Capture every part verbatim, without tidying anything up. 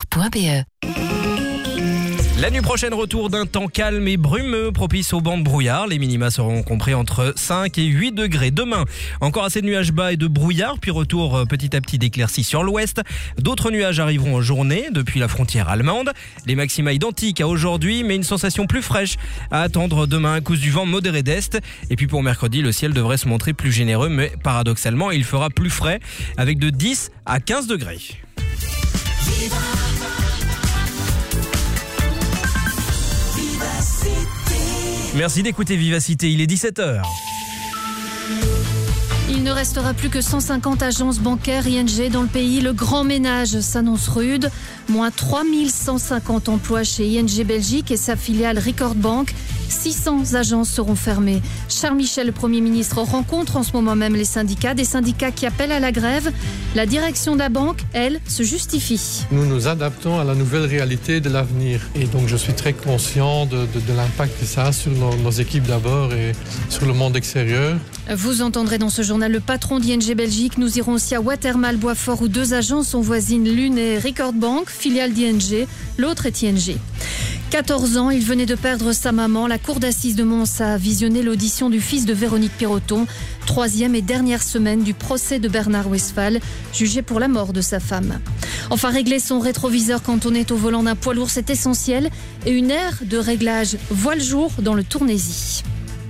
point b e. La nuit prochaine, retour d'un temps calme et brumeux, propice aux bancs de brouillard. Les minima seront compris entre cinq et huit degrés. Demain, encore assez de nuages bas et de brouillard, puis retour petit à petit d'éclaircies sur l'ouest. D'autres nuages arriveront en journée depuis la frontière allemande. Les maxima identiques à aujourd'hui, mais une sensation plus fraîche à attendre demain à cause du vent modéré d'est. Et puis pour mercredi, le ciel devrait se montrer plus généreux, mais paradoxalement, il fera plus frais avec de dix à quinze degrés. Merci d'écouter Vivacité, il est dix-sept heures. Il ne restera plus que cent cinquante agences bancaires I N G dans le pays. Le grand ménage s'annonce rude. Moins trois mille cent cinquante emplois chez I N G Belgique et sa filiale Record Bank. six cents agences seront fermées. Charles Michel, le Premier ministre, rencontre en ce moment même les syndicats, des syndicats qui appellent à la grève. La direction de la banque, elle, se justifie. Nous nous adaptons à la nouvelle réalité de l'avenir. Et donc je suis très conscient de, de, de l'impact que ça a sur nos, nos équipes d'abord et sur le monde extérieur. Vous entendrez dans ce journal le patron d'I N G Belgique. Nous irons aussi à Watermal, Boisfort, où deux agences sont voisines. L'une est Record Bank, filiale d'I N G. L'autre est I N G. quatorze ans, il venait de perdre sa maman. La cour d'assises de Mons a visionné l'audition du fils de Véronique Piroton. Troisième et dernière semaine du procès de Bernard Westphal, jugé pour la mort de sa femme. Enfin, régler son rétroviseur quand on est au volant d'un poids lourd, c'est essentiel. Et une aire de réglage voit le jour dans le Tournaisis.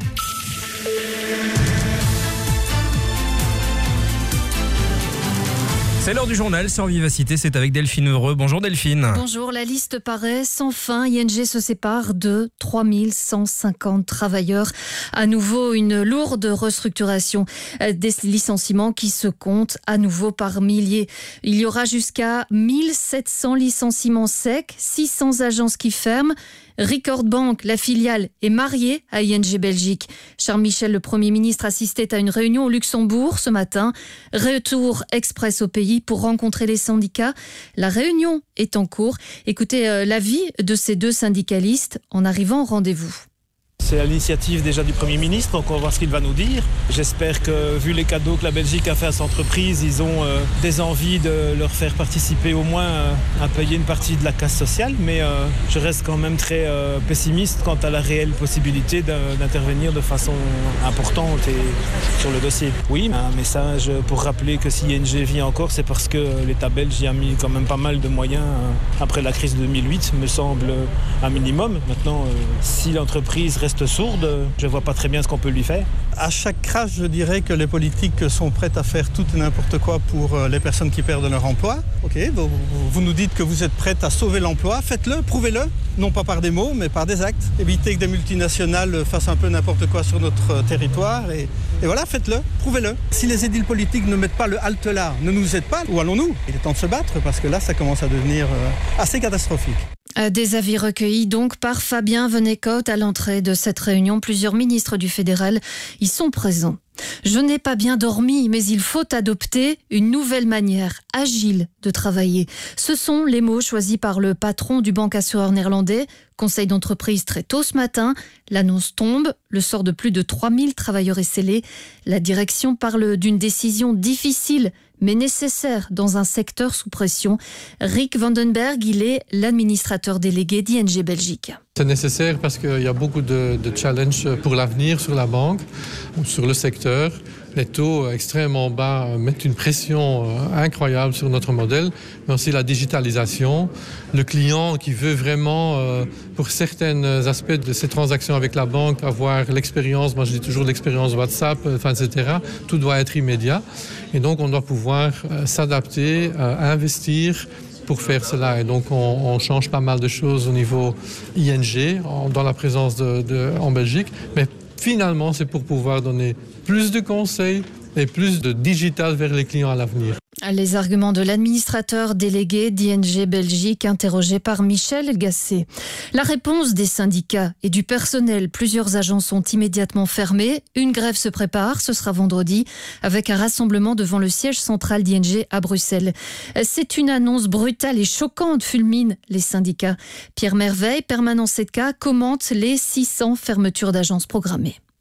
C'est l'heure du journal sur Vivacité, c'est avec Delphine Heureux. Bonjour Delphine. Bonjour, la liste paraît sans fin. I N G se sépare de trois mille cent cinquante travailleurs. À nouveau, une lourde restructuration. Des licenciements qui se comptent à nouveau par milliers. Il y aura jusqu'à mille sept cents licenciements secs, six cents agences qui ferment. Record Bank, la filiale, est mariée à I N G Belgique. Charles Michel, le Premier ministre, assistait à une réunion au Luxembourg ce matin. Retour express au pays pour rencontrer les syndicats. La réunion est en cours. Écoutez euh, l'avis de ces deux syndicalistes en arrivant au rendez-vous. C'est à l'initiative déjà du Premier ministre, donc on va voir ce qu'il va nous dire. J'espère que, vu les cadeaux que la Belgique a fait à cette entreprise, ils ont euh, des envies de leur faire participer au moins euh, à payer une partie de la casse sociale, mais euh, je reste quand même très euh, pessimiste quant à la réelle possibilité d'intervenir de façon importante et sur le dossier. Oui, un message pour rappeler que si I N G vit encore, c'est parce que l'État belge y a mis quand même pas mal de moyens euh, après la crise de deux mille huit, me semble un minimum. Maintenant, euh, si l'entreprise reste sourde, je ne vois pas très bien ce qu'on peut lui faire. À chaque crash, je dirais que les politiques sont prêtes à faire tout et n'importe quoi pour les personnes qui perdent leur emploi. Ok, vous, vous nous dites que vous êtes prête à sauver l'emploi, faites-le, prouvez-le, non pas par des mots, mais par des actes. Évitez que des multinationales fassent un peu n'importe quoi sur notre territoire et, et voilà, faites-le, prouvez-le. Si les édiles politiques ne mettent pas le halte là, ne nous aident pas, où allons-nous? Il est temps de se battre parce que là, ça commence à devenir assez catastrophique. Des avis recueillis donc par Fabien Venecote à l'entrée de cette réunion. Plusieurs ministres du fédéral y sont présents. Je n'ai pas bien dormi, mais il faut adopter une nouvelle manière agile de travailler. Ce sont les mots choisis par le patron du bancassureur néerlandais. Conseil d'entreprise très tôt ce matin. L'annonce tombe. Le sort de plus de trois mille travailleurs est scellé. La direction parle d'une décision difficile, mais nécessaire dans un secteur sous pression. Rick Vandenberg, il est l'administrateur délégué d'I N G Belgique. C'est nécessaire parce qu'il y a beaucoup de, de challenges pour l'avenir sur la banque, sur le secteur. Les taux extrêmement bas mettent une pression incroyable sur notre modèle, mais aussi la digitalisation. Le client qui veut vraiment, pour certains aspects de ses transactions avec la banque, avoir l'expérience, moi je dis toujours l'expérience WhatsApp, enfin, et cetera, tout doit être immédiat. Et donc on doit pouvoir s'adapter, investir pour faire cela. Et donc on, on change pas mal de choses au niveau I N G, en, dans la présence de, de, en Belgique, mais finalement c'est pour pouvoir donner plus de conseils et plus de digital vers les clients à l'avenir. Les arguments de l'administrateur délégué d'I N G Belgique interrogé par Michel Gasset. La réponse des syndicats et du personnel, plusieurs agences sont immédiatement fermées. Une grève se prépare, ce sera vendredi, avec un rassemblement devant le siège central d'I N G à Bruxelles. C'est une annonce brutale et choquante, fulminent les syndicats. Pierre Merveille, permanent C D K, commente les six cents fermetures d'agences programmées.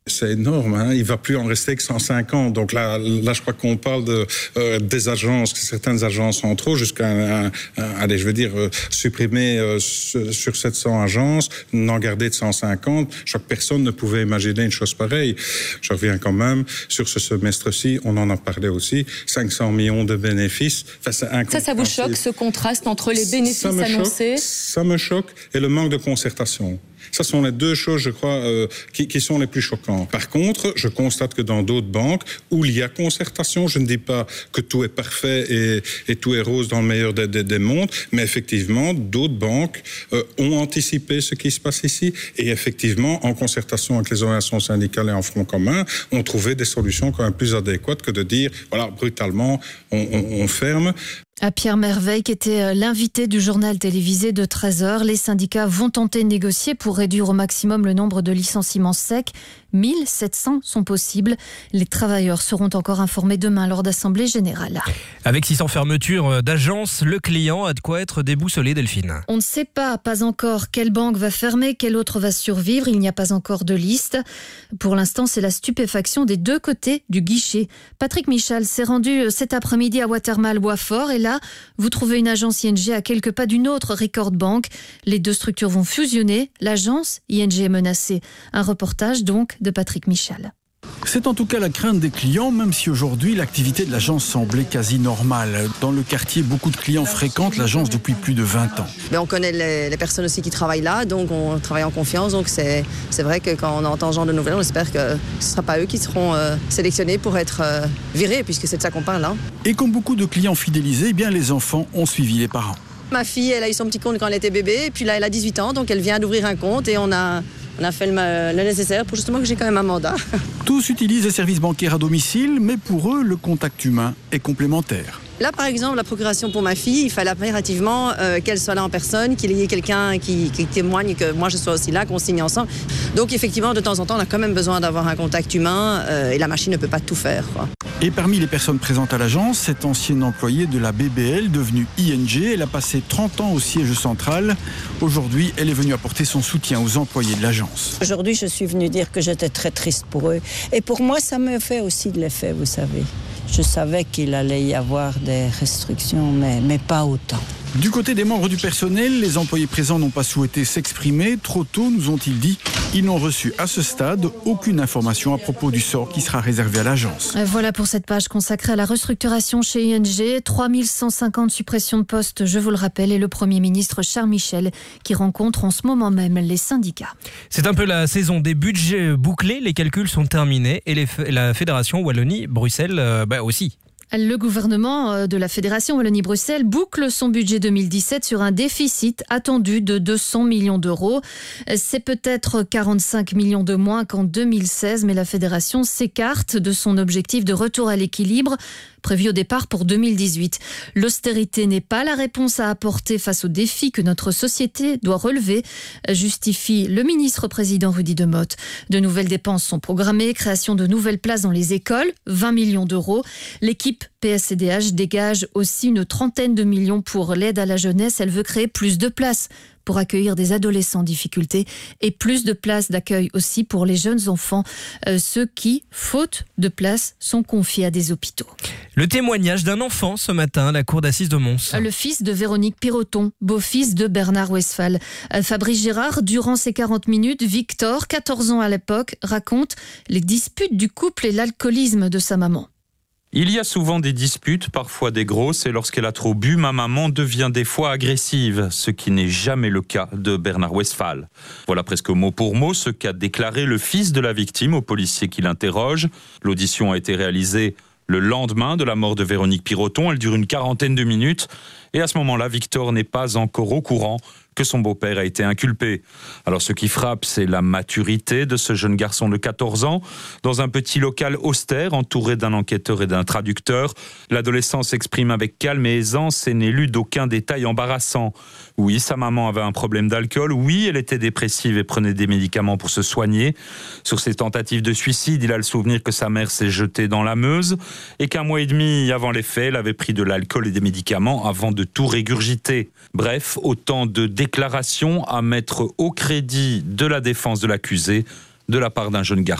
C'est énorme, hein. Il ne va plus en rester que cent cinquante. Donc là, là je crois qu'on parle de, euh, des agences, que certaines agences sont trop, jusqu'à, un, un, allez, je veux dire, euh, supprimer euh, sur sept cents agences, n'en garder de cent cinquante. Je crois que personne ne pouvait imaginer une chose pareille. Je reviens quand même, sur ce semestre-ci, on en a parlé aussi, cinq cents millions de bénéfices. Enfin, c'est ça, ça vous choque, ce contraste entre les bénéfices ça me annoncés choque, Ça me choque, et le manque de concertation. Ça sont les deux choses, je crois, euh, qui, qui sont les plus choquantes. Par contre, je constate que dans d'autres banques où il y a concertation, je ne dis pas que tout est parfait et, et tout est rose dans le meilleur des, des, des mondes, mais effectivement, d'autres banques euh, ont anticipé ce qui se passe ici et effectivement, en concertation avec les organisations syndicales et en front commun, ont trouvé des solutions quand même plus adéquates que de dire, voilà, brutalement, on, on, on ferme. À Pierre Merveille, qui était l'invité du journal télévisé de treize heures, les syndicats vont tenter de négocier pour réduire au maximum le nombre de licenciements secs. mille sept cents sont possibles. Les travailleurs seront encore informés demain lors d'assemblée générale. Avec six cents fermetures d'agences, le client a de quoi être déboussolé, Delphine. On ne sait pas, pas encore, quelle banque va fermer, quelle autre va survivre. Il n'y a pas encore de liste. Pour l'instant, c'est la stupéfaction des deux côtés du guichet. Patrick Michal s'est rendu cet après-midi à Watermal-Boisfort et là, vous trouvez une agence I N G à quelques pas d'une autre Record Bank. Les deux structures vont fusionner. L'agence I N G est menacée. Un reportage donc de Patrick Michal. C'est en tout cas la crainte des clients, même si aujourd'hui l'activité de l'agence semblait quasi normale. Dans le quartier, beaucoup de clients fréquentent l'agence depuis plus de vingt ans. Mais on connaît les, les personnes aussi qui travaillent là, donc on travaille en confiance. Donc c'est, c'est vrai que quand on entend ce genre de nouvelles, on espère que ce ne sera pas eux qui seront euh, sélectionnés pour être euh, virés, puisque c'est de ça qu'on parle là. Et comme beaucoup de clients fidélisés, eh bien les enfants ont suivi les parents. Ma fille, elle a eu son petit compte quand elle était bébé, et puis là elle a dix-huit ans, donc elle vient d'ouvrir un compte et on a... On a fait le, le nécessaire pour justement que j'ai quand même un mandat. Tous utilisent les services bancaires à domicile, mais pour eux, le contact humain est complémentaire. Là, par exemple, la procuration pour ma fille, il fallait impérativement euh, qu'elle soit là en personne, qu'il y ait quelqu'un qui, qui témoigne que moi je sois aussi là, qu'on signe ensemble. Donc effectivement, de temps en temps, on a quand même besoin d'avoir un contact humain euh, et la machine ne peut pas tout faire, quoi. Et parmi les personnes présentes à l'agence, cette ancienne employée de la B B L, devenue I N G, elle a passé trente ans au siège central. Aujourd'hui, elle est venue apporter son soutien aux employés de l'agence. Aujourd'hui, je suis venue dire que j'étais très triste pour eux. Et pour moi, ça me fait aussi de l'effet, vous savez. Je savais qu'il allait y avoir des restrictions, mais, mais pas autant. Du côté des membres du personnel, les employés présents n'ont pas souhaité s'exprimer. Trop tôt, nous ont-ils dit. Ils n'ont reçu à ce stade aucune information à propos du sort qui sera réservé à l'agence. Voilà pour cette page consacrée à la restructuration chez I N G. trois mille cent cinquante suppressions de postes, je vous le rappelle, et le Premier ministre Charles Michel qui rencontre en ce moment même les syndicats. C'est un peu la saison des budgets bouclés, les calculs sont terminés et les, la Fédération Wallonie-Bruxelles euh, bah aussi. Le gouvernement de la Fédération Wallonie-Bruxelles boucle son budget deux mille dix-sept sur un déficit attendu de deux cents millions d'euros. C'est peut-être quarante-cinq millions de moins qu'en deux mille seize, mais la Fédération s'écarte de son objectif de retour à l'équilibre prévu au départ pour deux mille dix-huit. L'austérité n'est pas la réponse à apporter face aux défis que notre société doit relever, justifie le ministre-président Rudy Demotte. De nouvelles dépenses sont programmées, création de nouvelles places dans les écoles, vingt millions d'euros. L'équipe P S C D H dégage aussi une trentaine de millions pour l'aide à la jeunesse. Elle veut créer plus de places pour accueillir des adolescents en difficulté et plus de places d'accueil aussi pour les jeunes enfants, euh, ceux qui, faute de place, sont confiés à des hôpitaux. Le témoignage d'un enfant ce matin à la cour d'assises de Mons. Le fils de Véronique Piroton, beau-fils de Bernard Westphal. Fabrice Gérard, durant ces quarante minutes, Victor, quatorze ans à l'époque, raconte les disputes du couple et l'alcoolisme de sa maman. Il y a souvent des disputes, parfois des grosses, et lorsqu'elle a trop bu, ma maman devient des fois agressive, ce qui n'est jamais le cas de Bernard Westphal. Voilà presque mot pour mot ce qu'a déclaré le fils de la victime au policier qui l'interroge. L'audition a été réalisée le lendemain de la mort de Véronique Piroton. Elle dure une quarantaine de minutes, et à ce moment-là, Victor n'est pas encore au courant que son beau-père a été inculpé. Alors ce qui frappe, c'est la maturité de ce jeune garçon de quatorze ans. Dans un petit local austère, entouré d'un enquêteur et d'un traducteur, l'adolescent s'exprime avec calme et aisance et n'élude d'aucun détail embarrassant. Oui, sa maman avait un problème d'alcool. Oui, elle était dépressive et prenait des médicaments pour se soigner. Sur ses tentatives de suicide, il a le souvenir que sa mère s'est jetée dans la Meuse et qu'un mois et demi avant les faits, elle avait pris de l'alcool et des médicaments avant de tout régurgiter. Bref, autant de déclarations à mettre au crédit de la défense de l'accusé de la part d'un jeune garçon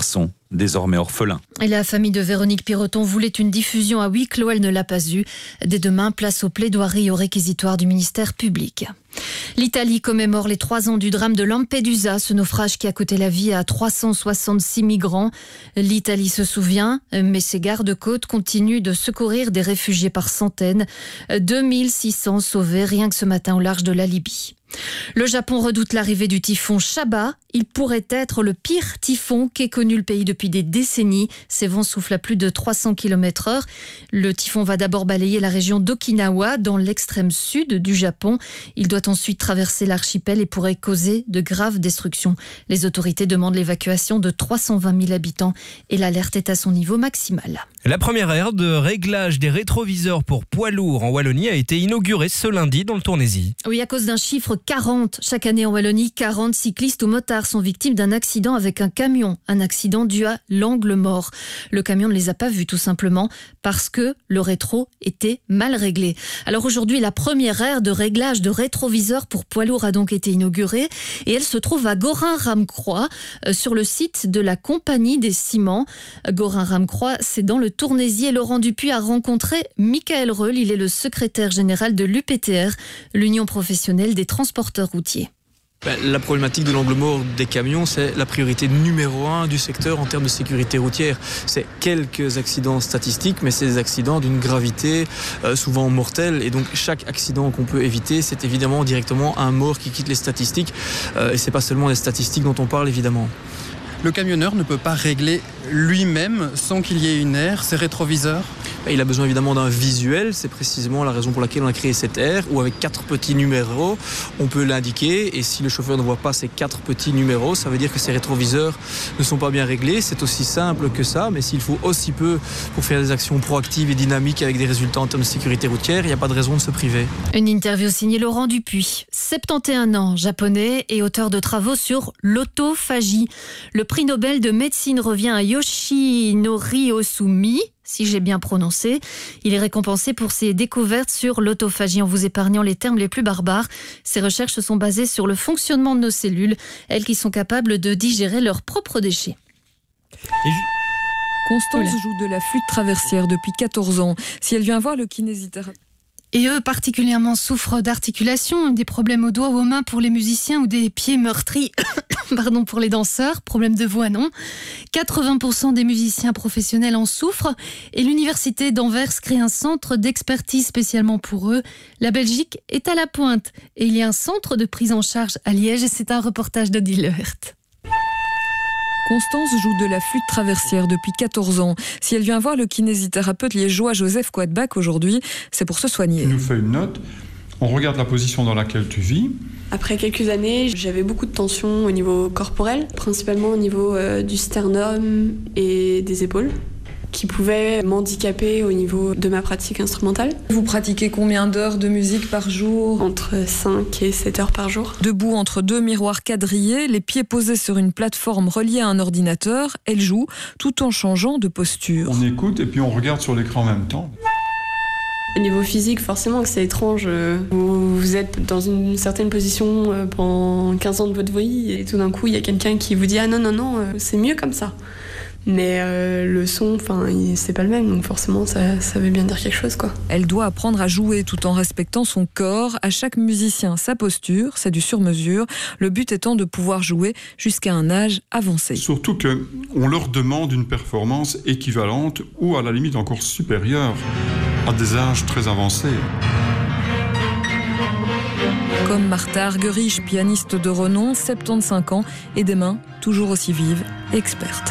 désormais orphelin. Et la famille de Véronique Piroton voulait une diffusion à huis clos, elle ne l'a pas eue. Dès demain, place aux plaidoiries et au réquisitoire du ministère public. L'Italie commémore les trois ans du drame de Lampedusa, ce naufrage qui a coûté la vie à trois cent soixante-six migrants. L'Italie se souvient, mais ses gardes-côtes continuent de secourir des réfugiés par centaines. deux mille six cents sauvés rien que ce matin au large de la Libye. Le Japon redoute l'arrivée du typhon Chaba. Il pourrait être le pire typhon qu'ait connu le pays depuis des décennies. Ses vents soufflent à plus de trois cents kilomètres heure. Le typhon va d'abord balayer la région d'Okinawa, dans l'extrême sud du Japon. Il doit ensuite traverser l'archipel et pourrait causer de graves destructions. Les autorités demandent l'évacuation de trois cent vingt mille habitants et l'alerte est à son niveau maximal. La première aire de réglage des rétroviseurs pour poids lourds en Wallonie a été inaugurée ce lundi dans le Tournaisis. Oui, à cause d'un chiffre quarante. Chaque année en Wallonie, quarante cyclistes ou motards sont victimes d'un accident avec un camion. Un accident dû à l'angle mort. Le camion ne les a pas vus tout simplement parce que le rétro était mal réglé. Alors aujourd'hui, la première aire de réglage de rétroviseurs pour poids lourds a donc été inaugurée et elle se trouve à Gorin-Ramcroix, sur le site de la Compagnie des Ciments. Gorin-Ramcroix, c'est dans le Tournaisis et Laurent Dupuis a rencontré Michael Reul. Il est le secrétaire général de l'U P T R, l'Union professionnelle des transporteurs routiers. La problématique de l'angle mort des camions, c'est la priorité numéro un du secteur en termes de sécurité routière. C'est quelques accidents statistiques, mais c'est des accidents d'une gravité euh, souvent mortelle. Et donc chaque accident qu'on peut éviter, c'est évidemment directement un mort qui quitte les statistiques. Euh, et c'est pas seulement les statistiques dont on parle évidemment. Le camionneur ne peut pas régler lui-même sans qu'il y ait une aire, ses rétroviseurs? Il a besoin évidemment d'un visuel, c'est précisément la raison pour laquelle on a créé cette aire où avec quatre petits numéros, on peut l'indiquer et si le chauffeur ne voit pas ces quatre petits numéros, ça veut dire que ses rétroviseurs ne sont pas bien réglés. C'est aussi simple que ça, mais s'il faut aussi peu pour faire des actions proactives et dynamiques avec des résultats en termes de sécurité routière, il n'y a pas de raison de se priver. Une interview signée Laurent Dupuis, soixante et un ans, japonais et auteur de travaux sur l'autophagie. Le prix Nobel de médecine revient à Yoshinori Osumi, si j'ai bien prononcé. Il est récompensé pour ses découvertes sur l'autophagie en vous épargnant les termes les plus barbares. Ses recherches se sont basées sur le fonctionnement de nos cellules, elles qui sont capables de digérer leurs propres déchets. Et Constance joue de la flûte traversière depuis quatorze ans. Si elle vient voir le kinésithérapeute... Et eux particulièrement souffrent d'articulation, des problèmes aux doigts ou aux mains pour les musiciens ou des pieds meurtris pardon, pour les danseurs, problème de voix non. quatre-vingts pour cent des musiciens professionnels en souffrent et l'université d'Anvers crée un centre d'expertise spécialement pour eux. La Belgique est à la pointe et il y a un centre de prise en charge à Liège et c'est un reportage de Dilert. Constance joue de la flûte traversière depuis quatorze ans. Si elle vient voir le kinésithérapeute liégeois Joseph Quadbach aujourd'hui, c'est pour se soigner. Il nous fait une note, on regarde la position dans laquelle tu vis. Après quelques années, j'avais beaucoup de tensions au niveau corporel, principalement au niveau euh, du sternum et des épaules, qui pouvaient m'handicaper au niveau de ma pratique instrumentale. Vous pratiquez combien d'heures de musique par jour ? Entre cinq et sept heures par jour. Debout entre deux miroirs quadrillés, les pieds posés sur une plateforme reliée à un ordinateur, elle joue tout en changeant de posture. On écoute et puis on regarde sur l'écran en même temps. Au niveau physique, forcément que c'est étrange. Vous êtes dans une certaine position pendant quinze ans de votre vie et tout d'un coup, il y a quelqu'un qui vous dit « Ah non, non, non, c'est mieux comme ça ». Mais euh, le son, enfin, c'est pas le même, donc forcément, ça, ça veut bien dire quelque chose, quoi. Elle doit apprendre à jouer tout en respectant son corps. À chaque musicien, sa posture, c'est du sur-mesure. Le but étant de pouvoir jouer jusqu'à un âge avancé. Surtout qu'on leur demande une performance équivalente ou à la limite encore supérieure à des âges très avancés. Comme Martha Argerich, pianiste de renom, soixante-quinze ans, et des mains toujours aussi vives et expertes.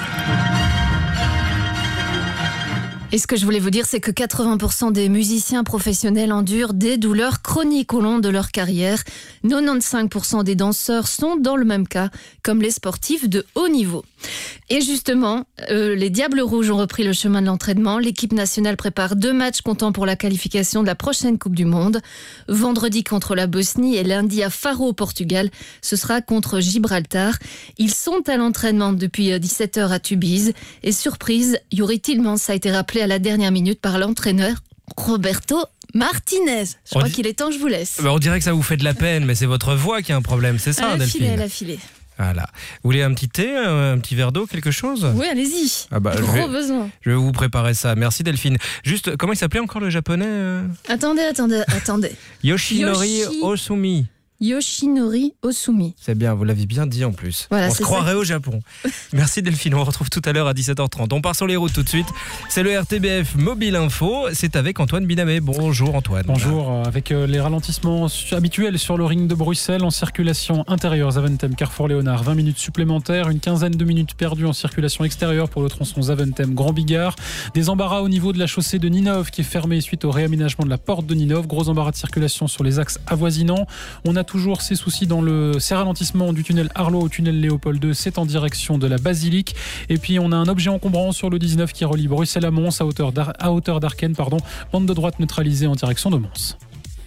Et ce que je voulais vous dire, c'est que quatre-vingts pour cent des musiciens professionnels endurent des douleurs chroniques au long de leur carrière. quatre-vingt-quinze pour cent des danseurs sont dans le même cas, comme les sportifs de haut niveau. Et justement, euh, les Diables Rouges ont repris le chemin de l'entraînement. L'équipe nationale prépare deux matchs comptant pour la qualification de la prochaine Coupe du Monde. Vendredi contre la Bosnie et lundi à Faro au Portugal. Ce sera contre Gibraltar. Ils sont à l'entraînement depuis dix-sept heures à Tubize. Et surprise, Yuri Tillmans a été rappelé à la dernière minute par l'entraîneur Roberto Martinez. Je on crois dit... qu'il est temps que je vous laisse. Bah on dirait que ça vous fait de la peine, mais c'est votre voix qui a un problème, c'est ça, elle a Delphine? filé, elle a filé. Voilà. Vous voulez un petit thé, un petit verre d'eau, quelque chose ? Oui, allez-y. Ah bah, Gros je vais, besoin. Je vais vous préparer ça. Merci Delphine. Juste, comment il s'appelait encore le japonais euh... Attendez, attendez, attendez. Yoshinori Yoshi... Osumi. Yoshinori Osumi. C'est bien, vous l'avez bien dit en plus. Voilà, on se croirait ça. Au Japon. Merci Delphine, on se retrouve tout à l'heure à dix-sept heures trente. On part sur les routes tout de suite. C'est le R T B F Mobile Info. C'est avec Antoine Binamé. Bonjour Antoine. Bonjour, avec les ralentissements habituels sur le ring de Bruxelles en circulation intérieure, Zaventem, Carrefour Léonard, vingt minutes supplémentaires, une quinzaine de minutes perdues en circulation extérieure pour le tronçon Zaventem Grand Bigard. Des embarras au niveau de la chaussée de Ninove qui est fermée suite au réaménagement de la porte de Ninove. Gros embarras de circulation sur les axes avoisinants. On a toujours ces soucis dans le ces ralentissements du tunnel Arlot au tunnel Léopold deux, c'est en direction de la Basilique. Et puis on a un objet encombrant sur le dix-neuf qui relie Bruxelles à Mons à hauteur, d'Ar- à hauteur d'Arken, pardon, bande de droite neutralisée en direction de Mons.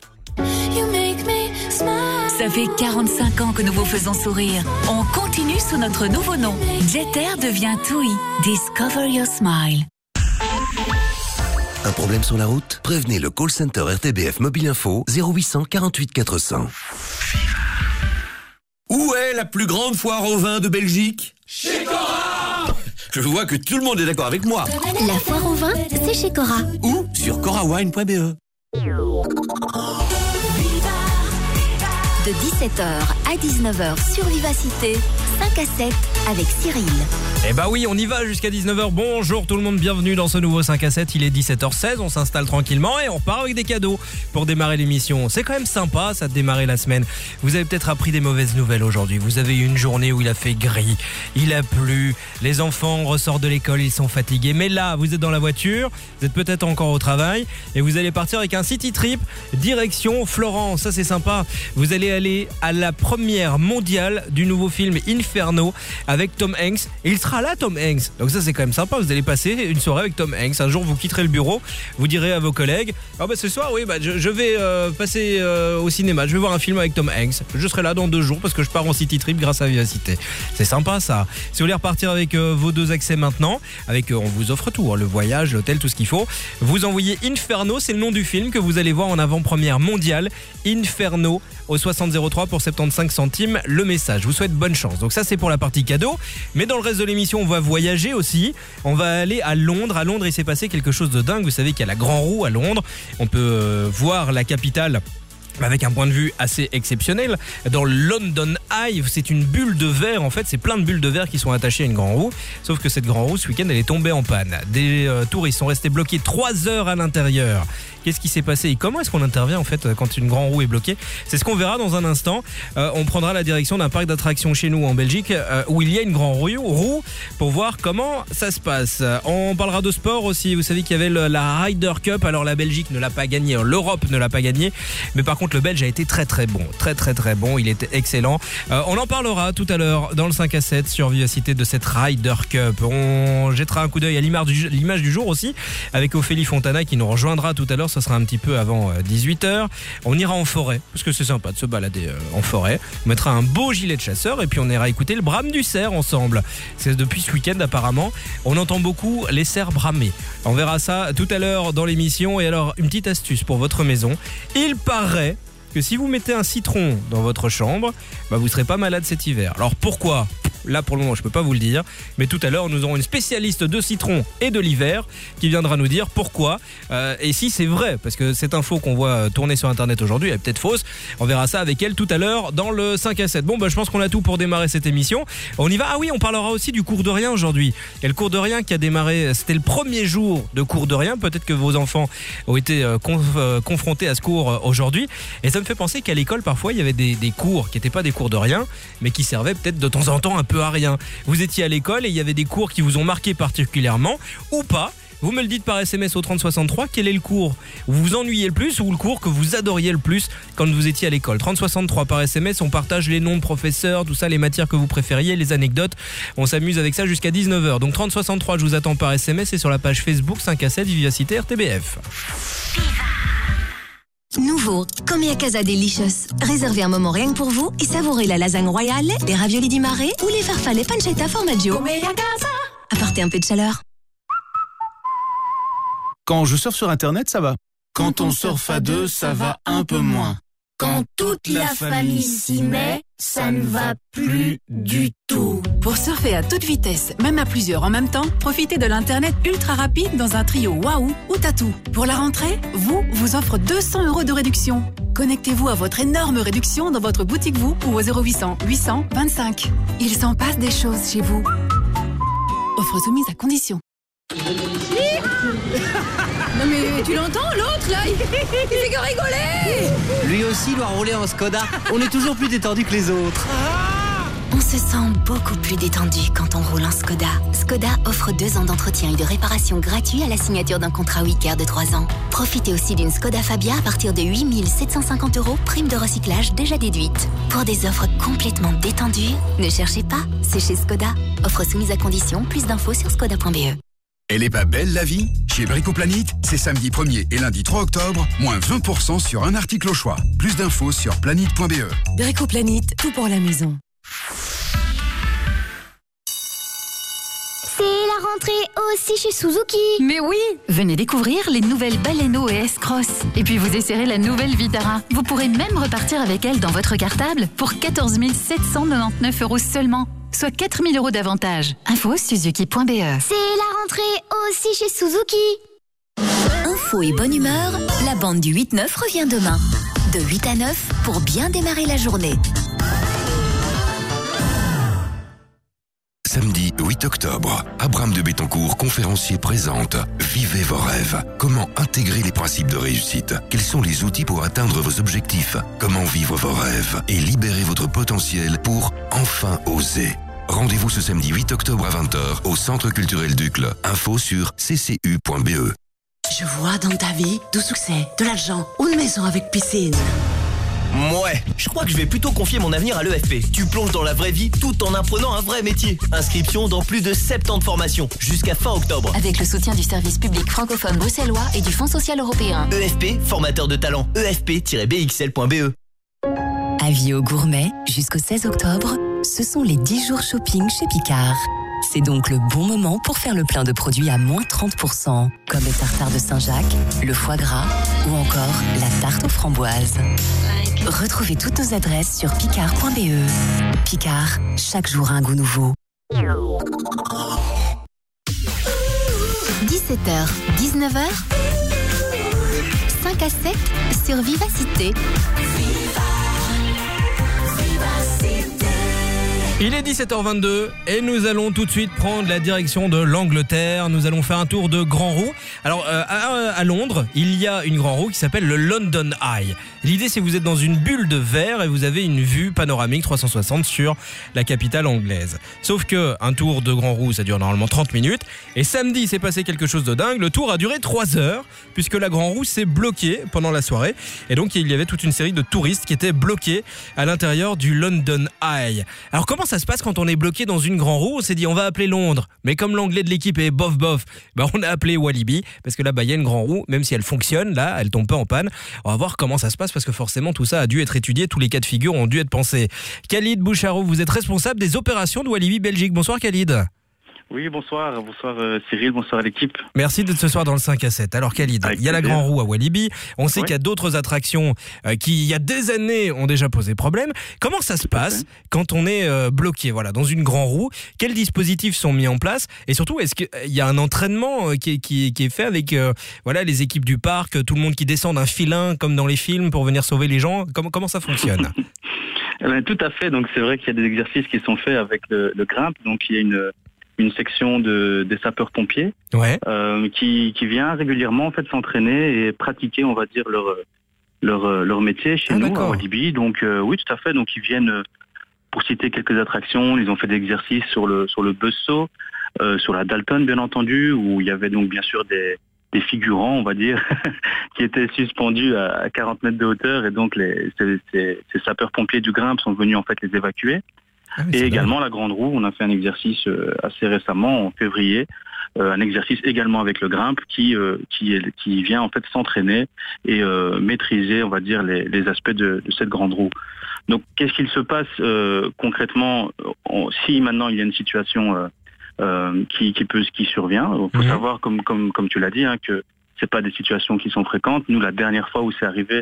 Ça fait quarante-cinq ans que nous vous faisons sourire. On continue sous notre nouveau nom. Jeter devient TUI. Discover your smile. Un problème sur la route ? Prévenez le call center R T B F Mobile Info zéro huit cent quarante-huit quatre cents. Où est la plus grande foire au vin de Belgique ? Chez Cora ! Je vois que tout le monde est d'accord avec moi. La foire au vin, c'est chez Cora. Ou sur corawine point b e. De dix-sept heures à dix-neuf heures sur Vivacité, cinq à sept avec Cyril. Eh bah oui, on y va jusqu'à dix-neuf heures. Bonjour tout le monde, bienvenue dans ce nouveau cinq à sept. Il est dix-sept heures seize, on s'installe tranquillement et on repart avec des cadeaux pour démarrer l'émission. C'est quand même sympa ça de démarrer la semaine. Vous avez peut-être appris des mauvaises nouvelles aujourd'hui. Vous avez eu une journée où il a fait gris, il a plu, les enfants ressortent de l'école, ils sont fatigués. Mais là, vous êtes dans la voiture, vous êtes peut-être encore au travail et vous allez partir avec un city trip direction Florence. Ça c'est sympa. Vous allez aller à la première mondiale du nouveau film Inferno avec Tom Hanks. Et il sera là, Tom Hanks. Donc ça c'est quand même sympa. Vous allez passer une soirée avec Tom Hanks. Un jour vous quitterez le bureau, vous direz à vos collègues ah bah ce soir oui bah je, je vais euh, passer euh, au cinéma. Je vais voir un film avec Tom Hanks. Je serai là dans deux jours parce que je pars en city trip grâce à Vivacité. C'est sympa ça. Si vous voulez repartir avec euh, vos deux accès maintenant, avec euh, on vous offre tout, hein, le voyage, l'hôtel, tout ce qu'il faut. Vous envoyez Inferno, c'est le nom du film que vous allez voir en avant-première mondiale. Inferno au soixante zéro trois pour soixante-quinze centimes le message. Je vous souhaite bonne chance. Donc ça c'est pour la partie cadeau. Mais dans le reste de l'émission on va voyager aussi. On va aller à Londres. À Londres il s'est passé quelque chose de dingue. Vous savez qu'il y a la Grand Roue à Londres. On peut euh, voir la capitale avec un point de vue assez exceptionnel. Dans London Eye, c'est une bulle de verre, en fait, c'est plein de bulles de verre qui sont attachées à une grande roue, sauf que cette grande roue, ce week-end, elle est tombée en panne. Des euh, touristes sont restés bloqués trois heures à l'intérieur. Qu'est-ce qui s'est passé et comment est-ce qu'on intervient, en fait, quand une grande roue est bloquée ? C'est ce qu'on verra dans un instant. Euh, on prendra la direction d'un parc d'attractions chez nous, en Belgique, euh, où il y a une grande roue, pour voir comment ça se passe. On parlera de sport aussi. Vous savez qu'il y avait le, la Ryder Cup. Alors, la Belgique ne l'a pas gagnée, l'Europe ne l'a pas gagnée, mais par contre, le Belge a été très très bon, très très très bon, il était excellent. Euh, on en parlera tout à l'heure dans le cinq à sept sur Vivacité de cette Ryder Cup. On jettera un coup d'œil à l'image du, l'image du jour aussi avec Ophélie Fontana qui nous rejoindra tout à l'heure, ça sera un petit peu avant dix-huit heures. On ira en forêt, parce que c'est sympa de se balader en forêt. On mettra un beau gilet de chasseur et puis on ira écouter le brame du cerf ensemble. C'est depuis ce week-end apparemment, on entend beaucoup les cerfs bramer. On verra ça tout à l'heure dans l'émission. Et alors, une petite astuce pour votre maison. Il paraît que si vous mettez un citron dans votre chambre, bah vous serez pas malade cet hiver. Alors pourquoi ? Là pour le moment je peux pas vous le dire, mais tout à l'heure nous aurons une spécialiste de citron et de l'hiver qui viendra nous dire pourquoi euh, et si c'est vrai, parce que cette info qu'on voit tourner sur internet aujourd'hui elle est peut-être fausse. On verra ça avec elle tout à l'heure dans le cinq à sept. Bon bah je pense qu'on a tout pour démarrer cette émission. On y va. Ah oui, on parlera aussi du cours de rien aujourd'hui. Et le cours de rien qui a démarré, c'était le premier jour de cours de rien. Peut-être que vos enfants ont été euh, conf, euh, confrontés à ce cours euh, aujourd'hui. Et ça me fait penser qu'à l'école parfois il y avait des, des cours qui n'étaient pas des cours de rien, mais qui servaient peut-être de temps en temps un peu à rien. Vous étiez à l'école et il y avait des cours qui vous ont marqué particulièrement ou pas. Vous me le dites par S M S au trente soixante-trois, quel est le cours où vous vous ennuyez le plus ou le cours que vous adoriez le plus quand vous étiez à l'école. Trente soixante-trois par S M S, on partage les noms de professeurs, tout ça, les matières que vous préfériez, les anecdotes. On s'amuse avec ça jusqu'à dix-neuf heures. Donc trente soixante-trois, je vous attends par S M S et sur la page Facebook cinq à sept Vivacité R T B F. Nouveau, Comia Casa Delicious. Réservez un moment rien que pour vous et savourez la lasagne royale, les raviolis di mare ou les farfalle pancetta formaggio. Comia Casa. Apportez un peu de chaleur. Quand je surfe sur Internet, ça va. Quand on surfe à deux, ça va un peu moins. Quand toute la famille s'y met, Ça ne va plus du tout. Pour surfer à toute vitesse, même à plusieurs en même temps, profitez de l'Internet ultra rapide dans un trio Waouh ou Tatou. Pour la rentrée, vous vous offre deux cents euros de réduction. Connectez-vous à votre énorme réduction dans votre boutique Vous ou au zéro huit cents huit cents vingt-cinq. Il s'en passe des choses chez vous. Offre soumise à condition. Non mais tu l'entends l'autre là, il fait que rigoler. Lui aussi doit rouler en Skoda. On est toujours plus détendu que les autres. On se sent beaucoup plus détendu quand on roule en Skoda. Skoda offre deux ans d'entretien et de réparation gratuits à la signature d'un contrat Wicker de trois ans. Profitez aussi d'une Skoda Fabia à partir de huit mille sept cent cinquante euros, prime de recyclage déjà déduite. Pour des offres complètement détendues, ne cherchez pas, c'est chez Skoda. Offre soumise à condition, plus d'infos sur skoda point b e. Elle est pas belle la vie? Chez Bricoplanet, c'est samedi premier et lundi trois octobre, moins vingt pour cent sur un article au choix. Plus d'infos sur planète point b e. Bricoplanet, tout pour la maison. C'est la rentrée aussi chez Suzuki. Mais oui, venez découvrir les nouvelles Baleno et S-Cross. Et puis vous essayerez la nouvelle Vitara. Vous pourrez même repartir avec elle dans votre cartable pour quatorze mille sept cent quatre-vingt-dix-neuf euros seulement. Soit quatre mille euros d'avantage. Info suzuki point b e. C'est la rentrée aussi chez Suzuki. Info et bonne humeur, la bande du huit neuf revient demain. De huit à neuf pour bien démarrer la journée. Samedi huit octobre, Abraham de Bettencourt, conférencier, présente Vivez vos rêves. Comment intégrer les principes de réussite? Quels sont les outils pour atteindre vos objectifs? Comment vivre vos rêves et libérer votre potentiel pour enfin oser? Rendez-vous ce samedi huit octobre à vingt heures au Centre culturel d'Uccle. Info sur c c u point b e. Je vois dans ta vie du succès, de l'argent, une maison avec piscine. Ouais, je crois que je vais plutôt confier mon avenir à l'E F P. Tu plonges dans la vraie vie tout en apprenant un vrai métier. Inscription dans plus de soixante-dix formations jusqu'à fin octobre. Avec le soutien du service public francophone bruxellois et du Fonds social européen. E F P, formateur de talent. E F P tiret b x l point b e. Avis aux gourmets, jusqu'au seize octobre, ce sont les dix jours shopping chez Picard. C'est donc le bon moment pour faire le plein de produits à moins trente pour cent, comme le tartare de Saint-Jacques, le foie gras ou encore la tarte aux framboises. Retrouvez toutes nos adresses sur picard point b e. Picard, chaque jour un goût nouveau. dix-sept heures, dix-neuf heures, cinq à sept sur Vivacité. Il est dix-sept heures vingt-deux et nous allons tout de suite prendre la direction de l'Angleterre. Nous allons faire un tour de Grand Roue. Alors euh, à, à Londres, il y a une Grand Roue qui s'appelle le London Eye. L'idée, c'est que vous êtes dans une bulle de verre et vous avez une vue panoramique trois cent soixante sur la capitale anglaise. Sauf que un tour de Grand Roue, ça dure normalement trente minutes. Et samedi, il s'est passé quelque chose de dingue. Le tour a duré trois heures puisque la Grand Roue s'est bloquée pendant la soirée. Et donc, il y avait toute une série de touristes qui étaient bloqués à l'intérieur du London Eye. Alors comment ça se passe quand on est bloqué dans une Grand Roue? On s'est dit on va appeler Londres, mais comme l'anglais de l'équipe est bof bof, bah on a appelé Walibi parce que là bah il y a une Grand Roue, même si elle fonctionne, là elle tombe pas en panne. On va voir comment ça se passe parce que forcément tout ça a dû être étudié, tous les cas de figure ont dû être pensés. Khalid Boucharou, vous êtes responsable des opérations de Walibi Belgique. Bonsoir Khalid. Oui, bonsoir, bonsoir euh, Cyril, bonsoir à l'équipe. Merci d'être ce soir dans le cinq à sept. Alors Khalid, Avec il y a plaisir. La Grand Roue à Walibi, on sait ouais. qu'il y a d'autres attractions euh, qui, il y a des années, ont déjà posé problème. Comment ça se passe quand on est euh, bloqué voilà, dans une Grand Roue? Quels dispositifs sont mis en place? Et surtout, est-ce qu'il y a un entraînement euh, qui, est, qui, qui est fait avec euh, voilà, les équipes du parc, tout le monde qui descend d'un filin comme dans les films pour venir sauver les gens? Comment, comment ça fonctionne? eh bien, tout à fait, donc c'est vrai qu'il y a des exercices qui sont faits avec le, le grimpe, donc il y a une... une section de, des sapeurs-pompiers ouais. euh, qui, qui vient régulièrement en fait s'entraîner et pratiquer, on va dire, leur, leur, leur métier chez ah, nous d'accord. à Walibi. Donc euh, oui, tout à fait. Donc ils viennent, pour citer quelques attractions, ils ont fait des exercices sur le, sur le buzzsaw, euh, sur la Dalton bien entendu, où il y avait donc bien sûr des, des figurants, on va dire, qui étaient suspendus à quarante mètres de hauteur et donc les, ces, ces, ces sapeurs-pompiers du Grimpe sont venus en fait les évacuer. Ah oui, et également dingue. La Grande Roue, on a fait un exercice euh, assez récemment, en février, euh, un exercice également avec le Grimpe qui euh, qui, est, qui vient en fait s'entraîner et euh, maîtriser, on va dire, les, les aspects de, de cette Grande Roue. Donc, qu'est-ce qu'il se passe euh, concrètement on, si maintenant il y a une situation euh, euh, qui, qui peut qui survient? Il faut mmh. savoir, comme comme comme tu l'as dit, hein, que c'est pas des situations qui sont fréquentes. Nous, la dernière fois où c'est arrivé,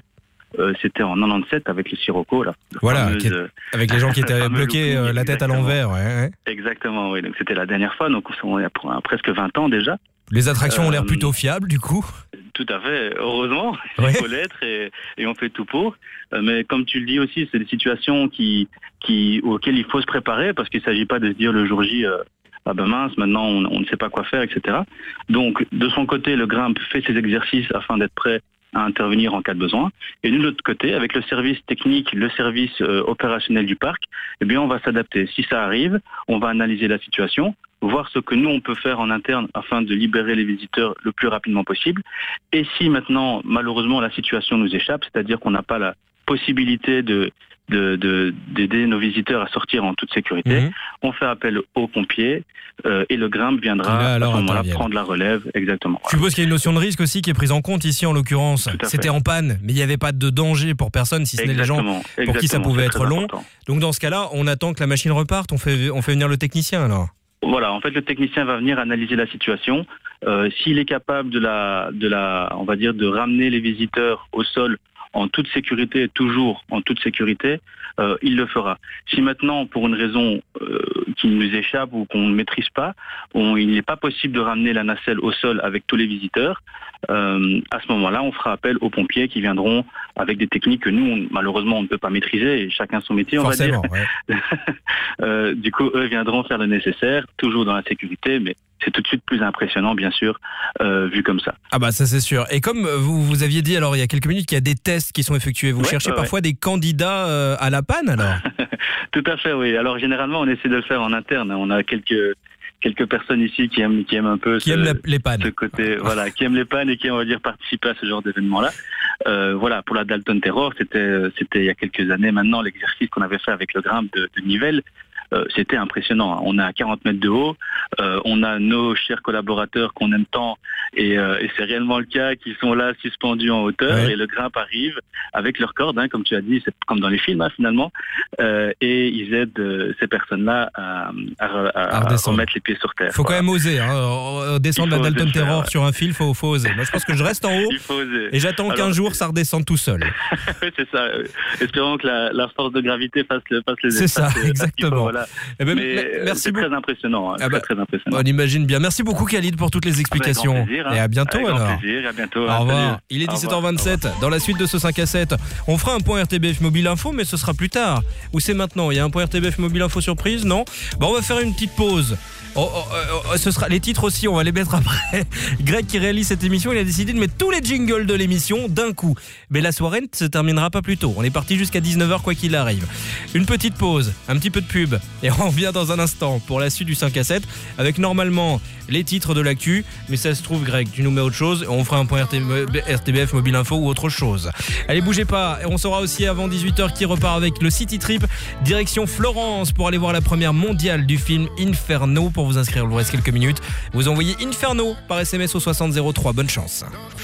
euh, c'était en quatre-vingt-dix-sept avec le Sirocco. Là, voilà, fameuse, qui est, avec les gens qui étaient bloqués looping, euh, la tête à l'envers. Ouais, ouais. Exactement, oui. Donc c'était la dernière fois, donc on est à presque vingt ans déjà. Les attractions euh, ont l'air plutôt fiables du coup. Tout à fait, heureusement, ouais. Il faut l'être et, et on fait tout pour. Euh, mais comme tu le dis aussi, c'est des situations qui, qui, auxquelles il faut se préparer parce qu'il ne s'agit pas de se dire le jour J, euh, ah ben mince, maintenant on, on ne sait pas quoi faire, et cetera. Donc de son côté, le Grimpe fait ses exercices afin d'être prêt à intervenir en cas de besoin. Et de l'autre côté, avec le service technique, le service euh, opérationnel du parc, eh bien on va s'adapter. Si ça arrive, on va analyser la situation, voir ce que nous on peut faire en interne afin de libérer les visiteurs le plus rapidement possible. Et si maintenant, malheureusement, la situation nous échappe, c'est-à-dire qu'on n'a pas la possibilité de, de, de, d'aider nos visiteurs à sortir en toute sécurité, mmh. on fait appel aux pompiers euh, et le Grimpe viendra là, à ce moment-là prendre la relève. Exactement. Je suppose qu'il y a une notion de risque aussi qui est prise en compte ici en l'occurrence. C'était en panne, mais il n'y avait pas de danger pour personne, si ce n'est les gens pour Exactement. Qui ça pouvait être long. Important. Donc dans ce cas-là, on attend que la machine reparte, on fait, on fait venir le technicien alors. Voilà, en fait, le technicien va venir analyser la situation. Euh, s'il est capable de la, de la, on va dire, de ramener les visiteurs au sol en toute sécurité, toujours en toute sécurité, euh, il le fera. Si maintenant, pour une raison euh, qui nous échappe ou qu'on ne maîtrise pas, on, il n'est pas possible de ramener la nacelle au sol avec tous les visiteurs, euh, à ce moment-là, on fera appel aux pompiers qui viendront avec des techniques que nous, on, malheureusement, on ne peut pas maîtriser, et chacun son métier, on Forcément, va dire. Ouais. euh, du coup, eux viendront faire le nécessaire, toujours dans la sécurité, mais c'est tout de suite plus impressionnant, bien sûr, euh, vu comme ça. Ah bah ça c'est sûr. Et comme vous, vous aviez dit alors il y a quelques minutes qu'il y a des tests qui sont effectués, vous ouais, cherchez ouais, parfois ouais. des candidats euh, à la panne alors? Tout à fait, oui. Alors généralement on essaie de le faire en interne. On a quelques quelques personnes ici qui aiment qui aiment un peu qui ce, aiment la, les pannes. Ce côté, voilà, qui aiment les pannes et qui on va dire participer à ce genre d'événement-là. Euh, voilà, pour la Dalton Terror, c'était c'était il y a quelques années maintenant l'exercice qu'on avait fait avec le Grimpe de, de Nivelles. Euh, c'était impressionnant. On est à quarante mètres de haut, euh, on a nos chers collaborateurs qu'on aime tant, et, euh, et c'est réellement le cas, qui sont là suspendus en hauteur, ouais. et le Grimpe arrive avec leur corde, hein, comme tu as dit, c'est comme dans les films hein, finalement, euh, et ils aident euh, ces personnes-là à, à, à, à remettre les pieds sur terre. Il faut voilà. quand même oser, hein, descendre la Dalton Terror ouais. sur un fil, il faut, faut oser. Moi je pense que je reste en haut, et j'attends qu'un jour ça redescende tout seul. C'est ça, espérons que la, la force de gravité fasse, le, fasse les C'est ça, exactement. Voilà. Eh ben, Mais merci c'est beaucoup. Très impressionnant, hein, ah bah, très, très impressionnant. On imagine bien. Merci beaucoup Khalid pour toutes les explications. Avec grand plaisir, hein. Et à bientôt Avec alors. Grand plaisir, à bientôt. Au revoir. Il est dix-sept heures vingt-sept. Dans la suite de ce cinq à sept, on fera un point R T B F Mobile Info, mais ce sera plus tard. Ou c'est maintenant? Il y a un point R T B F Mobile Info surprise? Non. Bon, on va faire une petite pause. Oh, oh, oh, ce sera les titres aussi, on va les mettre après. Greg qui réalise cette émission, il a décidé de mettre tous les jingles de l'émission d'un coup. Mais la soirée ne se terminera pas plus tôt. On est parti jusqu'à dix-neuf heures quoi qu'il arrive. Une petite pause, un petit peu de pub et on revient dans un instant pour la suite du cinq à sept avec normalement les titres de l'actu. Mais ça se trouve Greg, tu nous mets autre chose et on fera un point R T B F Mobile Info ou autre chose. Allez, bougez pas. On saura aussi avant dix-huit heures qui repart avec le City Trip direction Florence pour aller voir la première mondiale du film Inferno. Pour vous inscrire, il vous reste quelques minutes. Vous envoyez Inferno par S M S au soixante zéro trois. Bonne chance.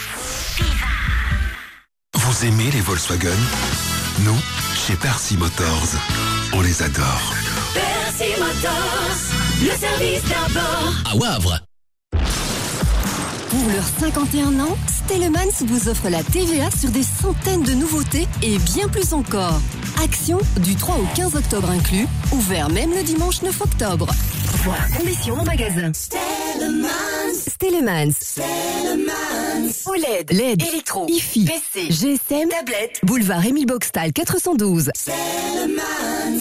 Vous aimez les Volkswagen? Nous, chez Percy Motors, on les adore. Percy Motors, le service d'abord. À Wavre. Pour leurs cinquante et un ans, Stellemans vous offre la T V A sur des centaines de nouveautés et bien plus encore. Action du trois au quinze octobre inclus, ouvert même le dimanche neuf octobre. Voir conditions en magasin. Stellemans. Stellemans. Stellemans. O L E D, L E D, électro, I F I, P C, G S M, tablette, boulevard Émile Boxtal quatre cent douze. Stellemans.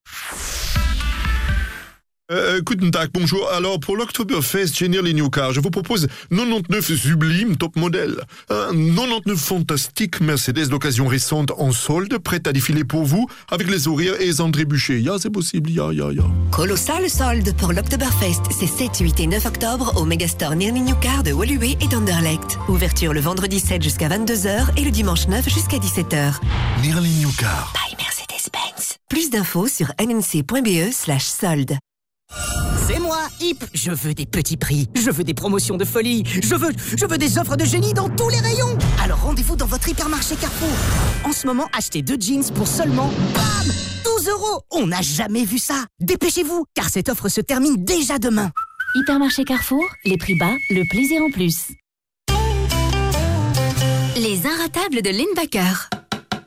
Euh, guten Tag, bonjour. Alors, pour l'Oktoberfest Génial les New Car, je vous propose quatre-vingt-dix-neuf sublime top modèle. Un quatre-vingt-dix-neuf fantastique Mercedes d'occasion récente en solde, prête à défiler pour vous, avec les sourires et les entrées bûchées. Ya, c'est possible, ya, ya, ya. Colossal solde pour l'Oktoberfest. C'est sept, huit et neuf octobre au Megastore Nearly New Car de Woluwe et d'Anderlecht. Ouverture le vendredi sept jusqu'à vingt-deux heures et le dimanche neuf jusqu'à dix-sept heures. Nearly New Car. By Mercedes-Benz. Plus d'infos sur n n c point b e slash solde. C'est moi, Hip. Je veux des petits prix, je veux des promotions de folie, je veux, je veux des offres de génie dans tous les rayons. Alors rendez-vous dans votre hypermarché Carrefour. En ce moment, achetez deux jeans pour seulement, bam, douze euros. On n'a jamais vu ça. Dépêchez-vous, car cette offre se termine déjà demain. Hypermarché Carrefour, les prix bas, le plaisir en plus. Les Inratables de Lynn Baker.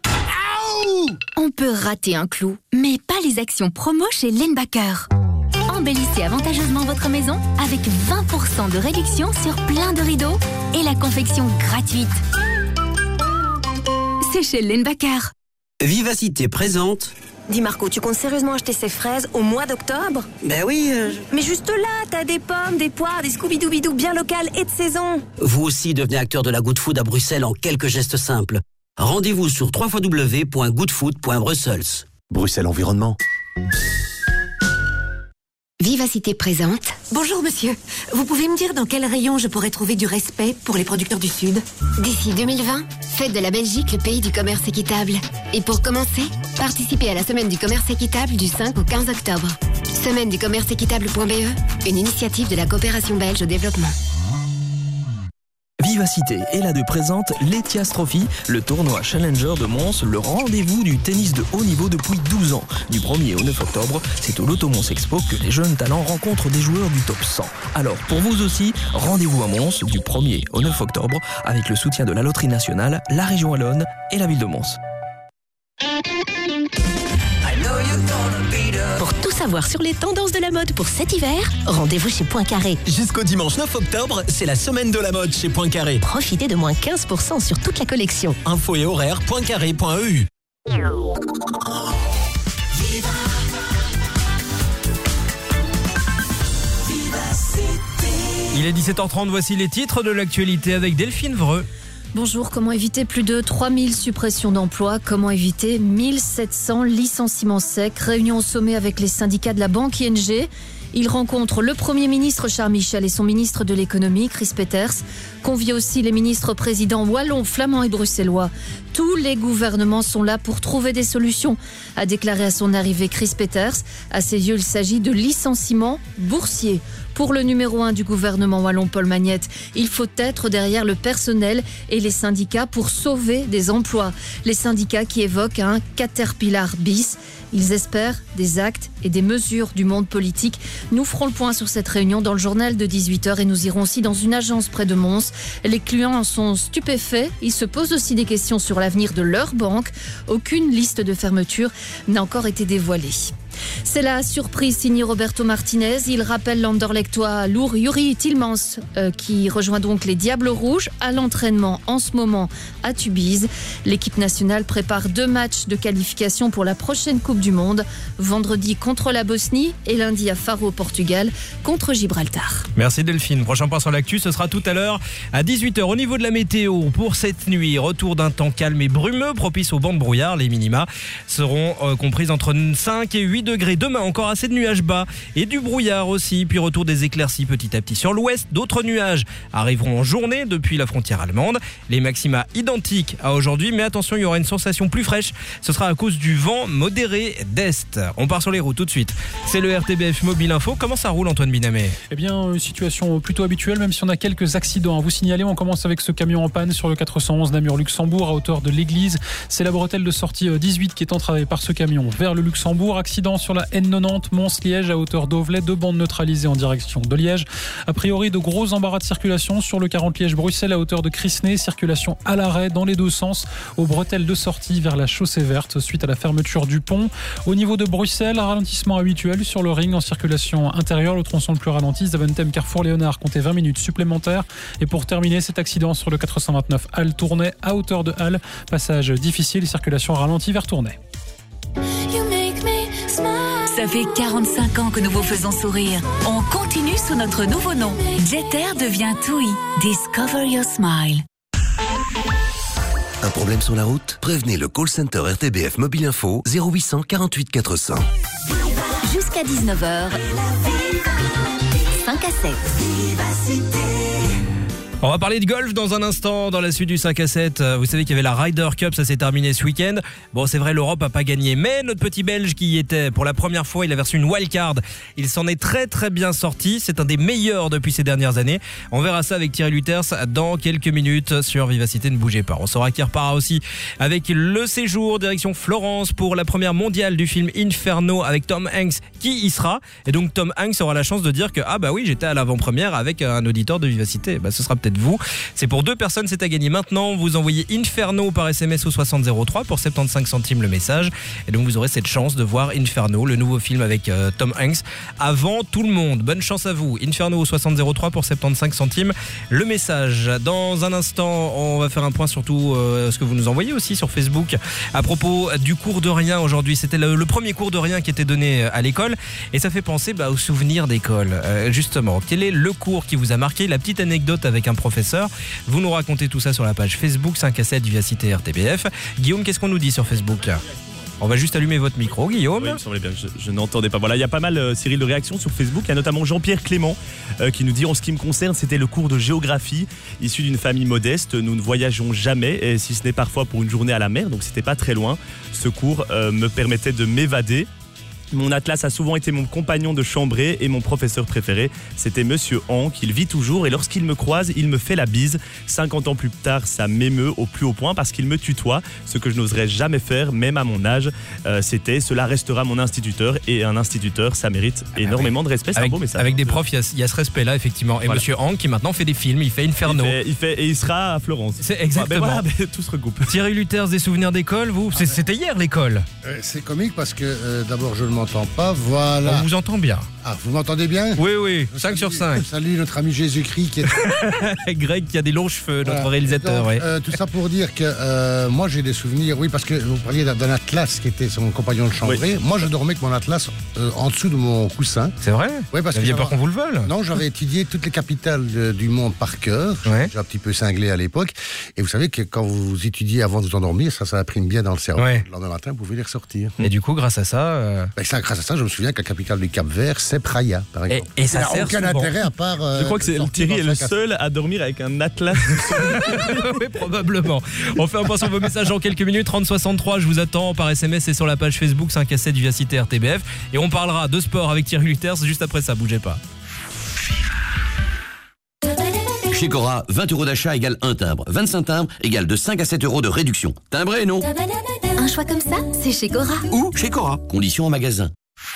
Wouhou! On peut rater un clou, mais pas les actions promo chez Lenbacker. Embellissez avantageusement votre maison avec vingt pour cent de réduction sur plein de rideaux et la confection gratuite. C'est chez Lenbacker. Vivacité présente. Dis Marco, tu comptes sérieusement acheter ces fraises au mois d'octobre? Ben oui. Euh... Mais juste là, t'as des pommes, des poires, des Scooby-Doo-Bidou bien locales et de saison. Vous aussi devenez acteur de la Good Food à Bruxelles en quelques gestes simples. Rendez-vous sur w w w point goodfood point brussels. Bruxelles Environnement. Vivacité présente. Bonjour monsieur, vous pouvez me dire dans quel rayon je pourrais trouver du respect pour les producteurs du Sud? D'ici deux mille vingt, faites de la Belgique le pays du commerce équitable. Et pour commencer, participez à la semaine du commerce équitable du cinq au quinze octobre. Semaine du commerce équitable point b e, une initiative de la coopération belge au développement. Vivacité est là de présente l'Etias Trophy, le tournoi Challenger de Mons, le rendez-vous du tennis de haut niveau depuis douze ans. Du premier au neuf octobre, c'est au Loto Mons Expo que les jeunes talents rencontrent des joueurs du top cent. Alors pour vous aussi, rendez-vous à Mons du premier au neuf octobre avec le soutien de la Loterie Nationale, la région Wallonne et la ville de Mons. Pour tout savoir sur les tendances de la mode pour cet hiver, rendez-vous chez Poincaré. Jusqu'au dimanche neuf octobre, c'est la semaine de la mode chez Poincaré. Profitez de moins quinze pour cent sur toute la collection. Info et horaire, poincaré point e u. Il est dix-sept heures trente, voici les titres de l'actualité avec Delphine Vreux. Bonjour, comment éviter plus de trois mille suppressions d'emplois? Comment éviter mille sept cents licenciements secs? Réunion au sommet avec les syndicats de la banque I N G. Il rencontre le Premier ministre Charles Michel et son ministre de l'économie Chris Peeters. Convie aussi les ministres présidents wallons, flamands et bruxellois. Tous les gouvernements sont là pour trouver des solutions, a déclaré à son arrivée Chris Peeters. À ses yeux, il s'agit de licenciements boursiers. Pour le numéro un du gouvernement wallon, Paul Magnette, il faut être derrière le personnel et les syndicats pour sauver des emplois. Les syndicats qui évoquent un caterpillar bis. Ils espèrent des actes et des mesures du monde politique. Nous ferons le point sur cette réunion dans le journal de dix-huit heures et nous irons aussi dans une agence près de Mons. Les clients en sont stupéfaits. Ils se posent aussi des questions sur l'avenir de leur banque. Aucune liste de fermeture n'a encore été dévoilée. C'est la surprise signée Roberto Martinez. Il rappelle l'Anderlechtois lourd Yuri Tillmans euh, qui rejoint donc les Diables Rouges à l'entraînement en ce moment à Tubize. L'équipe nationale prépare deux matchs de qualification pour la prochaine Coupe du Monde. Vendredi contre la Bosnie et lundi à Faro au Portugal contre Gibraltar. Merci Delphine. Prochain point sur l'actu, ce sera tout à l'heure à dix-huit heures. Au niveau de la météo, pour cette nuit, retour d'un temps calme et brumeux propice aux bancs de brouillard. Les minima seront euh, comprises entre cinq et huit degrés. Demain, encore assez de nuages bas et du brouillard aussi. Puis retour des éclaircies petit à petit sur l'ouest. D'autres nuages arriveront en journée depuis la frontière allemande. Les maxima identiques à aujourd'hui. Mais attention, il y aura une sensation plus fraîche. Ce sera à cause du vent modéré d'est. On part sur les routes tout de suite. C'est le R T B F Mobile Info. Comment ça roule, Antoine Binamé? Eh bien, une situation plutôt habituelle, même si on a quelques accidents à vous signaler. On commence avec ce camion en panne sur le quatre cent onze Namur-Luxembourg à hauteur de l'église. C'est la bretelle de sortie dix-huit qui est entravée par ce camion vers le Luxembourg. Accident sur la N quatre-vingt-dix Mons-Liège à hauteur d'Auvelais, deux bandes neutralisées en direction de Liège. A priori, de gros embarras de circulation sur le quarante Liège-Bruxelles à hauteur de Crisnay. Circulation à l'arrêt dans les deux sens aux bretelles de sortie vers la chaussée verte suite à la fermeture du pont. Au niveau de Bruxelles, un ralentissement habituel sur le ring en circulation intérieure. Le tronçon le plus ralenti, Zaventem Carrefour Léonard, comptez vingt minutes supplémentaires. Et pour terminer, cet accident sur le quatre cent vingt-neuf Halle-Tournai à hauteur de Halle. Passage difficile, circulation ralentie vers Tournai. Ça fait quarante-cinq ans que nous vous faisons sourire. On continue sous notre nouveau nom. Jeter devient TUI. Discover your smile. Un problème sur la route? Prévenez le call center R T B F Mobile Info zéro huit cent quarante-huit quatre cents. Jusqu'à dix-neuf heures. cinq à sept. On va parler de golf dans un instant, dans la suite du cinq à sept. Vous savez qu'il y avait la Ryder Cup, ça s'est terminé ce week-end. Bon, c'est vrai, l'Europe n'a pas gagné, mais notre petit Belge qui y était pour la première fois, il a reçu une wildcard. Il s'en est très très bien sorti. C'est un des meilleurs depuis ces dernières années. On verra ça avec Thierry Luters dans quelques minutes sur Vivacité. Ne bougez pas. On saura qui repartira aussi avec le séjour direction Florence pour la première mondiale du film Inferno avec Tom Hanks qui y sera. Et donc Tom Hanks aura la chance de dire que ah bah oui, j'étais à l'avant-première avec un auditeur de Vivacité. Bah, ce sera peut-être peut-être vous. C'est pour deux personnes, c'est à gagner maintenant. Vous envoyez Inferno par S M S au soixante zéro trois pour soixante-quinze centimes le message. Et donc vous aurez cette chance de voir Inferno, le nouveau film avec euh, Tom Hanks, avant tout le monde. Bonne chance à vous. Inferno au soixante zéro trois pour soixante-quinze centimes le message. Dans un instant, on va faire un point sur tout euh, ce que vous nous envoyez aussi sur Facebook à propos du cours de rien aujourd'hui. C'était le, le premier cours de rien qui était donné à l'école et ça fait penser bah, aux souvenirs d'école. Euh, justement, quel est le cours qui vous a marqué, la petite anecdote avec un professeur? Vous nous racontez tout ça sur la page Facebook cinq à sept Vivacité R T B F. Guillaume, qu'est-ce qu'on nous dit sur Facebook? On va juste allumer votre micro, Guillaume. Oui, il me semblait bien, je, je n'entendais pas. Voilà, il y a pas mal, euh, Cyril, de réactions sur Facebook. Il y a notamment Jean-Pierre Clément euh, qui nous dit, en ce qui me concerne, c'était le cours de géographie. Issu d'une famille modeste, nous ne voyageons jamais, et si ce n'est parfois pour une journée à la mer, donc c'était pas très loin. Ce cours euh, me permettait de m'évader. Mon atlas a souvent été mon compagnon de chambrée et mon professeur préféré, c'était Monsieur Hanck. Il vit toujours et lorsqu'il me croise, il me fait la bise. cinquante ans plus tard, ça m'émeut au plus haut point parce qu'il me tutoie, ce que je n'oserais jamais faire, même à mon âge. Euh, c'était, cela restera mon instituteur et un instituteur, ça mérite énormément de respect. C'est avec, un beau message. Avec des profs, il y, y a ce respect-là, effectivement. Et voilà. Monsieur Hanck qui maintenant fait des films, il fait Inferno. Il fait, il fait, et il sera à Florence. C'est exactement. Ah ben voilà, tout se recoupe. Thierry Luters, des souvenirs d'école, vous ah c'était hier l'école. Euh, c'est comique parce que euh, d'abord je ne m'entends pas. Voilà. On vous entend bien. Ah, vous m'entendez bien? Oui, oui, cinq sur cinq. Salut notre ami Jésus-Christ qui est... Greg qui a des longs cheveux, notre voilà. réalisateur. Donc, ouais. euh, tout ça pour dire que euh, moi j'ai des souvenirs, oui, parce que vous parliez d'un atlas qui était son compagnon de chambrée. Oui. Moi je dormais avec mon atlas euh, en dessous de mon coussin. C'est vrai? Oui, parce vous que aviez peur qu'on vous le vole? Non, j'avais étudié toutes les capitales de, du monde par cœur. Ouais. J'ai un petit peu cinglé à l'époque. Et vous savez que quand vous étudiez avant de vous endormir, ça, ça imprime bien dans le cerveau. Ouais. Le lendemain matin, vous pouvez les ressortir. Et du coup, grâce à ça, euh... ben, ça grâce à ça, je me souviens que la capitale du Cap-Vert, c'est Praia, par exemple. Et, et ça n'a aucun souvent. intérêt à part. Euh, je crois que c'est, Thierry est le seul à dormir avec un atlas. Oui, probablement. On fait un point sur vos messages dans quelques minutes. trente soixante-trois, je vous attends par S M S et sur la page Facebook cinq à sept Vivacité R T B F. Et on parlera de sport avec Thierry Luters juste après ça, bougez pas. Chez Cora, vingt euros d'achat égale un timbre. vingt-cinq timbres égale de cinq à sept euros de réduction. Timbré, non? Un choix comme ça, c'est chez Cora. Ou chez Cora. Conditions en magasin.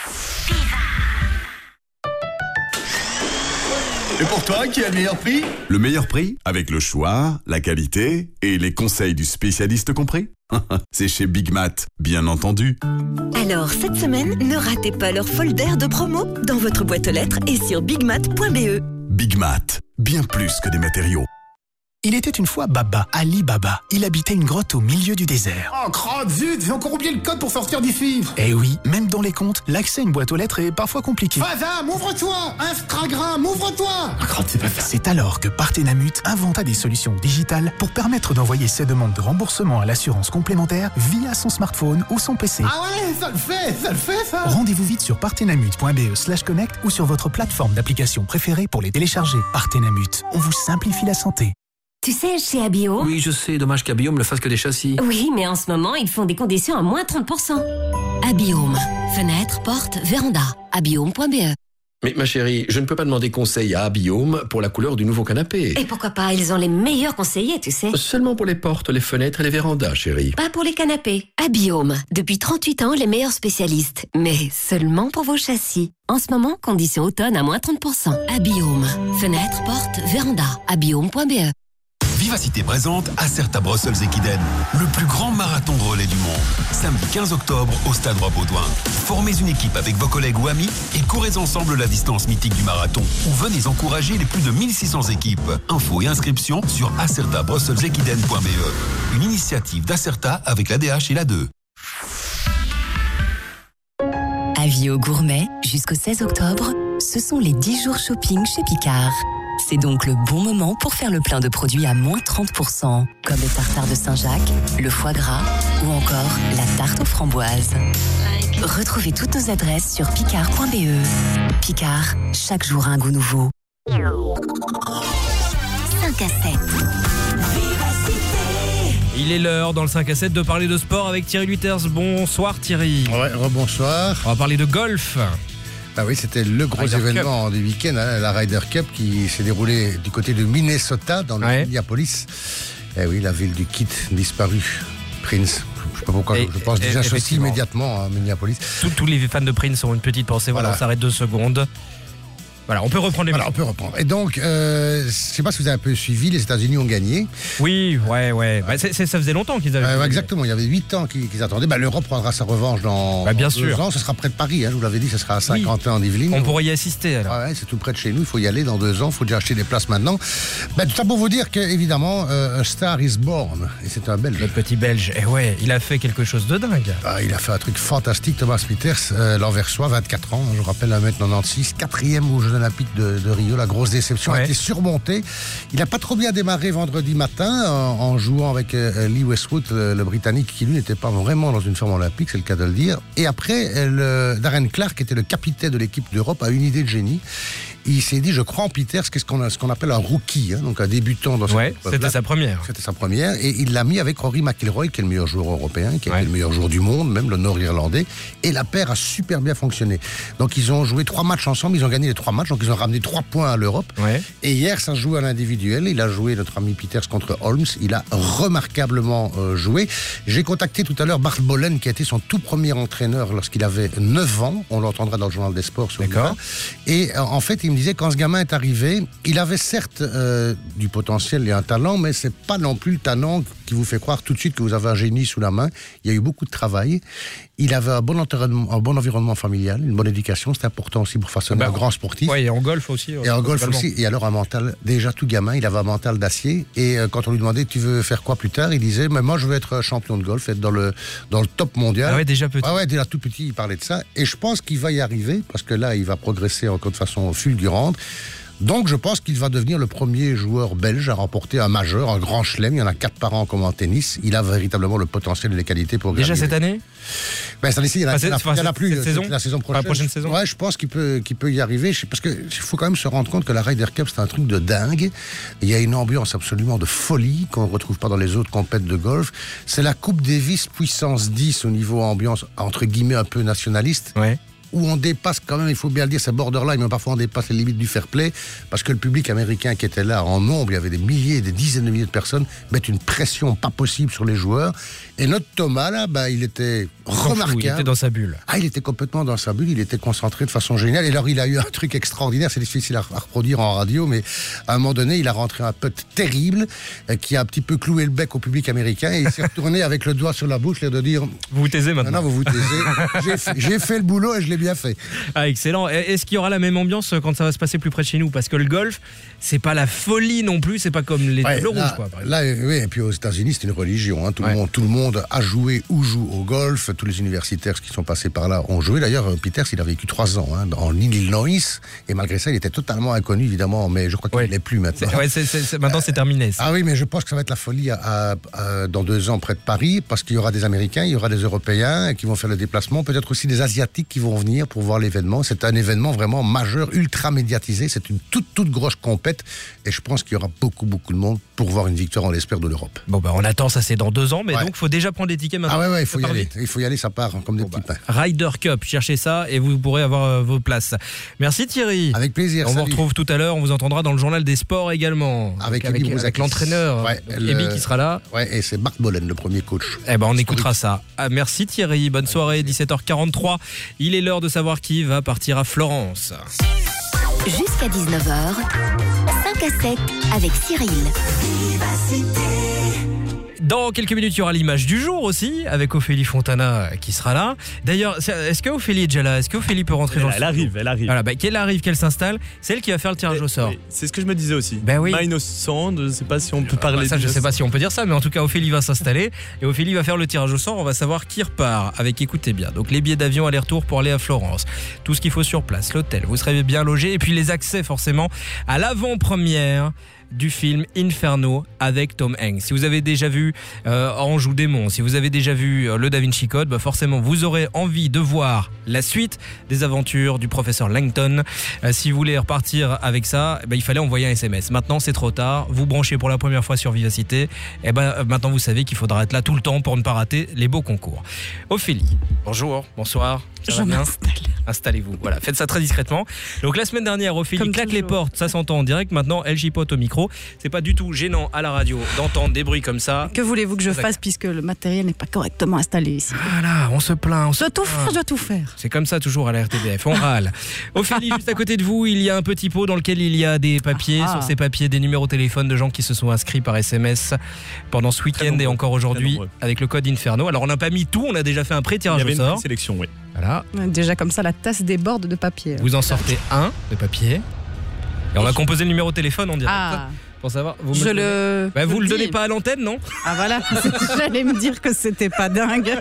Et pour toi, qui a le meilleur prix? Le meilleur prix, avec le choix, la qualité et les conseils du spécialiste compris. C'est chez Big Mat, bien entendu. Alors, cette semaine, ne ratez pas leur folder de promo dans votre boîte aux lettres et sur bigmat point b e. Big Mat, bien plus que des matériaux. Il était une fois Baba, Ali Baba. Il habitait une grotte au milieu du désert. Oh, crotte, zut, j'ai encore oublié le code pour sortir d'ici. Eh oui, même dans les comptes, l'accès à une boîte aux lettres est parfois compliqué. Fazam, ouvre-toi! Instagram, ouvre-toi! Oh, crotte, c'est pas fait. C'est alors que Partenamut inventa des solutions digitales pour permettre d'envoyer ses demandes de remboursement à l'assurance complémentaire via son smartphone ou son P C. Ah ouais, ça le fait, ça le fait, ça! Rendez-vous vite sur partenamut point b e slash connect ou sur votre plateforme d'application préférée pour les télécharger. Partenamut, on vous simplifie la santé. Tu sais, chez Abiome... Oui, je sais, dommage qu'Abiome ne fasse que des châssis. Oui, mais en ce moment, ils font des conditions à moins trente pour cent. Abiome. Fenêtre, porte, véranda. abiome point b e. Mais ma chérie, je ne peux pas demander conseil à Abiome pour la couleur du nouveau canapé. Et pourquoi pas, ils ont les meilleurs conseillers, tu sais. Seulement pour les portes, les fenêtres et les vérandas, chérie. Pas pour les canapés. Abiome. Depuis trente-huit ans, les meilleurs spécialistes. Mais seulement pour vos châssis. En ce moment, conditions automne à moins trente pour cent. Abiome. Fenêtre, porte, véranda. abiome point b e. Vivacité présente Acerta Brussels Equiden, le plus grand marathon de relais du monde. Samedi quinze octobre au Stade Roi-Baudouin. Formez une équipe avec vos collègues ou amis et courez ensemble la distance mythique du marathon. Ou venez encourager les plus de mille six cents équipes. Infos et inscriptions sur acerta brussels equiden point b e. Une initiative d'Acerta avec l'A D H et l'A deux. Avis aux gourmets, jusqu'au seize octobre, ce sont les dix jours shopping chez Picard. C'est donc le bon moment pour faire le plein de produits à moins trente pour cent, comme les tartares de Saint-Jacques, le foie gras ou encore la tarte aux framboises. Retrouvez toutes nos adresses sur picard point b e. Picard, chaque jour un goût nouveau. cinq à sept. Il est l'heure dans le cinq à sept de parler de sport avec Thierry Luters. Bonsoir Thierry. Ouais, rebonsoir. On va parler de golf. Ah oui, c'était le gros Ryder événement Cup. Du week-end, hein, la Ryder Cup qui s'est déroulée du côté de Minnesota, dans le ouais. Minneapolis. Eh oui, la ville du Kit disparu, Prince. Je sais pas pourquoi, et, je pense et, déjà ceci immédiatement à Minneapolis. Tous, tous les fans de Prince ont une petite pensée, voilà, voilà on s'arrête deux secondes. Voilà, on peut reprendre les Voilà, on peut reprendre. Et donc, euh, je ne sais pas si vous avez un peu suivi, les États-Unis ont gagné. Oui, ouais, ouais. Bah, c'est, c'est, ça faisait longtemps qu'ils avaient. Euh, exactement, il y avait huit ans qu'ils, qu'ils attendaient. Bah, L'Europe prendra sa revanche dans, bah, bien dans sûr. deux ans. Ce sera près de Paris, hein, je vous l'avais dit, ce sera à Saint-Quentin en Yvelines. On pourrait y assister alors. Ouais, c'est tout près de chez nous, il faut y aller dans deux ans, il faut déjà acheter des places maintenant. Bah, tout ça pour vous dire qu'évidemment, euh, A Star is Born, et c'est un Belge. Le petit Belge, et ouais, il a fait quelque chose de dingue. Ah, il a fait un truc fantastique, Thomas Pieters, euh, l'Anversois, vingt-quatre ans, je rappelle un mètre quatre-vingt-seize, quatrième aux Jeux Olympiques de, de Rio, la grosse déception ouais. a été surmontée. Il n'a pas trop bien démarré vendredi matin en, en jouant avec euh, Lee Westwood, le, le Britannique, qui lui n'était pas vraiment dans une forme olympique, c'est le cas de le dire. Et après, euh, le, Darren Clarke, qui était le capitaine de l'équipe d'Europe, a une idée de génie. Il s'est dit, je crois en Pieters, qu'est-ce qu'on, a, ce qu'on appelle un rookie, hein, donc un débutant dans ouais, cette c'était sa première. C'était sa première, et il l'a mis avec Rory McIlroy, qui est le meilleur joueur européen, qui est ouais. le meilleur joueur du monde, même le Nord-Irlandais, et la paire a super bien fonctionné. Donc ils ont joué trois matchs ensemble, ils ont gagné les trois matchs, donc ils ont ramené trois points à l'Europe. Ouais. Et hier, ça se joue à l'individuel. Il a joué, notre ami Pieters, contre Holmes. Il a remarquablement euh, joué. J'ai contacté tout à l'heure Bart Bolen, qui a été son tout premier entraîneur lorsqu'il avait neuf ans. On l'entendra dans le journal des sports. Sur D'accord. Et euh, en fait, il me disait, quand ce gamin est arrivé, il avait certes euh, du potentiel et un talent, mais c'est pas non plus le talent qui vous fait croire tout de suite que vous avez un génie sous la main. Il y a eu beaucoup de travail. Il avait un bon environnement, un bon environnement familial, une bonne éducation. C'est important aussi pour façonner bah, un grand sportif. Ouais, et en golf aussi. Et en golf aussi. Et alors un mental, déjà tout gamin, il avait un mental d'acier. Et euh, quand on lui demandait, tu veux faire quoi plus tard, il disait, mais moi je veux être champion de golf, être dans le, dans le top mondial. Ah ouais, déjà petit. Ah ouais, déjà tout petit, il parlait de ça. Et je pense qu'il va y arriver, parce que là, il va progresser encore de façon fulgurante. Donc je pense qu'il va devenir le premier joueur belge à remporter un majeur, un grand chelem. Il y en a quatre par an comme en tennis. Il a véritablement le potentiel et les qualités pour gagner. Déjà cette année ben, cette année, il y en a, enfin, il y en a, enfin, il y en a plus cette saison la saison prochaine. La prochaine saison. Ouais, je pense qu'il peut, qu'il peut y arriver. Parce qu'il faut quand même se rendre compte que la Ryder Cup, c'est un truc de dingue. Il y a une ambiance absolument de folie qu'on ne retrouve pas dans les autres compètes de golf. C'est la Coupe Davis puissance dix au niveau ambiance, entre guillemets, un peu nationaliste. Ouais. Où on dépasse quand même, il faut bien le dire, c'est borderline, mais parfois on dépasse les limites du fair play, parce que le public américain qui était là en nombre, il y avait des milliers, des dizaines de milliers de personnes, mettent une pression pas possible sur les joueurs. Et notre Thomas, là, bah, il était remarquable. Il était dans sa bulle. Ah, il était complètement dans sa bulle, il était concentré de façon géniale. Et alors, il a eu un truc extraordinaire, c'est difficile à, à reproduire en radio, mais à un moment donné, il a rentré un putt terrible, euh, qui a un petit peu cloué le bec au public américain, et il s'est retourné avec le doigt sur la bouche, l'air de dire... Vous vous taisez maintenant. Non, non, vous vous taisez. j'ai, fait, j'ai fait le boulot et je l'ai bien fait. Ah, excellent. Est-ce qu'il y aura la même ambiance quand ça va se passer plus près de chez nous? Parce que le golf, c'est pas la folie non plus, c'est pas comme les ouais, tables rouges, quoi. Là, oui, et puis aux États-Unis, c'est une religion. Hein. Tout, ouais. le monde, tout le monde a joué ou joue au golf. Tous les universitaires qui sont passés par là ont joué. D'ailleurs, Pieters, il a vécu trois ans hein, en Illinois, et malgré ça, il était totalement inconnu, évidemment. Mais je crois qu'il ouais. n'est plus maintenant. C'est, ouais, c'est, c'est, c'est, maintenant, c'est terminé. Ça. Ah oui, mais je pense que ça va être la folie à, à, à, dans deux ans près de Paris, parce qu'il y aura des Américains, il y aura des Européens qui vont faire le déplacement, peut-être aussi des Asiatiques qui vont venir pour voir l'événement. C'est un événement vraiment majeur, ultra médiatisé. C'est une toute, toute grosse compète. Et je pense qu'il y aura beaucoup, beaucoup de monde pour voir une victoire, on l'espère, de l'Europe. Bon, ben, on attend, ça c'est dans deux ans, mais ouais. donc il faut déjà prendre des tickets maintenant. Ah ouais, ouais, il faut y aller. Il faut y aller, ça part comme des bon, petits bah, pains. Ryder Cup, cherchez ça et vous pourrez avoir euh, vos places. Merci Thierry. Avec plaisir. On salut. vous retrouve tout à l'heure, on vous entendra dans le journal des sports également. Avec, avec, avec, avec l'entraîneur, ouais, Ebi le... qui sera là. Ouais, et c'est Bart Bolen, le premier coach. Eh ben, on écoutera ça. Ah, merci Thierry, bonne soirée, dix-sept heures quarante-trois. Il est l'heure de savoir qui va partir à Florence. Jusqu'à dix-neuf heures, cinq à sept avec Cyril. Dans quelques minutes, il y aura l'image du jour aussi, avec Ophélie Fontana qui sera là. D'ailleurs, est-ce qu'Ophélie est déjà là? Est-ce qu'Ophélie peut rentrer elle, dans le Elle arrive, elle arrive. Voilà, bah, qu'elle arrive, qu'elle s'installe. C'est elle qui va faire le tirage au sort. Oui, c'est ce que je me disais aussi. Ben oui. Pas innocent, je ne sais pas si on peut parler bah, ça, de je ne sais pas si on peut dire ça, mais en tout cas, Ophélie va s'installer. Et Ophélie va faire le tirage au sort. On va savoir qui repart avec, écoutez bien, donc les billets d'avion aller-retour pour aller à Florence. Tout ce qu'il faut sur place, l'hôtel, vous serez bien logé. Et puis les accès, forcément, à l'avant-première du film Inferno avec Tom Hanks. Si vous avez déjà vu euh, Ange ou Démon, si vous avez déjà vu euh, le Da Vinci Code, bah forcément vous aurez envie de voir la suite des aventures du professeur Langton. Euh, si vous voulez repartir avec ça, bah, il fallait envoyer un S M S. Maintenant c'est trop tard, vous branchez pour la première fois sur Vivacité, et bah, maintenant vous savez qu'il faudra être là tout le temps pour ne pas rater les beaux concours. Ophélie, bonjour, bonsoir. Ça Je va bien m'installe. Installez-vous. Voilà, faites ça très discrètement. Donc la semaine dernière, Ophélie Comme claque toujours. les portes, ça s'entend en direct. Maintenant, elle chipote au micro. C'est pas du tout gênant à la radio d'entendre des bruits comme ça. Que voulez-vous que je Exact. fasse puisque le matériel n'est pas correctement installé ici? Voilà, on se plaint. On Je se dois tout plaint. faire, je dois tout faire. C'est comme ça toujours à la R T B F, on râle. Ophélie, juste à côté de vous, il y a un petit pot dans lequel il y a des papiers. Ah. Sur ces papiers, des numéros de téléphone de gens qui se sont inscrits par S M S pendant ce week-end et encore aujourd'hui avec le code Inferno. Alors on n'a pas mis tout, on a déjà fait un Il pré-tirage y avait au une sort. petite sélection, oui. Voilà, Déjà comme ça, la tasse déborde de papier. vous en sortez un de papier. Et on va composer le numéro de téléphone en direct. Ah, Pour savoir, vous me je donnez- le. Bah, vous je le dis. donnez pas à l'antenne, non? Ah voilà, j'allais me dire que c'était pas dingue.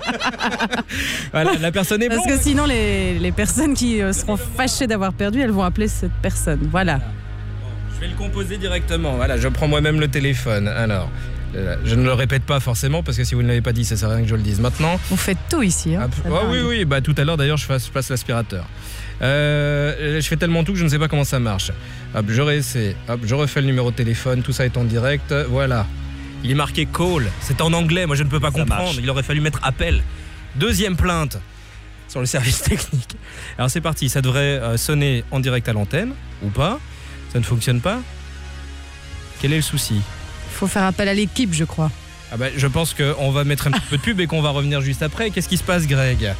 Voilà, la personne est Parce blonde. que sinon, les, les personnes qui euh, seront fâchées d'avoir perdu, elles vont appeler cette personne. Voilà. Je vais le composer directement. Voilà, je prends moi-même le téléphone. Alors, euh, je ne le répète pas forcément parce que si vous ne l'avez pas dit, ça sert à rien que je le dise maintenant. On fait tout ici. Hein. Ah, oh, oui, oui, bah tout à l'heure d'ailleurs, je passe, je passe l'aspirateur. Euh, je fais tellement tout que je ne sais pas comment ça marche. Hop, je réessaie. Hop, je refais le numéro de téléphone. Tout ça est en direct. Voilà. Il est marqué call. C'est en anglais. Moi, je ne peux pas Ça comprendre. marche. Il aurait fallu mettre appel. Deuxième plainte sur le service technique. Alors c'est parti. Ça devrait euh, sonner en direct à l'antenne ou pas. Ça ne fonctionne pas. Quel est le souci? Il faut faire appel à l'équipe, je crois. Ah bah, je pense qu'on va mettre un petit peu de pub et qu'on va revenir juste après. Qu'est-ce qui se passe, Greg?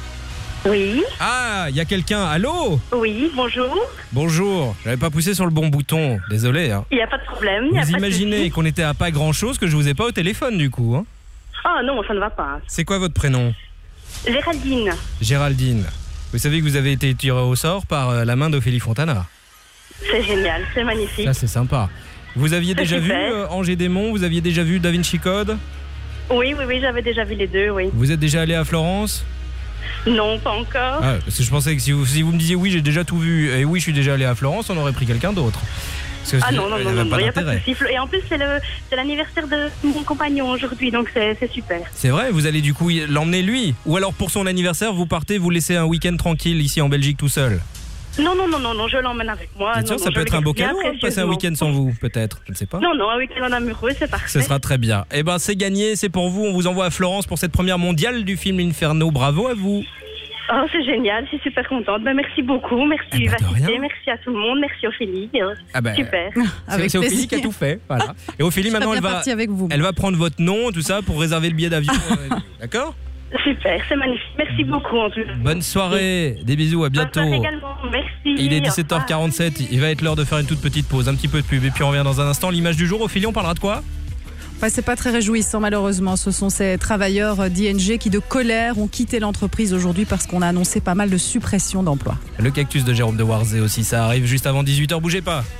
Oui. Ah, il y a quelqu'un. Allô? Oui, bonjour. Bonjour. J'avais pas poussé sur le bon bouton. Désolé. Hein. Il n'y a pas de problème. il y a Vous pas de imaginez souci. qu'on était à pas grand-chose, que je vous ai pas au téléphone du coup. Hein. Ah non, ça ne va pas. C'est quoi votre prénom? Géraldine. Géraldine. Vous savez que vous avez été tiré au sort par euh, la main d'Ophélie Fontana. C'est génial, c'est magnifique. Ça, c'est sympa. Vous aviez C'est déjà vu super. euh, Angers Démon? Vous aviez déjà vu Da Vinci Code? Oui, oui, oui, j'avais déjà vu les deux, oui. Vous êtes déjà allé à Florence? Non, pas encore. Ah, parce que je pensais que si vous, si vous me disiez oui, j'ai déjà tout vu, et oui, je suis déjà allé à Florence, on aurait pris quelqu'un d'autre. Parce que Ah c'est- non, non, il y non, avait non, pas il n'y a pas de d'intérêt. souci. Et en plus, c'est le- c'est l'anniversaire de mon compagnon aujourd'hui, donc c'est c'est super. C'est vrai, vous allez du coup y- l'emmener lui? Ou alors pour son anniversaire, vous partez, vous laissez un week-end tranquille ici en Belgique tout seul? Non, non, non, non, non, je l'emmène avec moi. C'est Non, sûr, non, ça je peut le être un garde beau bien cadeau, hein, de passer un précieusement. week-end sans vous, peut-être, je ne sais pas. Non, non, un week-end en amoureux, c'est parfait. Ce sera très bien. Eh ben, c'est gagné, c'est pour vous. On vous envoie à Florence pour cette première mondiale du film Inferno. Bravo à vous. Oh, c'est génial, je suis super contente. Ben, merci beaucoup, merci Vivacité, merci à tout le monde, merci Ophélie. Ah ben, Super. C'est c'est Ophélie qui a tout fait. Voilà. Et Ophélie, Je serais maintenant, elle bien va, partie avec vous. elle va prendre votre nom, tout ça, pour réserver le billet d'avion. euh, D'accord? Super, c'est magnifique. Merci beaucoup en tout cas. Bonne soirée, des bisous, à bientôt. Bonne soirée également, merci. Il est Au dix-sept heures quarante-sept, il va être l'heure de faire une toute petite pause, un petit peu de pub, et puis on revient dans un instant. L'image du jour, Ophélie, on parlera de quoi? Ouais, c'est pas très réjouissant malheureusement. Ce sont ces travailleurs d'I N G qui, de colère, ont quitté l'entreprise aujourd'hui parce qu'on a annoncé pas mal de suppression d'emplois. Le cactus de Jérôme de Warzé aussi, ça arrive juste avant dix-huit heures, bougez pas.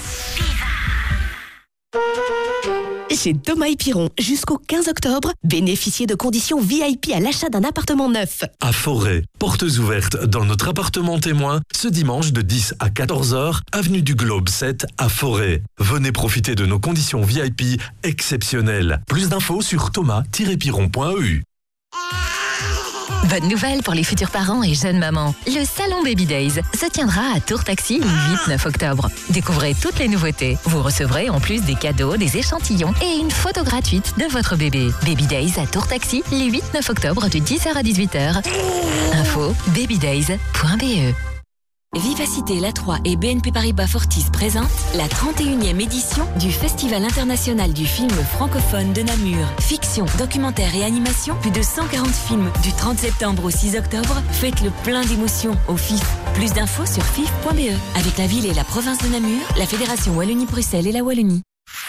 Chez Thomas et Piron, jusqu'au quinze octobre, bénéficiez de conditions V I P à l'achat d'un appartement neuf. À Forêt, portes ouvertes dans notre appartement témoin ce dimanche de dix à quatorze heures, avenue du Globe sept à Forêt. Venez profiter de nos conditions V I P exceptionnelles. Plus d'infos sur thomas tiret piron point e u. Bonne nouvelle pour les futurs parents et jeunes mamans. Le salon Baby Days se tiendra à Tour Taxi le huit neuf octobre. Découvrez toutes les nouveautés. Vous recevrez en plus des cadeaux, des échantillons et une photo gratuite de votre bébé. Baby Days à Tour Taxi le huit neuf octobre de dix heures à dix-huit heures. Info babydays point b e. Vivacité La Troyes et B N P Paribas Fortis présentent la trente et unième édition du Festival international du film francophone de Namur. Fiction, documentaire et animation, plus de cent quarante films du trente septembre au six octobre. Faites le plein d'émotions au F I F. Plus d'infos sur F I F point b e. Avec la ville et la province de Namur, la Fédération Wallonie-Bruxelles et la Wallonie.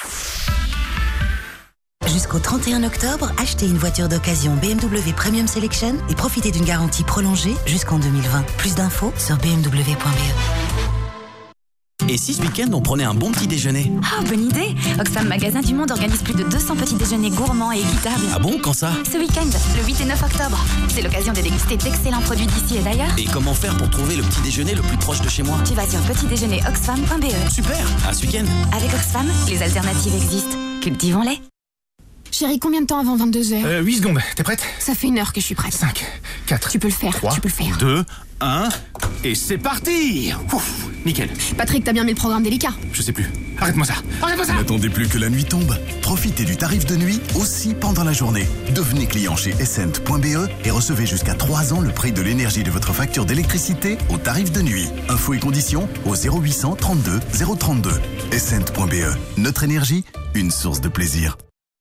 Jusqu'au trente et un octobre, achetez une voiture d'occasion B M W Premium Selection et profitez d'une garantie prolongée jusqu'en deux mille vingt. Plus d'infos sur b m w point b e. Et si ce week-end on prenait un bon petit déjeuner? Oh, bonne idée! Oxfam Magasin du Monde organise plus de deux cents petits déjeuners gourmands et équitables. Ah bon, quand ça? Ce week-end, le huit et neuf octobre. C'est l'occasion de déguster d'excellents produits d'ici et d'ailleurs. Et comment faire pour trouver le petit déjeuner le plus proche de chez moi? Tu vas sur petit déjeuner oxfam point b e. Super! À ce week-end! Avec Oxfam, les alternatives existent. Cultivons-les. Chérie, combien de temps avant vingt-deux heures? Euh, huit secondes, t'es prête? Ça fait une heure que je suis prête. cinq, quatre. Tu peux le faire, trois, tu peux le faire. deux, un, et c'est parti. Ouf, nickel. Patrick, t'as bien mis le programme délicat. Je sais plus. Arrête-moi ça. Arrête-moi ça. N'attendez plus que la nuit tombe. Profitez du tarif de nuit aussi pendant la journée. Devenez client chez essent point b e et recevez jusqu'à trois ans le prix de l'énergie de votre facture d'électricité au tarif de nuit. Infos et conditions au zéro huit cent trente-deux zéro trente-deux. essent point b e. Notre énergie, une source de plaisir.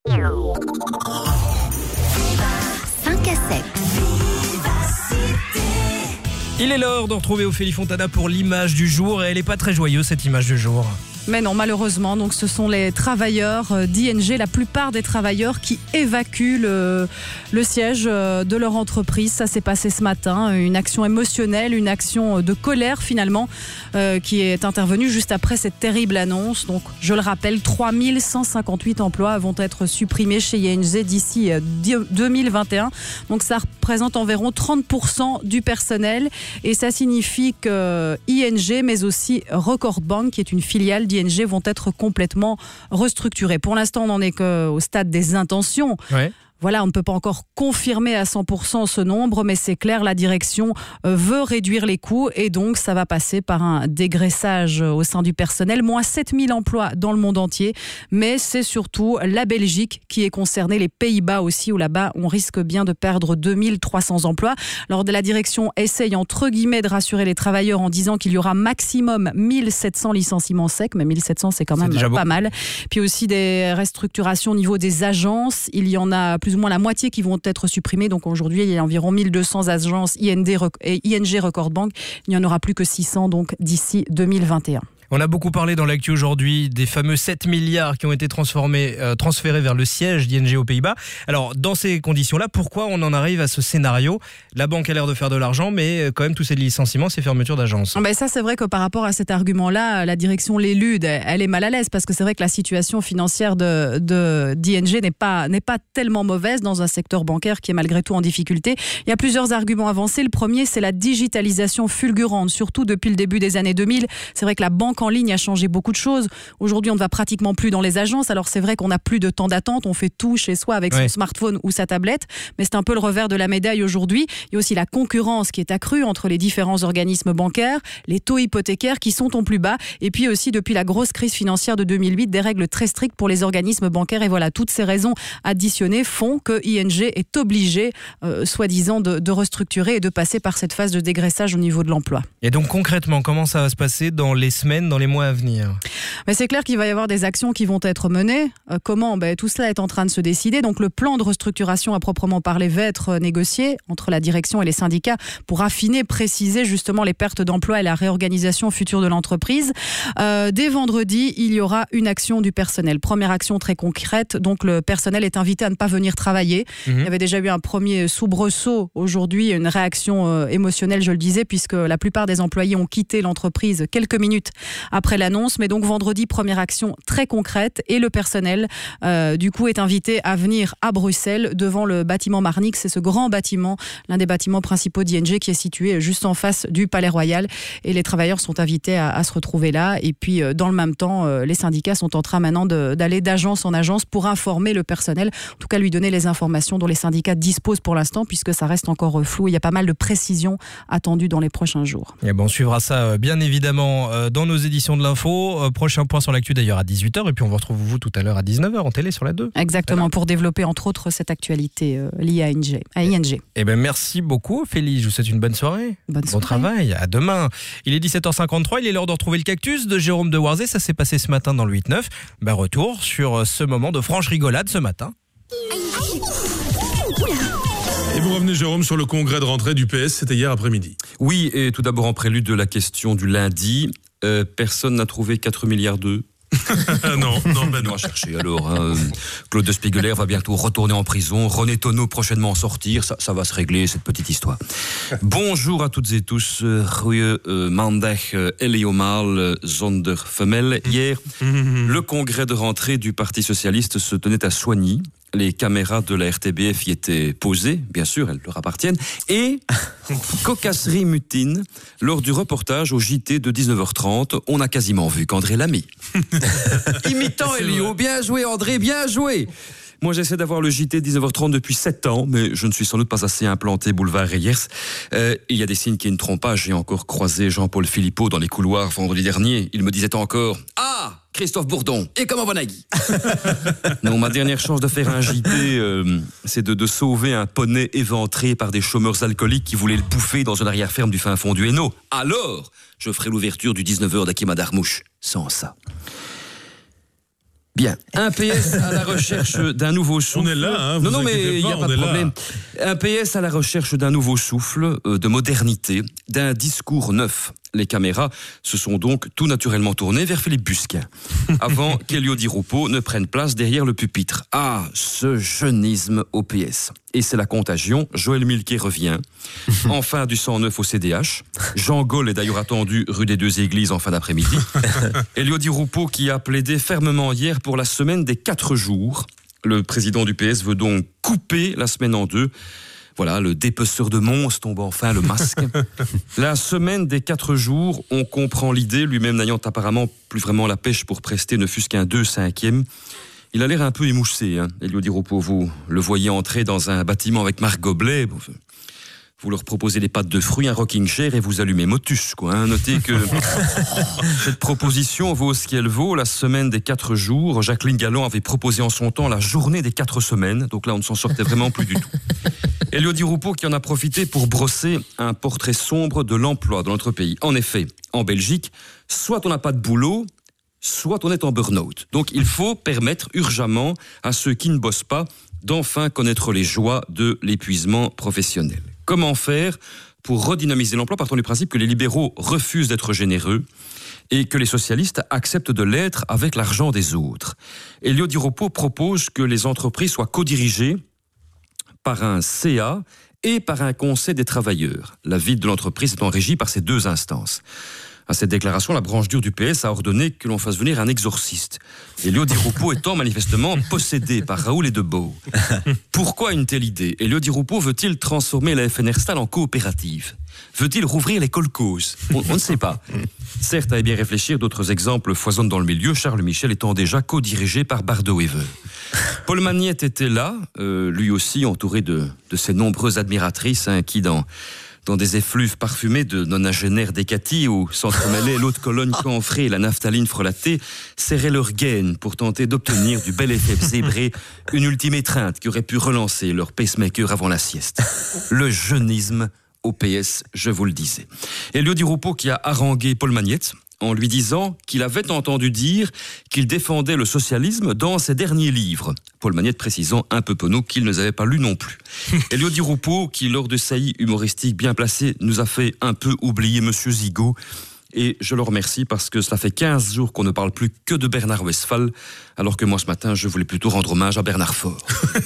cinq à sept. Il est l'heure de retrouver Ophélie Fontana pour l'image du jour et elle n'est pas très joyeuse cette image du jour. Mais non, malheureusement, donc ce sont les travailleurs d'I N G, la plupart des travailleurs qui évacuent le, le siège de leur entreprise. Ça s'est passé ce matin, une action émotionnelle, une action de colère finalement, euh, qui est intervenue juste après cette terrible annonce. Donc, je le rappelle, trois mille cent cinquante-huit emplois vont être supprimés chez I N G d'ici deux mille vingt et un. Donc, ça représente environ trente pour cent du personnel et ça signifie que I N G, mais aussi Record Bank, qui est une filiale d'I N G, vont être complètement restructurés. Pour l'instant, on n'en est qu'au stade des intentions. Ouais. Voilà, on ne peut pas encore confirmer à cent pour cent ce nombre, mais c'est clair, la direction veut réduire les coûts et donc ça va passer par un dégraissage au sein du personnel. Moins sept mille emplois dans le monde entier, mais c'est surtout la Belgique qui est concernée, les Pays-Bas aussi, où là-bas, on risque bien de perdre deux mille trois cents emplois. Alors, la direction essaye entre guillemets de rassurer les travailleurs en disant qu'il y aura maximum mille sept cents licenciements secs, mais mille sept cents, c'est quand même c'est pas mal. Puis aussi des restructurations au niveau des agences. Il y en a plus ou moins la moitié qui vont être supprimées. Donc aujourd'hui, il y a environ mille deux cents agences I N D et I N G Record Bank. Il n'y en aura plus que six cents donc d'ici deux mille vingt et un. On a beaucoup parlé dans l'actu aujourd'hui des fameux sept milliards qui ont été transformés, euh, transférés vers le siège d'I N G aux Pays-Bas. Alors, dans ces conditions-là, pourquoi on en arrive à ce scénario ? La banque a l'air de faire de l'argent, mais quand même, tous ces licenciements, ces fermetures d'agences. Ben ça, c'est vrai que par rapport à cet argument-là, la direction l'élude, elle est mal à l'aise parce que c'est vrai que la situation financière de, de, d'I N G n'est pas, n'est pas tellement mauvaise dans un secteur bancaire qui est malgré tout en difficulté. Il y a plusieurs arguments avancés. Le premier, c'est la digitalisation fulgurante, surtout depuis le début des années deux mille. C'est vrai que la banque en ligne a changé beaucoup de choses. Aujourd'hui, on ne va pratiquement plus dans les agences. Alors, c'est vrai qu'on n'a plus de temps d'attente. On fait tout chez soi avec son ouais. smartphone ou sa tablette. Mais c'est un peu le revers de la médaille aujourd'hui. Il y a aussi la concurrence qui est accrue entre les différents organismes bancaires, les taux hypothécaires qui sont au plus bas. Et puis aussi, depuis la grosse crise financière de deux mille huit, des règles très strictes pour les organismes bancaires. Et voilà, toutes ces raisons additionnées font que I N G est obligé, euh, soi-disant, de, de restructurer et de passer par cette phase de dégraissage au niveau de l'emploi. Et donc, concrètement, comment ça va se passer dans les semaines, dans les mois à venir ? Mais c'est clair qu'il va y avoir des actions qui vont être menées. Euh, comment ? Ben, tout cela est en train de se décider. Donc le plan de restructuration à proprement parler va être négocié entre la direction et les syndicats pour affiner, préciser justement les pertes d'emplois et la réorganisation future de l'entreprise. Euh, dès vendredi, il y aura une action du personnel. Première action très concrète. Donc le personnel est invité à ne pas venir travailler. Mmh. Il y avait déjà eu un premier soubresaut aujourd'hui, une réaction euh, émotionnelle, je le disais, puisque la plupart des employés ont quitté l'entreprise quelques minutes après l'annonce. Mais donc vendredi, première action très concrète et le personnel euh, du coup est invité à venir à Bruxelles devant le bâtiment Marnix. C'est ce grand bâtiment, l'un des bâtiments principaux d'I N G qui est situé juste en face du Palais Royal et les travailleurs sont invités à, à se retrouver là et puis euh, dans le même temps euh, les syndicats sont en train maintenant de, d'aller d'agence en agence pour informer le personnel, en tout cas lui donner les informations dont les syndicats disposent pour l'instant puisque ça reste encore flou. Il y a pas mal de précisions attendues dans les prochains jours. Et bon, on suivra ça bien évidemment dans nos éditions de l'info. Prochain point sur l'actu d'ailleurs à dix-huit heures et puis on vous retrouve vous tout à l'heure à dix-neuf heures en télé sur la deux. Exactement, voilà. Pour développer entre autres cette actualité euh, liée à I N G. À I N G. Eh ben merci beaucoup Ophélie, je vous souhaite une bonne soirée. Bonne bon soirée. travail, à demain. Il est dix-sept heures cinquante-trois, il est l'heure de retrouver le cactus de Jérôme de Warzé, ça s'est passé ce matin dans le huit neuf. Ben retour sur ce moment de franche rigolade ce matin. Et vous revenez, Jérôme, sur le congrès de rentrée du P S, c'était hier après-midi. Oui, et tout d'abord en prélude de la question du lundi, euh, personne n'a trouvé quatre milliards deux. non, non, ben non. On va chercher alors. Hein. Claude de Spiegeler va bientôt retourner en prison. René Tonneau prochainement en sortir. Ça, ça va se régler, cette petite histoire. Bonjour à toutes et tous. Goeie maandag helemaal zonder femelle. Hier, le congrès de rentrée du Parti Socialiste se tenait à Soigny. Les caméras de la R T B F y étaient posées, bien sûr, elles leur appartiennent. Et, cocasserie mutine, lors du reportage au J T de dix-neuf heures trente, on a quasiment vu qu'André Lamy. Imitant Elio, bien joué André, bien joué. Moi, j'essaie d'avoir le J T dix-neuf heures trente depuis sept ans, mais je ne suis sans doute pas assez implanté boulevard Reyers. Euh, il y a des signes qui ne trompent pas. J'ai encore croisé Jean-Paul Philippot dans les couloirs vendredi dernier. Il me disait encore « Ah, Christophe Bourdon, et comment va Nagui ?» Non, ma dernière chance de faire un J T, euh, c'est de, de sauver un poney éventré par des chômeurs alcooliques qui voulaient le bouffer dans une arrière-ferme du fin fond du Hainaut. Alors, je ferai l'ouverture du dix-neuf heures d'Akima Darmouche. Sans ça. Bien, un P S à la recherche d'un nouveau souffle. On est là, hein, vous Non, non, mais il n'y a pas de problème. Là. Un P S à la recherche d'un nouveau souffle, euh, de modernité, d'un discours neuf. Les caméras se sont donc tout naturellement tournées vers Philippe Busquin, avant qu'Elio Di Rupo ne prenne place derrière le pupitre. Ah, ce jeunisme au P S. Et c'est la contagion. Joël Milquet revient. Enfin du sang neuf au C D H. Jean Gaulle est d'ailleurs attendu rue des Deux Églises en fin d'après-midi. Elio Di Rupo qui a plaidé fermement hier pour la semaine des quatre jours. Le président du P S veut donc couper la semaine en deux. Voilà, le dépeceur de monstres tombe enfin le masque. La semaine des quatre jours, on comprend l'idée, lui-même n'ayant apparemment plus vraiment la pêche pour prester ne fût-ce qu'un deux cinquième. Il a l'air un peu émoussé, hein, Elio Di Rupo. Vous le voyez entrer dans un bâtiment avec Marc Goblet. Vous leur proposez des pâtes de fruits, un rocking chair et vous allumez Motus, quoi. Hein. Notez que cette proposition vaut ce qu'elle vaut. La semaine des quatre jours, Jacqueline Galland avait proposé en son temps la journée des quatre semaines. Donc là, on ne s'en sortait vraiment plus du tout. Elio Di Rupo qui en a profité pour brosser un portrait sombre de l'emploi dans notre pays. En effet, en Belgique, soit on n'a pas de boulot, soit on est en burn-out. Donc il faut permettre urgemment à ceux qui ne bossent pas d'enfin connaître les joies de l'épuisement professionnel. Comment faire pour redynamiser l'emploi, partant du principe que les libéraux refusent d'être généreux et que les socialistes acceptent de l'être avec l'argent des autres. Elio Di Rupo propose que les entreprises soient codirigées par un C A et par un conseil des travailleurs. La vie de l'entreprise étant régie par ces deux instances. À cette déclaration, la branche dure du P S a ordonné que l'on fasse venir un exorciste. Elio Di Rupo étant manifestement possédé par Raoul et Debeau. Pourquoi une telle idée? Elio Di Rupo veut-il transformer la F N R Stal en coopérative? Veut-il rouvrir les kolkhozes? on, on ne sait pas. Certes, à y bien réfléchir, d'autres exemples foisonnent dans le milieu, Charles Michel étant déjà co-dirigé par Bardot Wever. Paul Magnette était là, euh, lui aussi entouré de, de ses nombreuses admiratrices, hein, qui dans... dans des effluves parfumés de nonagénaires Décati où s'entremêlaient l'eau de Cologne camphrée et la naphtaline frelatée, serraient leurs gaines pour tenter d'obtenir du bel effet zébré une ultime étreinte qui aurait pu relancer leur pacemaker avant la sieste. Le jeunisme au P S, je vous le disais. Elio Di Rupo qui a harangué Paul Magnette en lui disant qu'il avait entendu dire qu'il défendait le socialisme dans ses derniers livres. Paul Magnette précisant un peu penaud qu'il ne les avait pas lus non plus. Elio Di Rupo, qui lors de saillies humoristiques bien placées, nous a fait un peu oublier Monsieur Zigo. Et je le remercie parce que cela fait quinze jours qu'on ne parle plus que de Bernard Westphal, alors que moi ce matin, je voulais plutôt rendre hommage à Bernard Faure.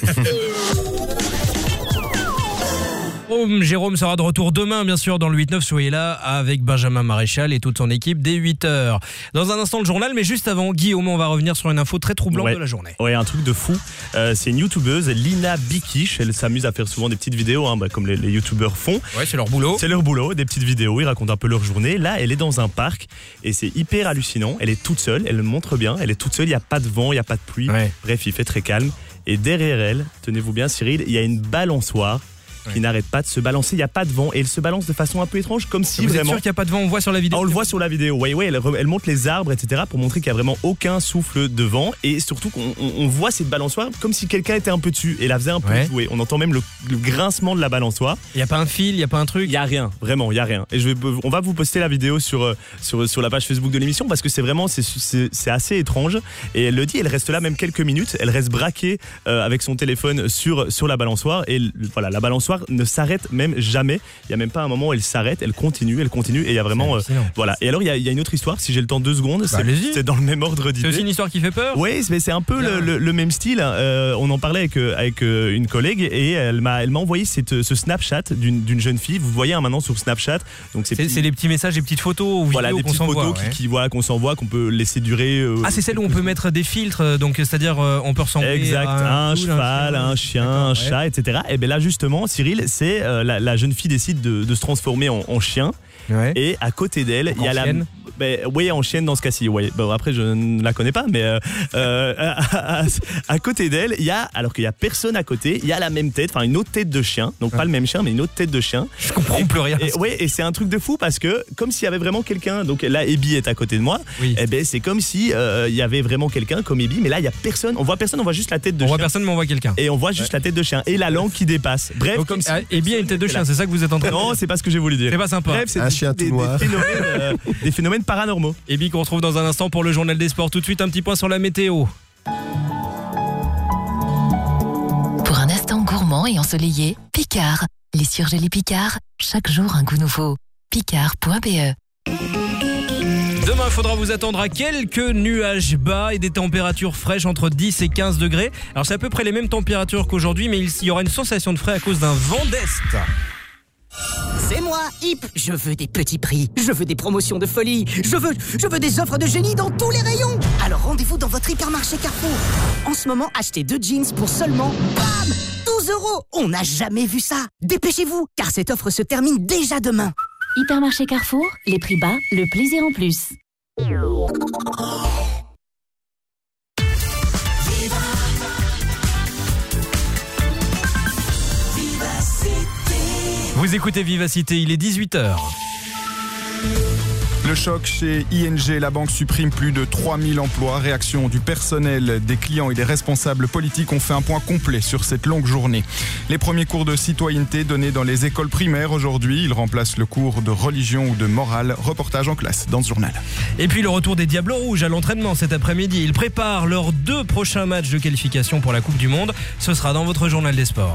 Jérôme sera de retour demain, bien sûr, dans le huit neuf. Soyez là avec Benjamin Maréchal et toute son équipe dès huit heures. Dans un instant, le journal, mais juste avant, Guillaume, on va revenir sur une info très troublante ouais. de la journée. Ouais, un truc de fou. Euh, c'est une youtubeuse, Lina Bikish. Elle s'amuse à faire souvent des petites vidéos, hein, bah, comme les, les youtubeurs font. Ouais, c'est leur boulot. C'est leur boulot, des petites vidéos. Ils racontent un peu leur journée. Là, elle est dans un parc et c'est hyper hallucinant. Elle est toute seule, elle le montre bien. Elle est toute seule, il n'y a pas de vent, il n'y a pas de pluie. Ouais. Bref, il fait très calme. Et derrière elle, tenez-vous bien, Cyril, il y a une balançoire. Qui ouais. n'arrête pas de se balancer, il n'y a pas de vent et elle se balance de façon un peu étrange comme si Vous vraiment... êtes sûr qu'il n'y a pas de vent, on voit sur la vidéo? Ah, on le voit sur la vidéo, oui, oui, elle, elle monte les arbres, et cetera pour montrer qu'il n'y a vraiment aucun souffle de vent et surtout qu'on on, on voit cette balançoire comme si quelqu'un était un peu dessus et la faisait un peu ouais. jouer. On entend même le, le grincement de la balançoire. Il n'y a pas un fil, il n'y a pas un truc? Il n'y a rien, vraiment, il n'y a rien. Et je vais, on va vous poster la vidéo sur, sur, sur la page Facebook de l'émission parce que c'est vraiment, c'est, c'est, c'est assez étrange et elle le dit, elle reste là même quelques minutes, elle reste braquée euh, avec son téléphone sur, sur la balançoire et voilà, la balançoire ne s'arrête même jamais. Il n'y a même pas un moment où elle s'arrête, elle continue, elle continue et il y a vraiment... Euh, voilà. Et alors il y, a, il y a une autre histoire, si j'ai le temps deux secondes, bah, c'est, c'est dans le même ordre d'idée. C'est aussi une histoire qui fait peur? Oui, mais c'est un peu le, le, le même style. Euh, on en parlait avec, avec euh, une collègue et elle m'a, elle m'a envoyé cette, ce Snapchat d'une, d'une jeune fille. Vous voyez hein, maintenant sur Snapchat. Donc c'est, c'est, petits... c'est des petits messages, des petites photos ou voilà, vidéos des petites qu'on photos s'envoie, qui, ouais. qui, voilà, qu'on s'envoie, qu'on peut laisser durer. Euh, ah, c'est celle où on peut mettre des filtres, donc c'est-à-dire euh, on peut ressembler exact, à un, un cool, cheval, un chien, un, un chat, ouais. et cetera. Et bien là justement, Cyril, c'est euh, la, la jeune fille décide de, de se transformer en, en chien. Ouais. Et à côté d'elle, il y a la, Ben, oui, en chienne dans ce cas-ci. Oui. Bon, après, je ne la connais pas, mais euh, euh, à, à, à côté d'elle, il y a, alors qu'il n'y a personne à côté, il y a la même tête, enfin une autre tête de chien. Donc, ouais. pas le même chien, mais une autre tête de chien. Je comprends et, plus rien. Et, ouais, et c'est un truc de fou parce que, comme s'il y avait vraiment quelqu'un, donc là, Ebi est à côté de moi, oui. et ben, c'est comme si euh, il y avait vraiment quelqu'un comme Ebi, mais là, il n'y a personne. On voit personne, on voit juste la tête de on chien. On voit personne, mais on voit quelqu'un. Et on voit juste ouais. la tête de chien et la langue qui dépasse. Bref, donc, comme si Ebi a une tête de chien, c'est ça que vous êtes en train de dire? Non, c'est pas ce que j'ai voulu dire. C'est pas sympa. Bref, c'est un des, chien des, tout noir. Des, phénomènes, euh, des phénomènes paranormaux. Ebi qu'on retrouve dans un instant pour le journal des sports. Tout de suite, un petit point sur la météo. Pour un instant gourmand et ensoleillé, Picard. Les surgelés Picard, chaque jour un goût nouveau. Picard point b e. Demain, il faudra vous attendre à quelques nuages bas et des températures fraîches entre dix et quinze degrés. Alors, c'est à peu près les mêmes températures qu'aujourd'hui, mais il y aura une sensation de frais à cause d'un vent d'est. C'est moi, Hip. Je veux des petits prix, je veux des promotions de folie, je veux, je veux des offres de génie dans tous les rayons. Alors rendez-vous dans votre hypermarché Carrefour. En ce moment, achetez deux jeans pour seulement, bam, douze euros. On n'a jamais vu ça. Dépêchez-vous, car cette offre se termine déjà demain. Hypermarché Carrefour, les prix bas, le plaisir en plus. Vous écoutez Vivacité, il est dix-huit heures. Le choc chez I N G, la banque supprime plus de trois mille emplois. Réaction du personnel, des clients et des responsables politiques ont fait un point complet sur cette longue journée. Les premiers cours de citoyenneté donnés dans les écoles primaires aujourd'hui, ils remplacent le cours de religion ou de morale. Reportage en classe dans ce journal. Et puis le retour des Diables Rouges à l'entraînement cet après-midi. Ils préparent leurs deux prochains matchs de qualification pour la Coupe du Monde. Ce sera dans votre journal des sports.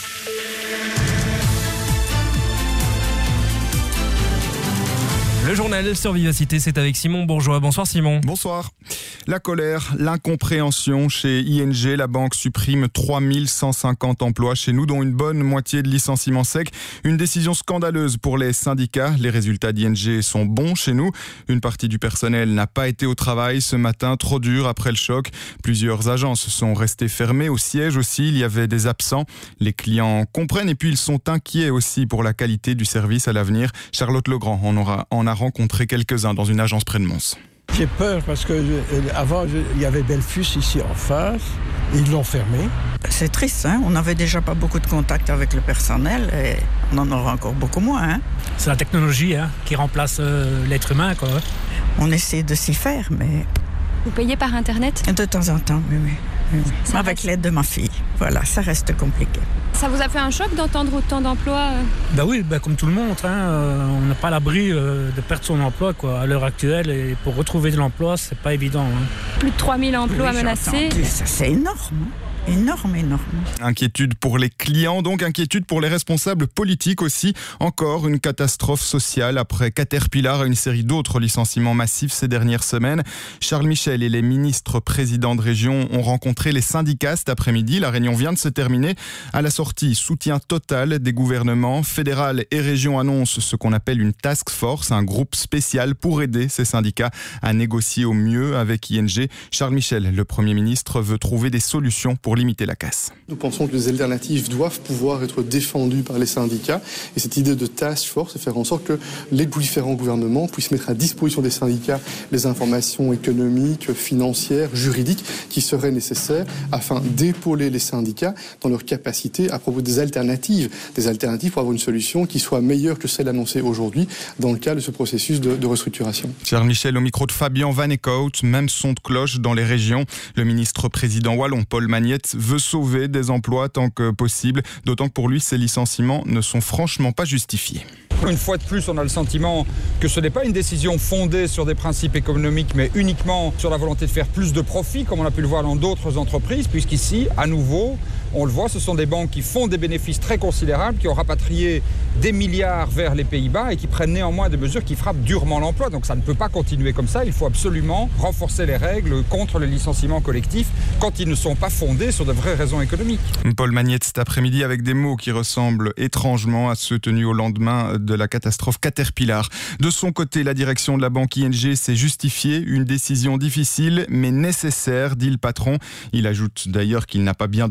Le journal sur Vivacité, c'est avec Simon Bourgeois. Bonsoir Simon. Bonsoir. La colère, l'incompréhension chez I N G. La banque supprime trois mille cent cinquante emplois chez nous, dont une bonne moitié de licenciements secs. Une décision scandaleuse pour les syndicats. Les résultats d'I N G sont bons chez nous. Une partie du personnel n'a pas été au travail ce matin, trop dur après le choc. Plusieurs agences sont restées fermées. Au siège aussi, il y avait des absents. Les clients comprennent et puis ils sont inquiets aussi pour la qualité du service à l'avenir. Charlotte Legrand en aura en a rencontré quelques-uns dans une agence près de Mons. J'ai peur parce que je, avant je, il y avait Belfus ici en face, ils l'ont fermé. C'est triste, hein? On n'avait déjà pas beaucoup de contact avec le personnel et on en aura encore beaucoup moins. Hein? C'est la technologie hein, qui remplace euh, l'être humain, quoi. On essaie de s'y faire, mais... Vous payez par Internet? De temps en temps, oui, oui. oui. Avec l'aide de ma fille. Voilà, ça reste compliqué. Ça vous a fait un choc d'entendre autant d'emplois? Ben oui, ben comme tout le monde, hein, euh, on n'a pas l'abri euh, de perdre son emploi quoi, à l'heure actuelle. Et pour retrouver de l'emploi, c'est pas évident. Hein. Plus de trois mille emplois oui, menacés. Ça, c'est énorme. Énorme, énorme. Inquiétude pour les clients, donc inquiétude pour les responsables politiques aussi. Encore une catastrophe sociale après Caterpillar et une série d'autres licenciements massifs ces dernières semaines. Charles Michel et les ministres présidents de région ont rencontré les syndicats cet après-midi. La réunion vient de se terminer. À la sortie, soutien total des gouvernements. Fédéral et région annoncent ce qu'on appelle une task force, un groupe spécial pour aider ces syndicats à négocier au mieux avec I N G. Charles Michel, le Premier ministre, veut trouver des solutions pour limiter la casse. Nous pensons que les alternatives doivent pouvoir être défendues par les syndicats et cette idée de task force, c'est faire en sorte que les différents gouvernements puissent mettre à disposition des syndicats les informations économiques, financières, juridiques qui seraient nécessaires afin d'épauler les syndicats dans leur capacité à propos des alternatives, des alternatives pour avoir une solution qui soit meilleure que celle annoncée aujourd'hui dans le cadre de ce processus de, de restructuration. Charles Michel au micro de Fabien Van Eekhout, même son de cloche dans les régions. Le ministre président wallon Paul Magnette veut sauver des emplois tant que possible, d'autant que pour lui, ces licenciements ne sont franchement pas justifiés. Une fois de plus, on a le sentiment que ce n'est pas une décision fondée sur des principes économiques, mais uniquement sur la volonté de faire plus de profit, comme on a pu le voir dans d'autres entreprises, puisqu'ici, à nouveau, on le voit, ce sont des banques qui font des bénéfices très considérables, qui ont rapatrié des milliards vers les Pays-Bas et qui prennent néanmoins des mesures qui frappent durement l'emploi. Donc ça ne peut pas continuer comme ça. Il faut absolument renforcer les règles contre les licenciements collectifs quand ils ne sont pas fondés sur de vraies raisons économiques. Paul Magnette cet après-midi avec des mots qui ressemblent étrangement à ceux tenus au lendemain de la catastrophe Caterpillar. De son côté, la direction de la banque I N G s'est justifiée. Une décision difficile mais nécessaire, dit le patron. Il ajoute d'ailleurs qu'il n'a pas bien dormi avant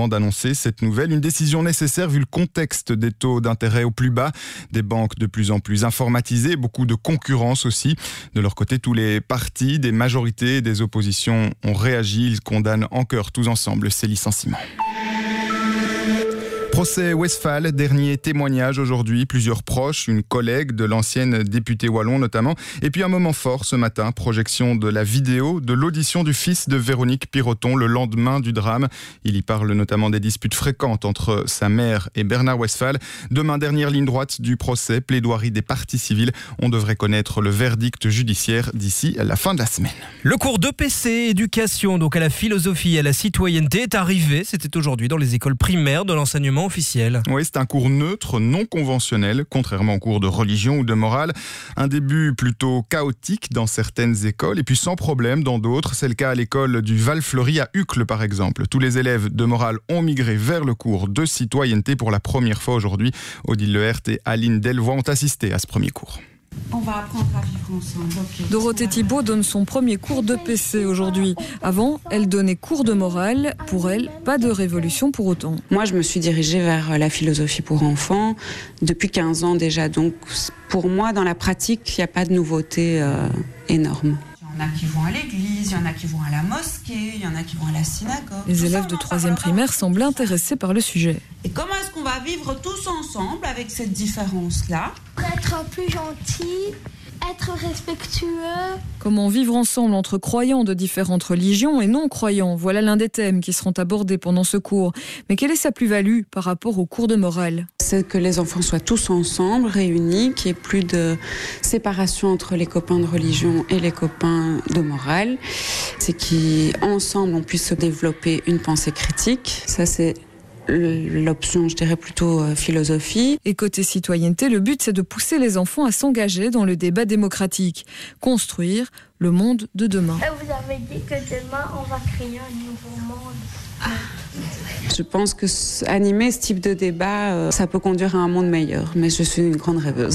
avant d'annoncer cette nouvelle. Une décision nécessaire vu le contexte des taux d'intérêt au plus bas, des banques de plus en plus informatisées, beaucoup de concurrence aussi. De leur côté, tous les partis, des majorités et des oppositions ont réagi. Ils condamnent en chœur tous ensemble ces licenciements. Procès Westphal, dernier témoignage aujourd'hui, plusieurs proches, une collègue de l'ancienne députée wallon notamment, et puis un moment fort ce matin, projection de la vidéo de l'audition du fils de Véronique Piroton le lendemain du drame. Il y parle notamment des disputes fréquentes entre sa mère et Bernard Westphal. Demain, dernière ligne droite du procès, plaidoirie des parties civiles. On devrait connaître le verdict judiciaire d'ici à la fin de la semaine. Le cours d'E P C, éducation, donc à la philosophie et à la citoyenneté, est arrivé. C'était aujourd'hui dans les écoles primaires de l'enseignement officiel. Oui, c'est un cours neutre, non conventionnel, contrairement aux cours de religion ou de morale. Un début plutôt chaotique dans certaines écoles et puis sans problème dans d'autres. C'est le cas à l'école du Val-Fleury à Uccle par exemple. Tous les élèves de morale ont migré vers le cours de citoyenneté pour la première fois aujourd'hui. Odile Lehert et Aline Delvoye ont assisté à ce premier cours. On va apprendre à vivre ensemble. Okay. Dorothée Thibault donne son premier cours de P C aujourd'hui. Avant, elle donnait cours de morale. Pour elle, pas de révolution pour autant. Moi, je me suis dirigée vers la philosophie pour enfants depuis quinze ans déjà. Donc, pour moi, dans la pratique, il n'y a pas de nouveauté euh, énorme. Il y en a qui vont à l'église, il y en a qui vont à la mosquée, il y en a qui vont à la synagogue. Les élèves de troisième primaire semblent intéressés par le sujet. Et comment est-ce qu'on va vivre tous ensemble avec cette différence-là ? Être plus gentil, être respectueux. Comment vivre ensemble entre croyants de différentes religions et non-croyants ? Voilà l'un des thèmes qui seront abordés pendant ce cours. Mais quelle est sa plus-value par rapport au cours de morale ? C'est que les enfants soient tous ensemble, réunis, qu'il n'y ait plus de séparation entre les copains de religion et les copains de morale. C'est qu'ensemble, on puisse se développer une pensée critique. Ça, c'est l'option, je dirais plutôt euh, philosophie. Et côté citoyenneté, le but c'est de pousser les enfants à s'engager dans le débat démocratique, construire le monde de demain. Vous avez dit que demain on va créer un nouveau monde. Je pense que animer ce type de débat, euh, ça peut conduire à un monde meilleur, mais je suis une grande rêveuse.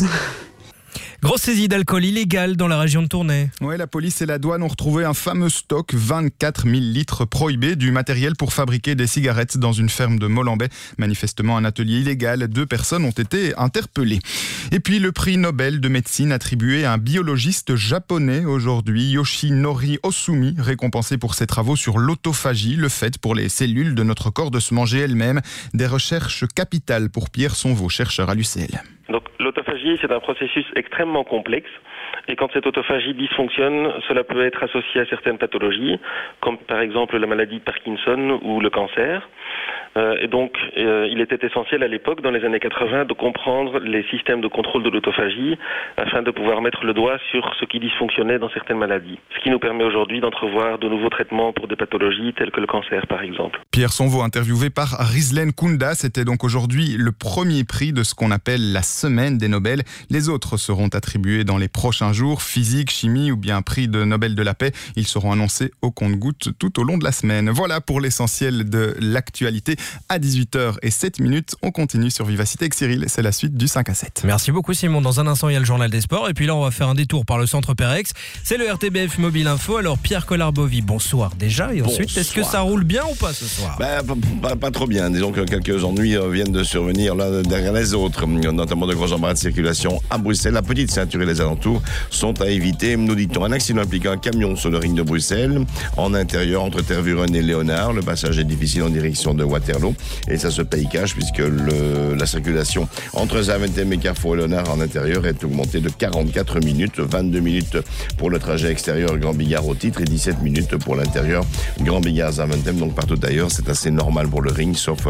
Grosse saisie d'alcool illégal dans la région de Tournai. Oui, la police et la douane ont retrouvé un fameux stock, vingt-quatre mille litres prohibés, du matériel pour fabriquer des cigarettes dans une ferme de Molenbeek. Manifestement un atelier illégal. Deux personnes ont été interpellées. Et puis le prix Nobel de médecine attribué à un biologiste japonais aujourd'hui, Yoshinori Osumi, récompensé pour ses travaux sur l'autophagie, le fait pour les cellules de notre corps de se manger elles-mêmes. Des recherches capitales pour Pierre Sonvaux, chercheur à l'U C L. Donc l'autophagie, c'est un processus extrêmement complexe. Et quand cette autophagie dysfonctionne, cela peut être associé à certaines pathologies, comme par exemple la maladie de Parkinson ou le cancer. Euh, et donc, euh, il était essentiel à l'époque, dans les années quatre-vingts, de comprendre les systèmes de contrôle de l'autophagie afin de pouvoir mettre le doigt sur ce qui dysfonctionnait dans certaines maladies. Ce qui nous permet aujourd'hui d'entrevoir de nouveaux traitements pour des pathologies telles que le cancer, par exemple. Pierre Sonvaux, interviewé par Rizlen Kunda, c'était donc aujourd'hui le premier prix de ce qu'on appelle la semaine des Nobel. Les autres seront attribués dans les prochains jours, physique, chimie ou bien prix de Nobel de la paix. Ils seront annoncés au compte-gouttes tout au long de la semaine. Voilà pour l'essentiel de l'actualité. À dix-huit heures zéro sept minutes, on continue sur Vivacité avec Cyril. C'est la suite du cinq à sept. Merci beaucoup Simon. Dans un instant, il y a le journal des sports. Et puis là, on va faire un détour par le centre Pérex. C'est le R T B F Mobile Info. Alors Pierre Collard-Bovy, bonsoir déjà. Et ensuite, bonsoir. Est-ce que ça roule bien ou pas ce soir ? Ben, pas, pas, pas trop bien. Disons que quelques ennuis viennent de survenir l'un derrière les autres. Notamment de gros embarras de circulation à Bruxelles. La petite ceinture et les alentours sont à éviter. Nous dit-on, un accident impliquant un camion sur le ring de Bruxelles. En intérieur, entre Tervuren et Léonard. Le passage est difficile en direction de Waterloo. Et ça se paye cash puisque le, la circulation entre Zaventem et Carrefour et Léonard en intérieur est augmentée de quarante-quatre minutes. vingt-deux minutes pour le trajet extérieur Grand Bigard au titre et dix-sept minutes pour l'intérieur Grand Bigard Zaventem. Donc partout ailleurs, c'est assez normal pour le ring, sauf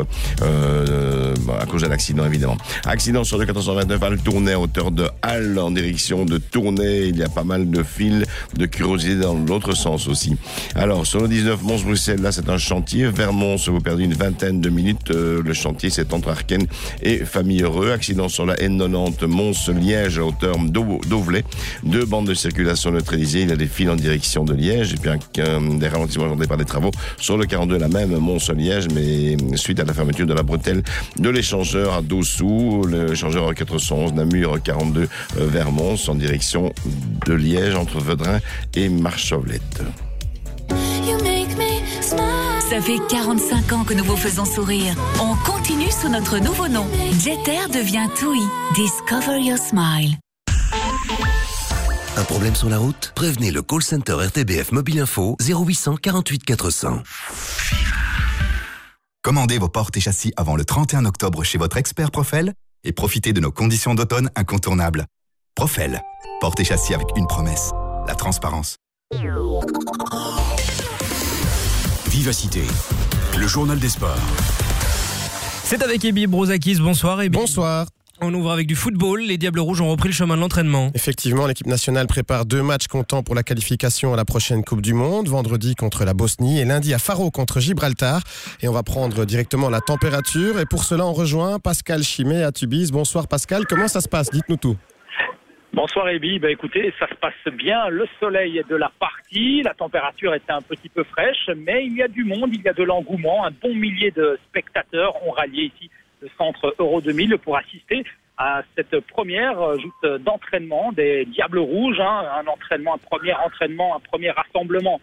euh, à cause d'un accident évidemment. Accident sur le quatorze cent vingt-neuf à Tournai, à hauteur de Halle en direction de Tournai. Il y a pas mal de fils de curiosité dans l'autre sens aussi. Alors sur le dix-neuf Mons-Bruxelles, là c'est un chantier. Vers Mons, vous perdez une vingtaine de minutes. Euh, le chantier c'est entre Arken et Famille Heureux. Accident sur la N quatre-vingt-dix Mons-Liège à hauteur d'Auvelay. Deux bandes de circulation neutralisées. Il y a des fils en direction de Liège et puis un, un, des ralentissements rendus par des travaux sur le quarante-deux, la même Mons-Liège, mais suite à la fermeture de la bretelle de l'échangeur à Dossou, l'échangeur quatre cent onze Namur quarante-deux euh, vers Mons en direction de Liège entre Vedrin et Marchauvelette. Ça fait quarante-cinq ans que nous vous faisons sourire. On continue sous notre nouveau nom. Jeter devient TUI. Discover your smile. Un problème sur la route? Prévenez le call center R T B F Mobile Info zéro huit cent quarante-huit quatre cents. Commandez vos portes et châssis avant le trente et un octobre chez votre expert Profel et profitez de nos conditions d'automne incontournables. Profel, portes et châssis avec une promesse, la transparence. Vivacité, le journal des sports. C'est avec Ebi Brozakis. Bonsoir Ebi. Bonsoir. On ouvre avec du football. Les Diables Rouges ont repris le chemin de l'entraînement. Effectivement, l'équipe nationale prépare deux matchs comptants pour la qualification à la prochaine Coupe du Monde. Vendredi contre la Bosnie et lundi à Faro contre Gibraltar. Et on va prendre directement la température. Et pour cela, on rejoint Pascal Chimay à Tubize. Bonsoir Pascal, comment ça se passe? Dites-nous tout. Bonsoir Ebi, bah écoutez, ça se passe bien, le soleil est de la partie, la température était un petit peu fraîche, mais il y a du monde, il y a de l'engouement, un bon millier de spectateurs ont rallié ici le centre Euro deux mille pour assister à cette première joute d'entraînement des Diables Rouges, hein, un entraînement, un premier entraînement, un premier rassemblement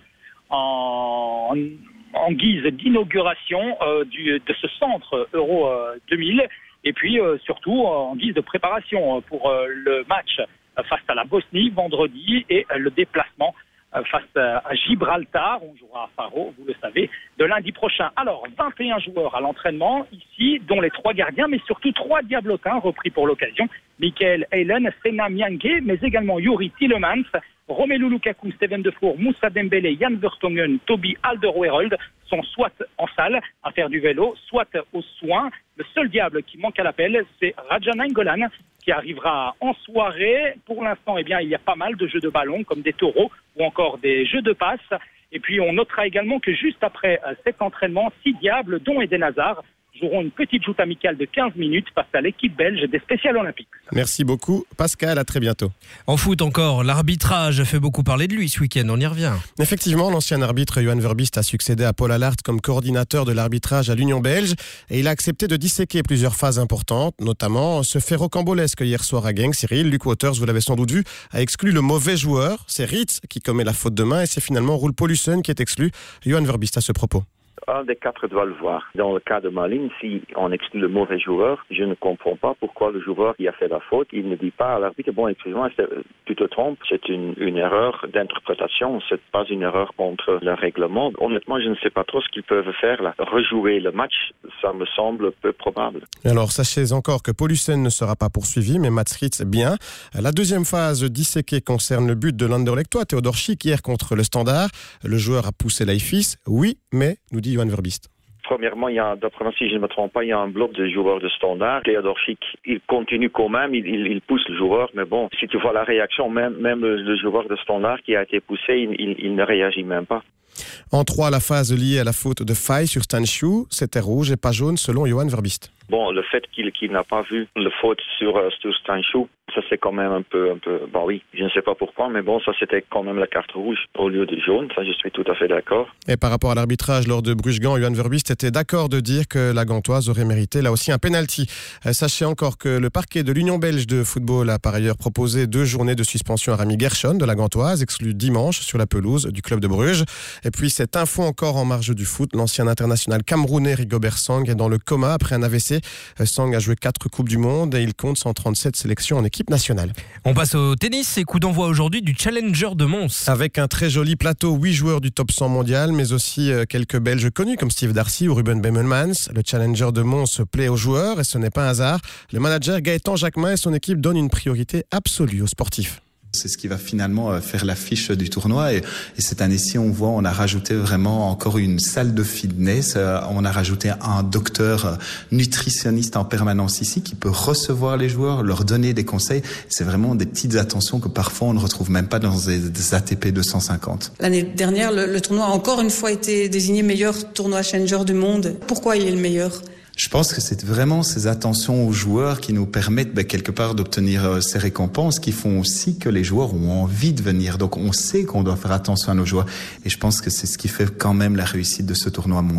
en, en guise d'inauguration euh, du, de ce centre Euro euh, deux mille, et puis euh, surtout en guise de préparation pour euh, le match face à la Bosnie vendredi et le déplacement face à Gibraltar. On jouera à Faro, vous le savez, de lundi prochain. Alors, vingt et un joueurs à l'entraînement ici, dont les trois gardiens, mais surtout trois diablotins repris pour l'occasion. Michael Eilen, Sena Miangue, mais également Yuri Tillemans, Romelu Lukaku, Steven Defour, Moussa Dembélé, Jan Vertonghen, Toby Alderweireld sont soit en salle à faire du vélo, soit aux soins. Le seul diable qui manque à l'appel, c'est Raja Nainggolan, qui arrivera en soirée. Pour l'instant, eh bien, il y a pas mal de jeux de ballon, comme des taureaux ou encore des jeux de passe. Et puis, on notera également que juste après cet entraînement, six diables, dont Eden Hazard, joueront une petite joute amicale de quinze minutes face à l'équipe belge des Special Olympiques. Merci beaucoup Pascal, à très bientôt. En foot encore, l'arbitrage fait beaucoup parler de lui ce week-end, on y revient. Effectivement, l'ancien arbitre Johan Verbist a succédé à Paul Allard comme coordinateur de l'arbitrage à l'Union belge et il a accepté de disséquer plusieurs phases importantes, notamment ce fait rocambolesque hier soir à Genk. Cyril, Luc Waters, vous l'avez sans doute vu, a exclu le mauvais joueur, c'est Ritz qui commet la faute de main et c'est finalement Roel Paulussen qui est exclu. Johan Verbist à ce propos. Un des quatre doit le voir. Dans le cas de Malin, si on exclut le mauvais joueur, je ne comprends pas pourquoi le joueur qui a fait la faute, il ne dit pas à l'arbitre, bon, excuse-moi, tu te trompes, c'est une, une erreur d'interprétation, c'est pas une erreur contre le règlement. Honnêtement, je ne sais pas trop ce qu'ils peuvent faire là. Rejouer le match, ça me semble peu probable. Alors, sachez encore que Paulussen ne sera pas poursuivi, mais Mats Ritz, bien. La deuxième phase disséquée concerne le but de l'Anderlechtois, Théodore Schick, hier contre le Standard. Le joueur a poussé l'Aifis, oui, mais, nous dit Johan Verbist. Premièrement, il y a, d'après moi, si je ne me trompe pas, il y a un bloc de joueurs de Standard. Théodore Schick, il continue quand même, il, il, il pousse le joueur, mais bon, si tu vois la réaction, même, même le, le joueur de Standard qui a été poussé, il, il, il ne réagit même pas. En trois, la phase liée à la faute de Faye sur Stanciu, c'était rouge et pas jaune selon Johan Verbist. Bon, le fait qu'il qu'il n'a pas vu le faute sur, euh, sur Stanciu, ça c'est quand même un peu, un peu, bah oui, je ne sais pas pourquoi, mais bon, ça c'était quand même la carte rouge au lieu de jaune, ça je suis tout à fait d'accord. Et par rapport à l'arbitrage lors de Bruges-Gand, Johan Verbist était d'accord de dire que la Gantoise aurait mérité là aussi un penalty. Sachez encore que le parquet de l'Union belge de football a par ailleurs proposé deux journées de suspension à Rami Gershon de la Gantoise, exclu dimanche sur la pelouse du club de Bruges. Et puis cette info encore en marge du foot, l'ancien international camerounais Rigobert Song est dans le coma après un A V C. Song a joué quatre Coupes du Monde et il compte cent trente-sept sélections en équipe nationale. On passe au tennis et coup d'envoi aujourd'hui du Challenger de Mons. Avec un très joli plateau, huit joueurs du top cent mondial, mais aussi quelques Belges connus comme Steve Darcy ou Ruben Bemelmans. Le Challenger de Mons plaît aux joueurs et ce n'est pas un hasard. Le manager Gaëtan Jacquemin et son équipe donnent une priorité absolue aux sportifs. C'est ce qui va finalement faire l'affiche du tournoi et, et cette année-ci on voit on a rajouté vraiment encore une salle de fitness, on a rajouté un docteur nutritionniste en permanence ici qui peut recevoir les joueurs, leur donner des conseils. C'est vraiment des petites attentions que parfois on ne retrouve même pas dans des, des A T P deux cent cinquante. L'année dernière le, le tournoi a encore une fois été désigné meilleur tournoi Challenger du monde. Pourquoi il est le meilleur ? Je pense que c'est vraiment ces attentions aux joueurs qui nous permettent ben, quelque part d'obtenir euh, ces récompenses qui font aussi que les joueurs ont envie de venir. Donc on sait qu'on doit faire attention à nos joueurs et je pense que c'est ce qui fait quand même la réussite de ce tournoi montois.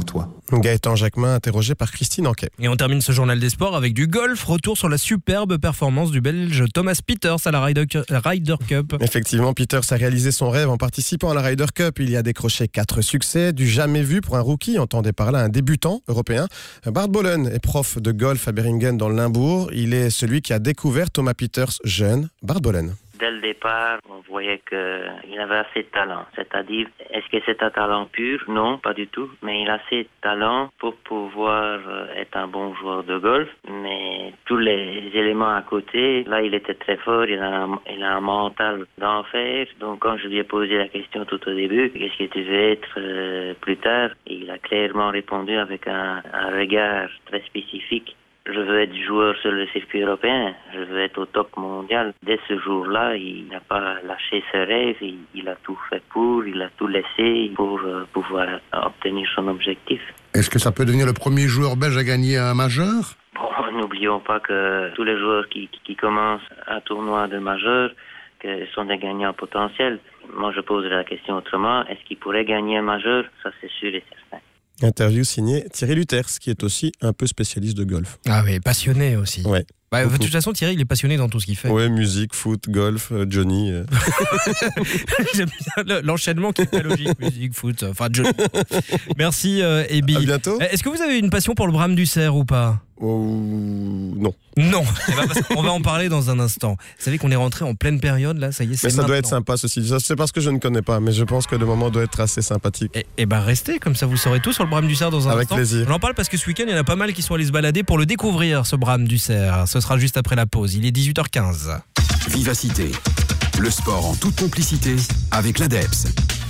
Gaëtan Jacquemin, interrogé par Christine Anquet. Et on termine ce journal des sports avec du golf. Retour sur la superbe performance du Belge Thomas Pieters à la Ryder, Ryder Cup. Effectivement, Pieters a réalisé son rêve en participant à la Ryder Cup. Il y a décroché quatre succès, du jamais vu pour un rookie, entendez par là un débutant européen. Bart Bolen est prof de golf à Beringen dans le Limbourg. Il est celui qui a découvert Thomas Pieters jeune. Bart Bolen. Dès le départ, on voyait qu'il avait assez de talent. C'est-à-dire, est-ce que c'est un talent pur? Non, pas du tout. Mais il a assez de talent pour pouvoir être un bon joueur de golf. Mais tous les éléments à côté, là, il était très fort. Il a un, il a un mental d'enfer. Donc, quand je lui ai posé la question tout au début, qu'est-ce que tu veux être euh, plus tard? Il a clairement répondu avec un, un regard très spécifique. Je veux être joueur sur le circuit européen, je veux être au top mondial. Dès ce jour-là, il n'a pas lâché ses rêves, il, il a tout fait pour, il a tout laissé pour euh, pouvoir obtenir son objectif. Est-ce que ça peut devenir le premier joueur belge à gagner un majeur? Bon, n'oublions pas que tous les joueurs qui, qui, qui commencent un tournoi de majeur que sont des gagnants potentiels. Moi, je pose la question autrement, est-ce qu'ils pourraient gagner un majeur? Ça, c'est sûr et certain. Interview signée Thierry Luters, qui est aussi un peu spécialiste de golf. Ah oui, passionné aussi. Ouais. Bah, de toute façon, Thierry, il est passionné dans tout ce qu'il fait. Ouais, musique, foot, golf, euh, Johnny. Euh. J'aime bien l'enchaînement qui est pas logique. Musique, foot, enfin Johnny. Merci, euh, Ebi. À bientôt. Est-ce que vous avez une passion pour le brame du cerf ou pas? Oh, non. Non. Eh ben, parce qu'on va en parler dans un instant. Vous savez qu'on est rentré en pleine période, là, ça y est, c'est Mais ça maintenant. doit être sympa, ceci dit. C'est parce que je ne connais pas, mais je pense que le moment doit être assez sympathique. Et, et ben restez, comme ça vous saurez tout sur le brame du cerf dans un Avec instant. plaisir. On en parle parce que ce week-end, il y en a pas mal qui sont allés se balader pour le découvrir, ce brame du cerf. Ce sera juste après la pause. Il est dix-huit heures quinze. Vivacité, le sport en toute complicité avec l'ADEPS.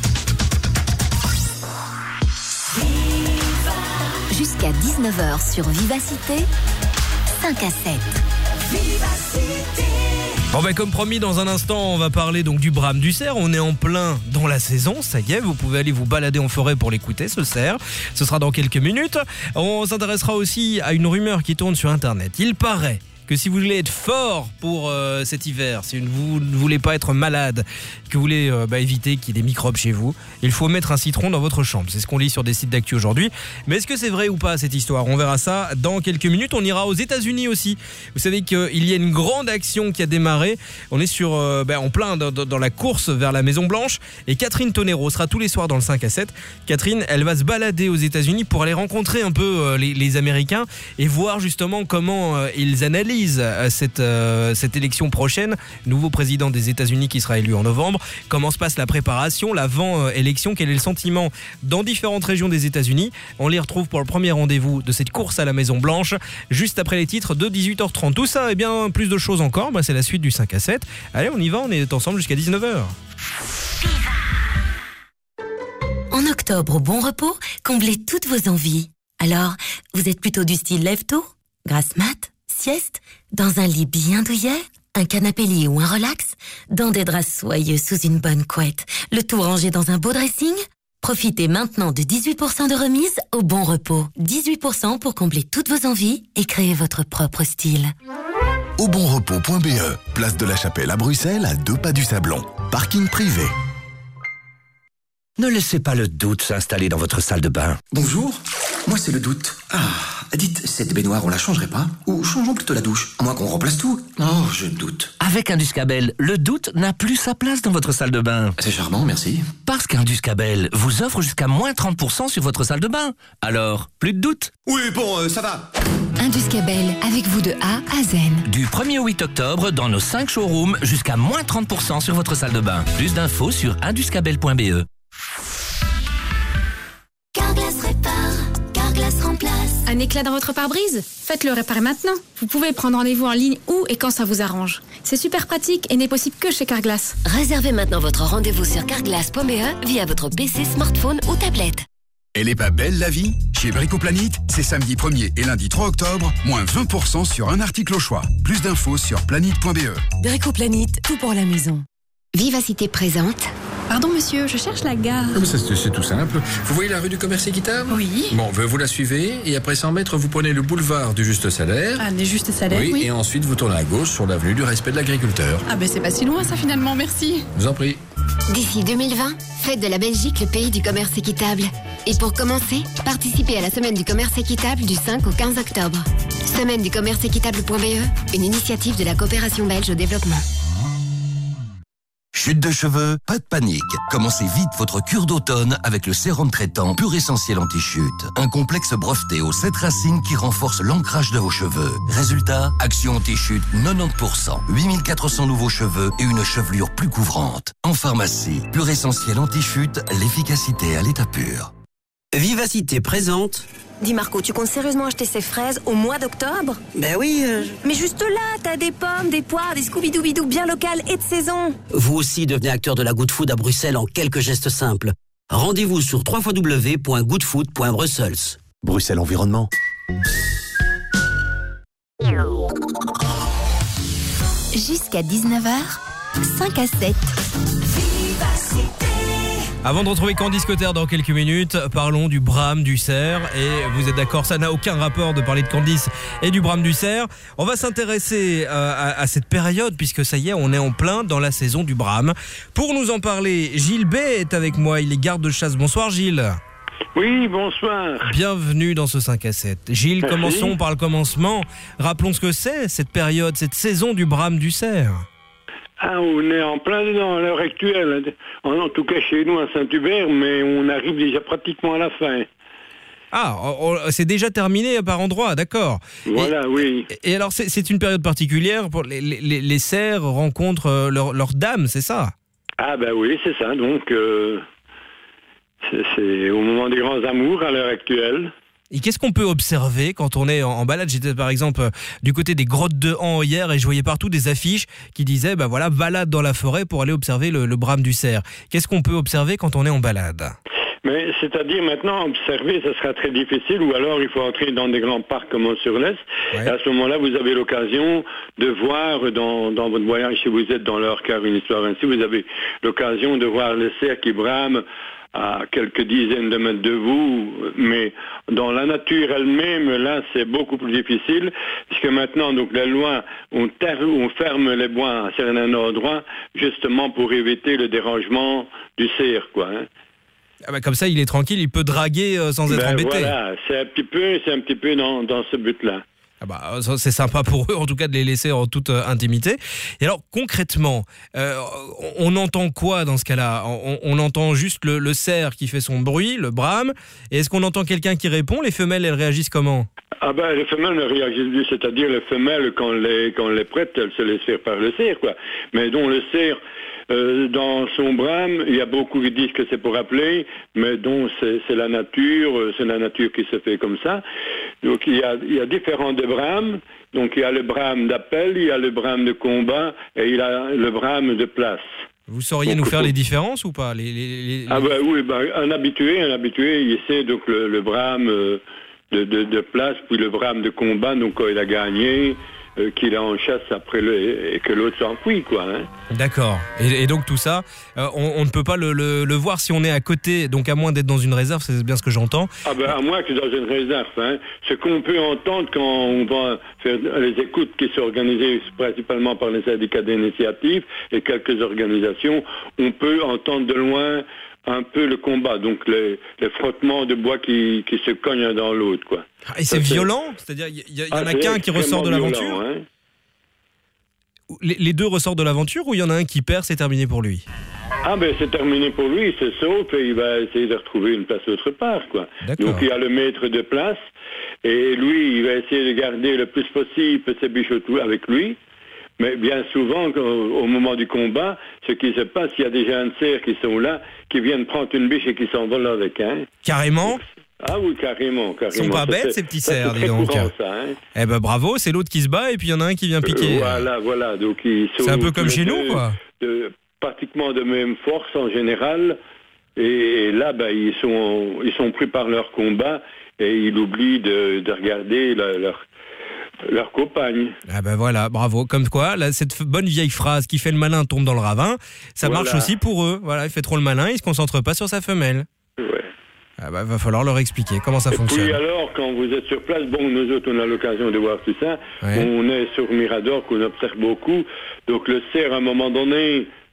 Jusqu'à dix-neuf heures sur Vivacité, cinq à sept. Vivacité. Bon ben comme promis, dans un instant on va parler donc du brame du cerf. On est en plein dans la saison, ça y est, vous pouvez aller vous balader en forêt pour l'écouter, ce cerf. Ce sera dans quelques minutes. On s'intéressera aussi à une rumeur qui tourne sur internet. Il paraît que si vous voulez être fort pour euh, cet hiver, si vous ne voulez pas être malade, que vous voulez euh, bah, éviter qu'il y ait des microbes chez vous, il faut mettre un citron dans votre chambre. C'est ce qu'on lit sur des sites d'actu aujourd'hui. Mais est-ce que c'est vrai ou pas cette histoire? On verra ça dans quelques minutes. On ira aux États-Unis aussi. Vous savez qu'il y a une grande action qui a démarré. On est sur, euh, bah, en plein dans, dans la course vers la Maison Blanche. Et Catherine Tonero sera tous les soirs dans le cinq à sept. Catherine, elle va se balader aux États-Unis pour aller rencontrer un peu euh, les, les Américains et voir justement comment euh, ils analysent Cette, euh, cette élection prochaine, nouveau président des États-Unis qui sera élu en novembre. Comment se passe la préparation, l'avant-élection, quel est le sentiment dans différentes régions des États-Unis? On les retrouve pour le premier rendez-vous de cette course à la Maison Blanche, juste après les titres de dix-huit heures trente. Tout ça et bien plus de choses encore, bah, c'est la suite du cinq à sept. Allez, on y va, on est ensemble jusqu'à dix-neuf heures. En octobre, au Bon Repos, comblez toutes vos envies. Alors, vous êtes plutôt du style lève-tôt, grasse mat, sieste, dans un lit bien douillet, un canapé lit ou un relax, dans des draps soyeux sous une bonne couette, le tout rangé dans un beau dressing? Profitez maintenant de dix-huit pour cent de remise au Bon Repos. dix-huit pour cent pour combler toutes vos envies et créer votre propre style. Au bon repos point b e, place de la Chapelle à Bruxelles, à deux pas du Sablon. Parking privé. Ne laissez pas le doute s'installer dans votre salle de bain. Bonjour, moi c'est le doute. Ah, dites, cette baignoire on la changerait pas? Ou changeons plutôt la douche, à moins qu'on remplace tout. Oh, je doute. Avec Induscabel, le doute n'a plus sa place dans votre salle de bain. C'est charmant, merci. Parce qu'Induscabel vous offre jusqu'à moins trente pour cent sur votre salle de bain. Alors, plus de doute? Oui, bon, euh, ça va. Induscabel, avec vous de A à Z. Du premier au huit octobre, dans nos cinq showrooms, jusqu'à moins trente pour cent sur votre salle de bain. Plus d'infos sur induscabel point b e. Carglass répare, Carglass remplace. Un éclat dans votre pare-brise? Faites-le réparer maintenant. Vous pouvez prendre rendez-vous en ligne où et quand ça vous arrange. C'est super pratique et n'est possible que chez Carglass. Réservez maintenant votre rendez-vous sur carglass point b e via votre P C, smartphone ou tablette. Elle est pas belle la vie? Chez Bricoplanète, c'est samedi premier et lundi trois octobre, moins vingt pour cent sur un article au choix. Plus d'infos sur planète point b e. Bricoplanète, tout pour la maison. Vivacité présente. Pardon monsieur, je cherche la gare. Ah, c'est, c'est tout simple. Vous voyez la rue du commerce équitable? Oui. Bon, vous la suivez et après cent mètres, vous prenez le boulevard du Juste Salaire. Ah, du Juste Salaire, oui, oui. Et ensuite, vous tournez à gauche sur l'avenue du Respect de l'Agriculteur. Ah ben c'est pas si loin ça finalement, merci. Je vous en prie. D'ici deux mille vingt, faites de la Belgique le pays du commerce équitable. Et pour commencer, participez à la semaine du commerce équitable du cinq au quinze octobre. Semaine du commerce équitable point b e, une initiative de la coopération belge au développement. Chute de cheveux, pas de panique. Commencez vite votre cure d'automne avec le sérum traitant Pur Essentiel Anti-Chute. Un complexe breveté aux sept racines qui renforce l'ancrage de vos cheveux. Résultat, action anti-chute quatre-vingt-dix pour cent. huit mille quatre cents nouveaux cheveux et une chevelure plus couvrante. En pharmacie, Pur Essentiel Anti-Chute, l'efficacité à l'état pur. Vivacité présente. Dis Marco, tu comptes sérieusement acheter ces fraises au mois d'octobre? Ben oui. Euh... Mais juste là, t'as des pommes, des poires, des Scooby-Doo-Bidou bien locales et de saison. Vous aussi devenez acteur de la Good Food à Bruxelles en quelques gestes simples. Rendez-vous sur w w w point goodfood point brussels. Bruxelles Environnement. Jusqu'à dix-neuf heures, cinq à sept. Avant de retrouver Candice Cotter dans quelques minutes, parlons du Brame du Cerf. Et vous êtes d'accord, ça n'a aucun rapport de parler de Candice et du Brame du Cerf. On va s'intéresser à, à, à cette période, puisque ça y est, on est en plein dans la saison du Brame. Pour nous en parler, Gilles B est avec moi, il est garde de chasse. Bonsoir Gilles. Oui, bonsoir. Bienvenue dans ce cinq à sept. Gilles, Merci. Commençons par le commencement. Rappelons ce que c'est, cette période, cette saison du Brame du Cerf. Ah, on est en plein dedans à l'heure actuelle, en tout cas chez nous à Saint-Hubert, mais on arrive déjà pratiquement à la fin. Ah, c'est déjà terminé par endroits, d'accord. Voilà, et, oui. Et, et alors, c'est, c'est une période particulière, pour les, les, les cerfs rencontrent leurs leur dames, c'est ça? Ah ben oui, c'est ça, donc euh, c'est, c'est au moment des grands amours à l'heure actuelle. Et qu'est-ce qu'on peut observer quand on est en, en balade? J'étais par exemple euh, du côté des grottes de Han hier et je voyais partout des affiches qui disaient bah voilà, balade dans la forêt pour aller observer le, le Brame du Cerf. Qu'est-ce qu'on peut observer quand on est en balade? Mais c'est-à-dire maintenant, observer, ça sera très difficile, ou alors il faut entrer dans des grands parcs comme sur l'Est. Ouais. Et à ce moment-là, vous avez l'occasion de voir dans, dans votre voyage, si vous êtes dans leur cœur une histoire ainsi, vous avez l'occasion de voir le cerf qui brame à quelques dizaines de mètres de vous, mais dans la nature elle-même, là, c'est beaucoup plus difficile, puisque maintenant, donc, les lois, on, ter- on ferme les bois à certains endroits, justement pour éviter le dérangement du cerf, quoi. Hein. Ah bah comme ça, il est tranquille, il peut draguer euh, sans être ben embêté. Voilà, c'est un petit peu, c'est un petit peu dans, dans ce but-là. Ah bah, c'est sympa pour eux, en tout cas, de les laisser en toute euh, intimité. Et alors, concrètement, euh, on entend quoi dans ce cas-là? on, on entend juste le, le cerf qui fait son bruit, le brame. Et est-ce qu'on entend quelqu'un qui répond? Les femelles, elles réagissent comment? Ah ben, les femelles ne réagissent plus, c'est-à-dire les femelles, quand on les, quand on les prête, elles se laissent faire par le cerf, quoi. Mais dont le cerf, euh, dans son brame, il y a beaucoup qui disent que c'est pour appeler, mais dont c'est, c'est la nature, c'est la nature qui se fait comme ça. Donc il y a, il y a différents de brames. Donc il y a le brame d'appel, il y a le brame de combat et il y a le brame de place. Vous sauriez donc, nous faire les différences ou pas? les, les, les... Ah ben oui, ben, un habitué, un habitué, il sait donc le, le brame euh, de, de, de place, puis le brame de combat, donc quand il a gagné, euh, qu'il est en chasse après le, et que l'autre s'enfuit, quoi. Hein. D'accord. Et, et donc tout ça, euh, on, on ne peut pas le, le, le voir si on est à côté, donc à moins d'être dans une réserve, c'est bien ce que j'entends. Ah ben à moins que dans une réserve. Hein. Ce qu'on peut entendre quand on va faire les écoutes qui sont organisées principalement par les syndicats d'initiative et quelques organisations, on peut entendre de loin un peu le combat, donc les, les frottements de bois qui, qui se cognent l'un dans l'autre, quoi. Ah, et c'est, c'est violent? C'est-à-dire, il y, y, y ah, en a qu'un qui ressort de l'aventure? Hein. Les, les deux ressortent de l'aventure ou il y en a un qui perd, c'est terminé pour lui? Ah ben c'est terminé pour lui, il se sauve et il va essayer de retrouver une place autre part, quoi. D'accord. Donc il y a le maître de place et lui, il va essayer de garder le plus possible ses bichots avec lui. Mais bien souvent, au moment du combat, ce qui se passe, il y a des jeunes cerfs qui sont là, qui viennent prendre une biche et qui s'envolent avec. Hein. Carrément? Ah oui, carrément, carrément. Ils sont pas bêtes, ces petits cerfs, dis donc. Courant, ça, hein. Eh ben bravo, c'est l'autre qui se bat et puis il y en a un qui vient piquer. Euh, voilà, voilà. Donc ils sont c'est un peu comme chez nous, quoi. De, pratiquement de même force en général. Et, et là, ben, ils sont, ils sont pris par leur combat et ils oublient de, de regarder la, leur leur compagne. Ah ben voilà, bravo. Comme quoi, là, cette bonne vieille phrase qui fait le malin tombe dans le ravin, ça voilà. marche aussi pour eux. Voilà, il fait trop le malin, il se concentre pas sur sa femelle. Ouais. Ah ben, va falloir leur expliquer comment ça et fonctionne. Puis alors, quand vous êtes sur place, bon, nous autres, on a l'occasion de voir tout ça. Ouais. On est sur Mirador, qu'on observe beaucoup. Donc le cerf, à un moment donné,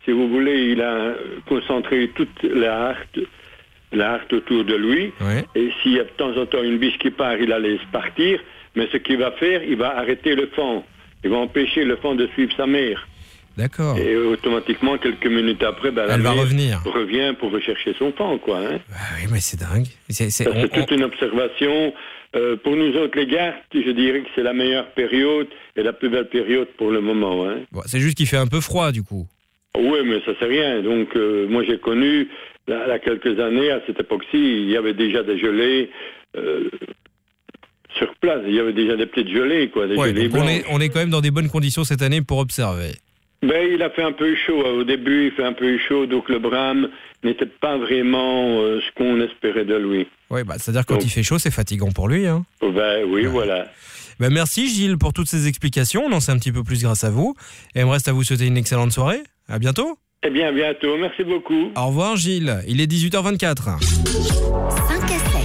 si vous voulez, il a concentré toute la harpe, la harpe autour de lui. Ouais. Et s'il y a de temps en temps une biche qui part, il la laisse partir. Mais ce qu'il va faire, il va arrêter le fan. Il va empêcher le fan de suivre sa mère. D'accord. Et automatiquement, quelques minutes après, ben, la Elle va mère revenir. revient pour rechercher son fan, quoi. Hein. Bah oui, mais c'est dingue. C'est, c'est, Ça, on- c'est toute on- une observation. Euh, pour nous autres, les gars, je dirais que c'est la meilleure période et la plus belle période pour le moment. Hein. Bon, c'est juste qu'il fait un peu froid, du coup. Oui, mais ça, c'est rien. Donc, euh, moi, j'ai connu, là, là, quelques années, à cette époque-ci, il y avait déjà des gelées euh, sur place. Il y avait déjà des petites gelées, quoi. Des Ouais, gelées donc on blanches. est, on est quand même dans des bonnes conditions cette année pour observer. Ben, il a fait un peu chaud. Au début, il fait un peu chaud, donc le brame n'était pas vraiment euh, ce qu'on espérait de lui. Oui, bah, c'est-à-dire quand Donc- il fait chaud, c'est fatigant pour lui. Hein. Ben oui, voilà. Bah, merci Gilles pour toutes ces explications. On en sait un petit peu plus grâce à vous. Et il me reste à vous souhaiter une excellente soirée. À bientôt. Eh bien, à bientôt. Merci beaucoup. Au revoir Gilles. Il est dix-huit heures vingt-quatre. cinq à sept.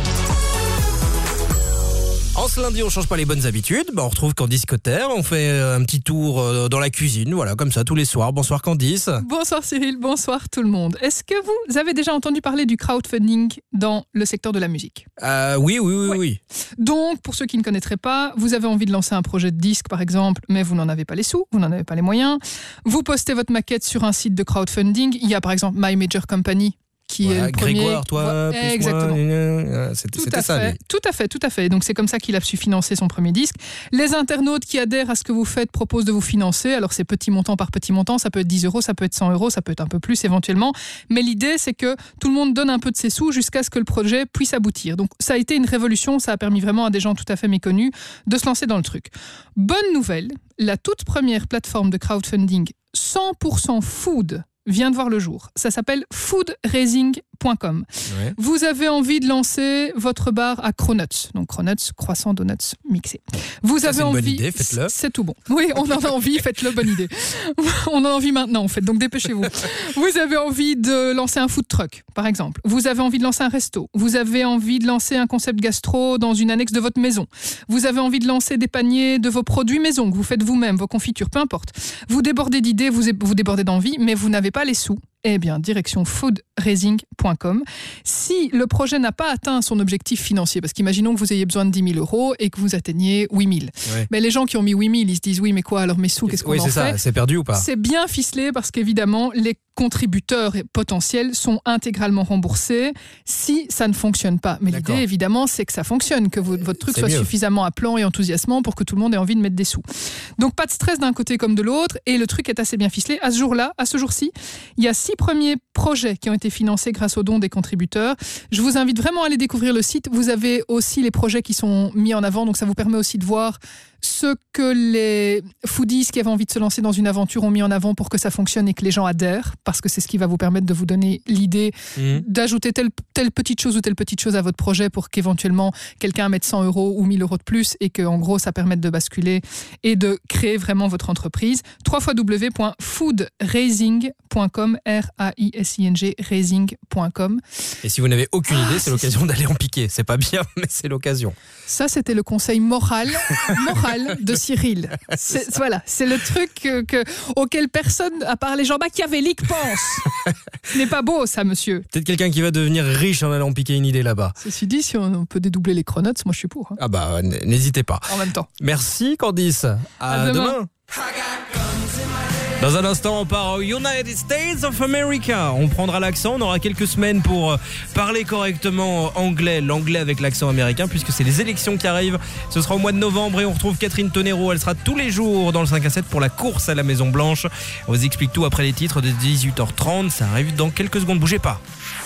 En ce lundi, on change pas les bonnes habitudes. Bah, on retrouve Candice Cotter. On fait euh, un petit tour euh, dans la cuisine. Voilà, comme ça, tous les soirs. Bonsoir Candice. Bonsoir Cyril, bonsoir tout le monde. Est-ce que vous avez déjà entendu parler du crowdfunding dans le secteur de la musique ? Euh, oui, oui, oui, Ouais. oui. Donc, pour ceux qui ne connaîtraient pas, vous avez envie de lancer un projet de disque, par exemple, mais vous n'en avez pas les sous, vous n'en avez pas les moyens. Vous postez votre maquette sur un site de crowdfunding. Il y a par exemple My Major Company, qui est Voilà, le premier. Grégoire, toi, Voilà, plus exactement. moi. euh, C'était, Tout c'était à ça, fait, lui. tout à fait, tout à fait. Donc c'est comme ça qu'il a su financer son premier disque. Les internautes qui adhèrent à ce que vous faites proposent de vous financer. Alors c'est petit montant par petit montant, ça peut être dix euros, ça peut être cent euros, ça peut être un peu plus éventuellement. Mais l'idée c'est que tout le monde donne un peu de ses sous jusqu'à ce que le projet puisse aboutir. Donc ça a été une révolution, ça a permis vraiment à des gens tout à fait méconnus de se lancer dans le truc. Bonne nouvelle, la toute première plateforme de crowdfunding cent pour cent food vient de voir le jour. Ça s'appelle food raising point com. Ouais. Vous avez envie de lancer votre bar à cronuts. Donc cronuts, croissant, donuts mixés. Vous Ça, avez c'est une envie. bonne idée, faites-le. C'est tout bon. Oui, on en a envie, faites-le, bonne idée. On en a envie maintenant, en fait, donc dépêchez-vous. Vous avez envie de lancer un food truck, par exemple. Vous avez envie de lancer un resto. Vous avez envie de lancer un concept gastro dans une annexe de votre maison. Vous avez envie de lancer des paniers de vos produits maison que vous faites vous-même, vos confitures, peu importe. Vous débordez d'idées, vous, vous débordez d'envie, mais vous n'avez pas les sous. Eh bien, direction food raising point com. Si le projet n'a pas atteint son objectif financier, parce qu'imaginons que vous ayez besoin de dix mille euros et que vous atteignez huit mille. Ouais. Mais les gens qui ont mis huit mille, ils se disent oui, mais quoi, alors mes sous, qu'est-ce qu'on Oui, en c'est fait ça. C'est perdu ou pas? C'est bien ficelé parce qu'évidemment, les contributeurs potentiels sont intégralement remboursés si ça ne fonctionne pas. Mais D'accord. l'idée, évidemment, c'est que ça fonctionne, que votre, votre truc C'est soit mieux. suffisamment appelant et enthousiasmant pour que tout le monde ait envie de mettre des sous. Donc, pas de stress d'un côté comme de l'autre, et le truc est assez bien ficelé. À ce jour-là, à ce jour-ci, il y a six premiers projets qui ont été financés grâce aux dons des contributeurs. Je vous invite vraiment à aller découvrir le site. Vous avez aussi les projets qui sont mis en avant, donc ça vous permet aussi de voir ce que les foodies qui avaient envie de se lancer dans une aventure ont mis en avant pour que ça fonctionne et que les gens adhèrent, parce que c'est ce qui va vous permettre de vous donner l'idée Mmh. d'ajouter telle, telle petite chose ou telle petite chose à votre projet pour qu'éventuellement quelqu'un mette cent euros ou mille euros de plus et qu'en gros ça permette de basculer et de créer vraiment votre entreprise. w w w point food raising point com, R A I S I N G, raising point com. Et si vous n'avez aucune idée, c'est l'occasion d'aller en piquer. C'est pas bien, mais c'est l'occasion. Ça, c'était le conseil moral, moral de Cyril. C'est, voilà, c'est le truc que, que- auquel personne, à part les gens machiavéliques, pense. Ce n'est pas beau, ça, monsieur. Peut-être quelqu'un qui va devenir riche en allant piquer une idée là-bas. Ceci dit, si on peut dédoubler les cronuts, moi je suis pour. hein. Ah bah, n- n'hésitez pas. En même temps. Merci Candice. À, À demain. demain. Dans un instant, on part aux United States of America. On prendra l'accent, on aura quelques semaines pour euh, parler correctement anglais, l'anglais avec l'accent américain, puisque c'est les élections qui arrivent. Ce sera au mois de novembre et on retrouve Catherine Tonero. Elle sera tous les jours dans le cinq à sept pour la course à la Maison Blanche. On vous explique tout après les titres de dix-huit heures trente. Ça arrive dans quelques secondes, bougez pas.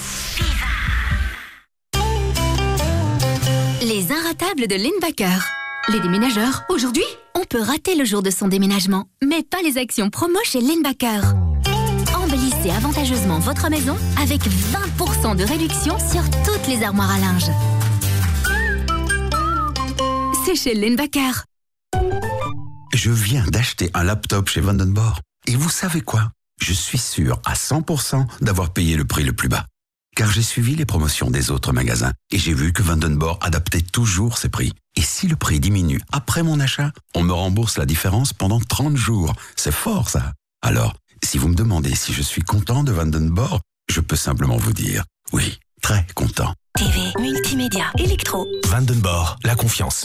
Les Inratables de Lindbacker. Les déménageurs, aujourd'hui, on peut rater le jour de son déménagement, mais pas les actions promo chez Lindbacker. Embellissez avantageusement votre maison avec vingt pour cent de réduction sur toutes les armoires à linge. C'est chez Lindbacker. Je viens d'acheter un laptop chez Vandenborg. Et vous savez quoi? Je suis sûr à cent pour cent d'avoir payé le prix le plus bas. Car j'ai suivi les promotions des autres magasins et j'ai vu que Vandenborg adaptait toujours ses prix. Et si le prix diminue après mon achat, on me rembourse la différence pendant trente jours. C'est fort ça. Alors, Si vous me demandez si je suis content de Vandenborg, je peux simplement vous dire oui, très content. T V, multimédia, électro. Vandenborg, la confiance.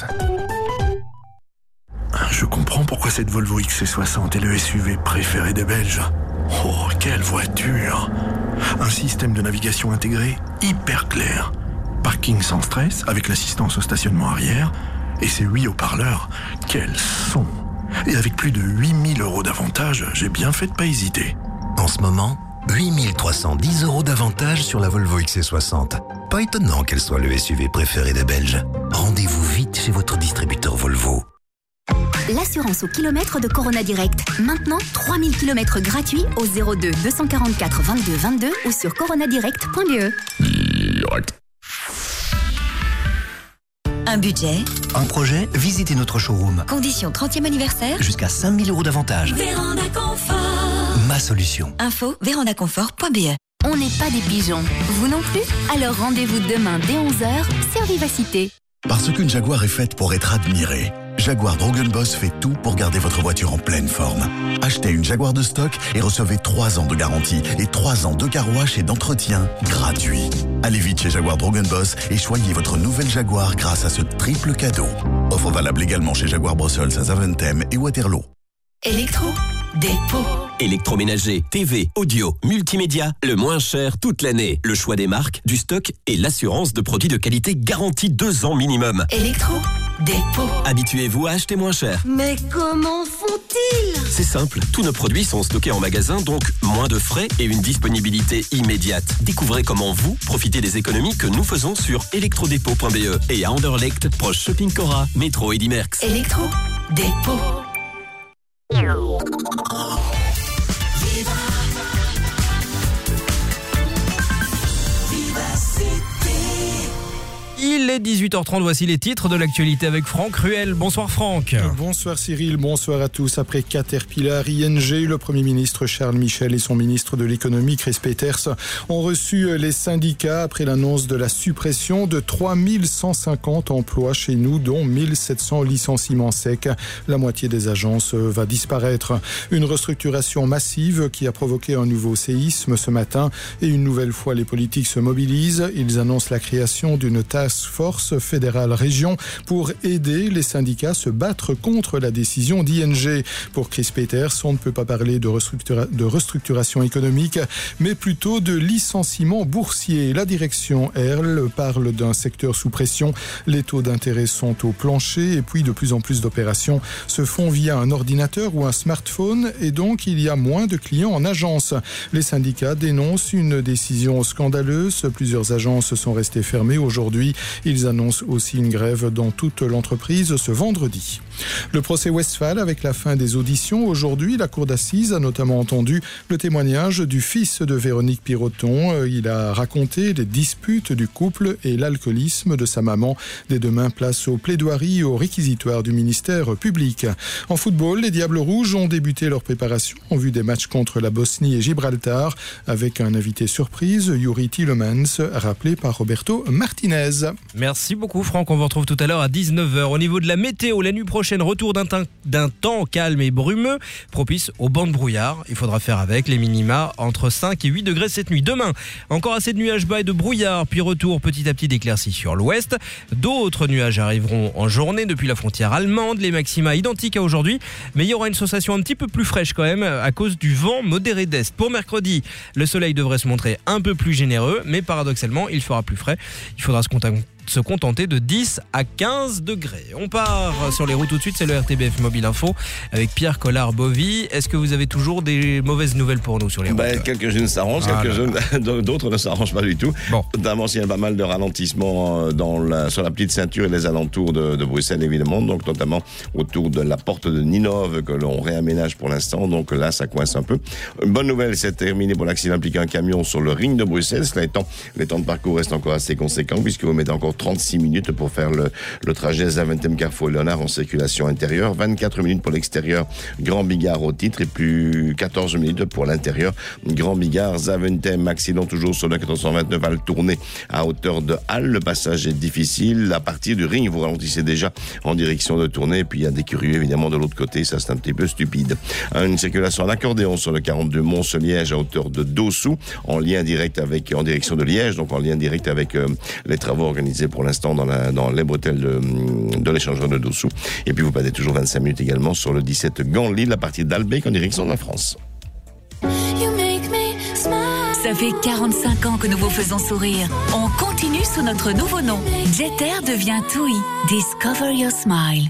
Je comprends pourquoi cette Volvo X C soixante est le S U V préféré des Belges. Oh, quelle voiture! Un système de navigation intégré hyper clair. Parking sans stress avec l'assistance au stationnement arrière. Et ses huit haut-parleurs, quel son! Et avec plus de huit mille euros d'avantages, j'ai bien fait de pas hésiter. En ce moment, huit mille trois cent dix euros d'avantage sur la Volvo X C soixante. Pas étonnant qu'elle soit le S U V préféré des Belges. Rendez-vous vite chez votre distributeur Volvo. L'assurance au kilomètre de Corona Direct. Maintenant, trois mille kilomètres gratuits au zéro deux deux cent quarante-quatre vingt-deux vingt-deux ou sur coronadirect point b e. Direct. Un budget. Un projet, visitez notre showroom. Condition trentième anniversaire. Jusqu'à cinq mille euros d'avantage. Véranda Confort. Ma solution. Info vérandaconfort point b e. On n'est pas des pigeons. Vous non plus? Alors rendez-vous demain dès onze heures sur Vivacité. Parce qu'une Jaguar est faite pour être admirée. Jaguar Drogen Boss fait tout pour garder votre voiture en pleine forme. Achetez une Jaguar de stock et recevez trois ans de garantie et trois ans de car wash et d'entretien gratuits. Allez vite chez Jaguar Drogen Boss et choyez votre nouvelle Jaguar grâce à ce triple cadeau. Offre valable également chez Jaguar Brussels à Zaventem et Waterloo. Électro, dépôt. Électroménager, T V, audio, multimédia, le moins cher toute l'année. Le choix des marques, du stock et l'assurance de produits de qualité garantie deux ans minimum. Électro, dépôt. Habituez-vous à acheter moins cher. Mais comment font-ils? C'est simple, tous nos produits sont stockés en magasin, donc moins de frais et une disponibilité immédiate. Découvrez comment vous profitez des économies que nous faisons sur electrodépôt point b e et à Anderlecht, proche Shopping Cora, métro Eddy Merckx. Électro, dépôt. Il est dix-huit heures trente, voici les titres de l'actualité avec Franck Ruel. Bonsoir Franck. Bonsoir Cyril, bonsoir à tous. Après Caterpillar, I N G, le Premier ministre Charles Michel et son ministre de l'économie Chris Peeters ont reçu les syndicats après l'annonce de la suppression de trois mille cent cinquante emplois chez nous, dont mille sept cents licenciements secs. La moitié des agences va disparaître. Une restructuration massive qui a provoqué un nouveau séisme ce matin et une nouvelle fois les politiques se mobilisent. Ils annoncent la création d'une task force fédérale région pour aider les syndicats à se battre contre la décision d'I N G. Pour Chris Peeters, on ne peut pas parler de, restructura- de restructuration économique, mais plutôt de licenciement boursier. La direction, elle, parle d'un secteur sous pression. Les taux d'intérêt sont au plancher et puis de plus en plus d'opérations se font via un ordinateur ou un smartphone et donc il y a moins de clients en agence. Les syndicats dénoncent une décision scandaleuse. Plusieurs agences sont restées fermées aujourd'hui. Ils annoncent aussi une grève dans toute l'entreprise ce vendredi. Le procès Westphal avec la fin des auditions. Aujourd'hui, la cour d'assises a notamment entendu le témoignage du fils de Véronique Piroton. Il a raconté les disputes du couple et l'alcoolisme de sa maman. Dès demain, place aux plaidoiries et aux réquisitoires du ministère public. En football, les Diables Rouges ont débuté leur préparation en vue des matchs contre la Bosnie et Gibraltar avec un invité surprise, Yuri Tielemans, rappelé par Roberto Martinez. Merci beaucoup Franck, on vous retrouve tout à l'heure à dix-neuf heures. Au niveau de la météo, la nuit prochaine, retour d'un, teint, d'un temps calme et brumeux, propice aux bancs de brouillard. Il faudra faire avec les minima entre cinq et huit degrés cette nuit. Demain, encore assez de nuages bas et de brouillard, puis retour petit à petit d'éclaircies sur l'ouest. D'autres nuages arriveront en journée depuis la frontière allemande, les maxima identiques à aujourd'hui, mais il y aura une sensation un petit peu plus fraîche quand même à cause du vent modéré d'est. Pour mercredi, le soleil devrait se montrer un peu plus généreux, mais paradoxalement, il fera plus frais. Il faudra se contenter se contenter de dix à quinze degrés. On part sur les routes tout de suite, c'est le R T B F Mobile Info avec Pierre Collard-Bovy. Est-ce que vous avez toujours des mauvaises nouvelles pour nous sur les routes? Ben, quelques-unes s'arrangent, ah quelques-unes d'autres ne s'arrangent pas du tout. Bon. Notamment, il y a pas mal de ralentissements dans la, sur la petite ceinture et les alentours de, de Bruxelles, évidemment, donc notamment autour de la porte de Ninove que l'on réaménage pour l'instant, donc là, ça coince un peu. Une bonne nouvelle, c'est terminé pour l'accident impliquant un camion sur le ring de Bruxelles. Cela étant, les temps de parcours restent encore assez conséquents puisque vous mettez encore trente-six minutes pour faire le, le trajet Zaventem Carrefour Léonard en circulation intérieure, vingt-quatre minutes pour l'extérieur Grand Bigard au titre et plus quatorze minutes pour l'intérieur Grand Bigard Zaventem. Accident toujours sur le quatre cent vingt-neuf à le tourner à hauteur de Halle. Le passage est difficile. À partir du ring, vous ralentissez déjà en direction de Tournai. Et puis il y a des curieux évidemment de l'autre côté. Ça c'est un petit peu stupide. Une circulation à l'accordéon sur le quarante-deux Mons-Liège à hauteur de Dossou, en lien direct avec, en direction de Liège, donc en lien direct avec euh, les travaux organisés pour l'instant dans, la, dans les bretelles de, de l'échangeur de Dossou. Et puis vous perdez toujours vingt-cinq minutes également sur le dix-sept Gand-Lille à partir d'Albec en direction de la France. Ça fait quarante-cinq ans que nous vous faisons sourire. On continue sous notre nouveau nom. Jeter devient TUI. Discover your smile.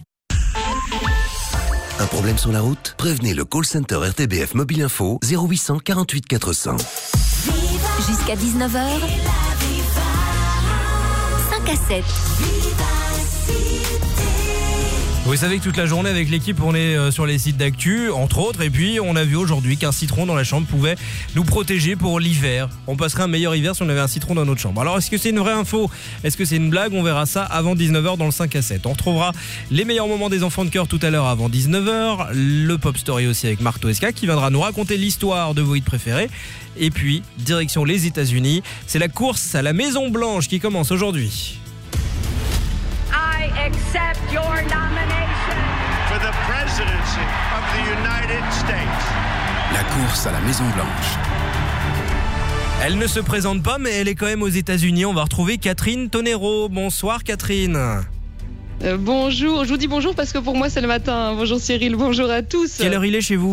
Un problème sur la route? Prévenez le call center R T B F Mobile Info zéro huit cent quarante-huit quatre cents. Jusqu'à dix-neuf heures. cinq à sept. Vous savez que toute la journée avec l'équipe on est sur les sites d'actu entre autres, et puis on a vu aujourd'hui qu'un citron dans la chambre pouvait nous protéger pour l'hiver. On passerait un meilleur hiver si on avait un citron dans notre chambre. Alors est-ce que c'est une vraie info? Est-ce que c'est une blague? On verra ça avant dix-neuf heures dans le cinq à sept. On retrouvera les meilleurs moments des enfants de cœur tout à l'heure avant dix-neuf heures, le Pop Story aussi avec Marc Toesca qui viendra nous raconter l'histoire de vos hits préférés. Et puis direction les États-Unis, c'est la course à la Maison Blanche qui commence aujourd'hui. I accept your nomination for the presidency of the United States. La course à la Maison Blanche. Elle ne se présente pas, mais elle est quand même aux États-Unis. On va retrouver Catherine Tonero. Bonsoir Catherine. Euh, bonjour, je vous dis bonjour parce que pour moi c'est le matin. Bonjour Cyril, bonjour à tous. Quelle heure il est chez vous ?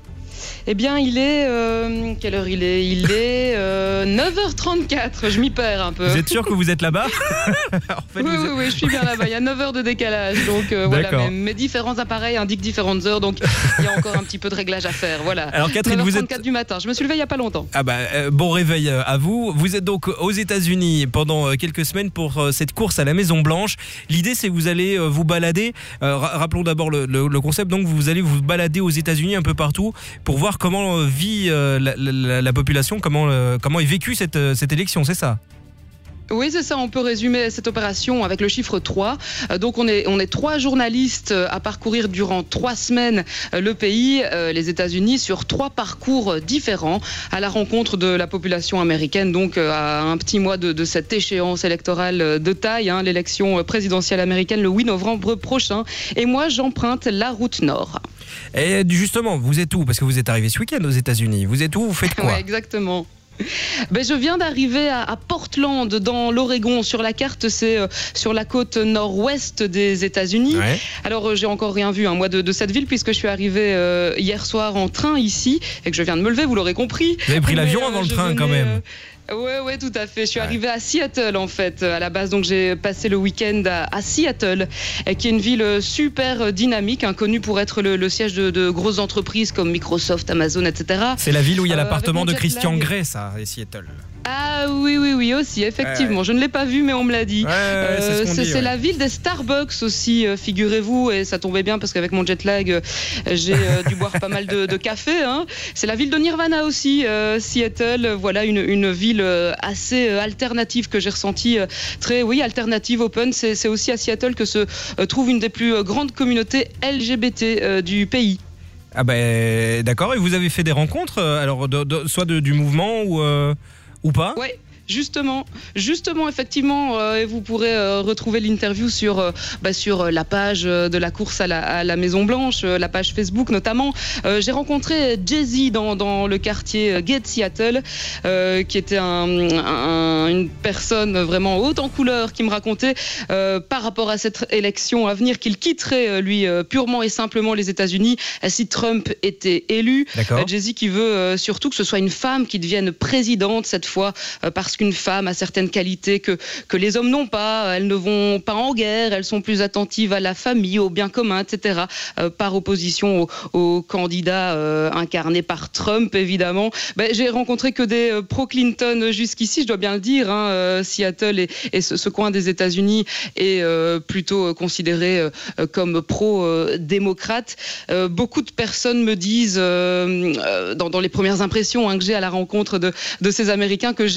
Eh bien, il est... Euh, quelle heure il est Il est euh, neuf heures trente-quatre, je m'y perds un peu. Vous êtes sûr que vous êtes là-bas? En fait, oui, oui, oui, je suis bien là-bas. Il y a neuf heures de décalage, donc euh, voilà. Mes, mes différents appareils indiquent différentes heures, donc il y a encore un petit peu de réglage à faire, voilà. Alors Catherine, neuf heures vous trente-quatre êtes... du matin, je me suis levée il n'y a pas longtemps. Ah bah, euh, bon réveil à vous. Vous êtes donc aux États-Unis pendant quelques semaines pour euh, cette course à la Maison Blanche. L'idée, c'est que vous allez euh, vous balader. Euh, rappelons d'abord le, le, le concept. Donc, vous allez vous balader aux États-Unis un peu partout pour voir comment euh, vit euh, la, la, la population, comment, euh, comment est vécue cette, cette élection, c'est ça? Oui, c'est ça, on peut résumer cette opération avec le chiffre trois. Donc on est, on est trois journalistes à parcourir durant trois semaines le pays, les États-Unis, sur trois parcours différents à la rencontre de la population américaine, donc à un petit mois de, de cette échéance électorale de taille, hein, l'élection présidentielle américaine le huit novembre prochain. Et moi, j'emprunte la route nord. Et justement, vous êtes où? Parce que vous êtes arrivé ce week-end aux États-Unis. Vous êtes où? Vous faites quoi? Ouais, exactement. Ben, je viens d'arriver à, à Portland, dans l'Oregon. Sur la carte, c'est euh, sur la côte nord-ouest des États-Unis. Ouais. Alors, euh, j'ai encore rien vu, hein, moi, de, de cette ville, puisque je suis arrivée euh, hier soir en train ici, et que je viens de me lever, vous l'aurez compris. Vous avez pris Mais, l'avion euh, avant le train, venais, quand même. Euh, Ouais, ouais, tout à fait. Je suis ouais. arrivée à Seattle, en fait, à la base. Donc, j'ai passé le week-end à, à Seattle, qui est une ville super dynamique, hein, connue pour être le, le siège de, de grosses entreprises comme Microsoft, Amazon, et cetera. C'est la ville où il y a euh, l'appartement de Christian Grey, ça, et Seattle. Ah oui, oui, oui, aussi, effectivement. Ouais. Je ne l'ai pas vu, mais on me l'a dit. Ouais, euh, c'est ce c'est, c'est ouais. la ville des Starbucks aussi, euh, figurez-vous. Et ça tombait bien parce qu'avec mon jet lag, euh, j'ai euh, dû boire pas mal de, de café. Hein. C'est la ville de Nirvana aussi, euh, Seattle. Voilà, une, une ville euh, assez euh, alternative que j'ai ressentie. Euh, très, oui, alternative, open. C'est, c'est aussi à Seattle que se euh, trouve une des plus euh, grandes communautés L G B T euh, du pays. Ah ben, d'accord. Et vous avez fait des rencontres, alors, de, de, soit de, du mouvement ou... Euh... Ou pas? Ouais. Justement, justement, effectivement, euh, vous pourrez euh, retrouver l'interview sur, euh, bah, sur la page de la course à la, à la Maison Blanche, euh, la page Facebook notamment. Euh, j'ai rencontré Jay-Z dans, dans le quartier Gay de Seattle, euh, qui était un, un, une personne vraiment haute en couleur, qui me racontait euh, par rapport à cette élection à venir qu'il quitterait lui euh, purement et simplement les États-Unis si Trump était élu. Euh, Jay-Z qui veut euh, surtout que ce soit une femme qui devienne présidente cette fois, euh, parce qu'une femme a certaines qualités que, que les hommes n'ont pas. Elles ne vont pas en guerre, elles sont plus attentives à la famille, au bien commun, et cetera. Euh, par opposition aux, aux candidats euh, incarnés par Trump, évidemment. Ben, j'ai rencontré que des euh, pro-Clinton jusqu'ici, je dois bien le dire. Hein, euh, Seattle et, et ce, ce coin des États-Unis est euh, plutôt euh, considéré euh, comme pro-démocrate. Euh, beaucoup de personnes me disent, euh, euh, dans, dans les premières impressions hein, que j'ai à la rencontre de, de ces Américains, que jamais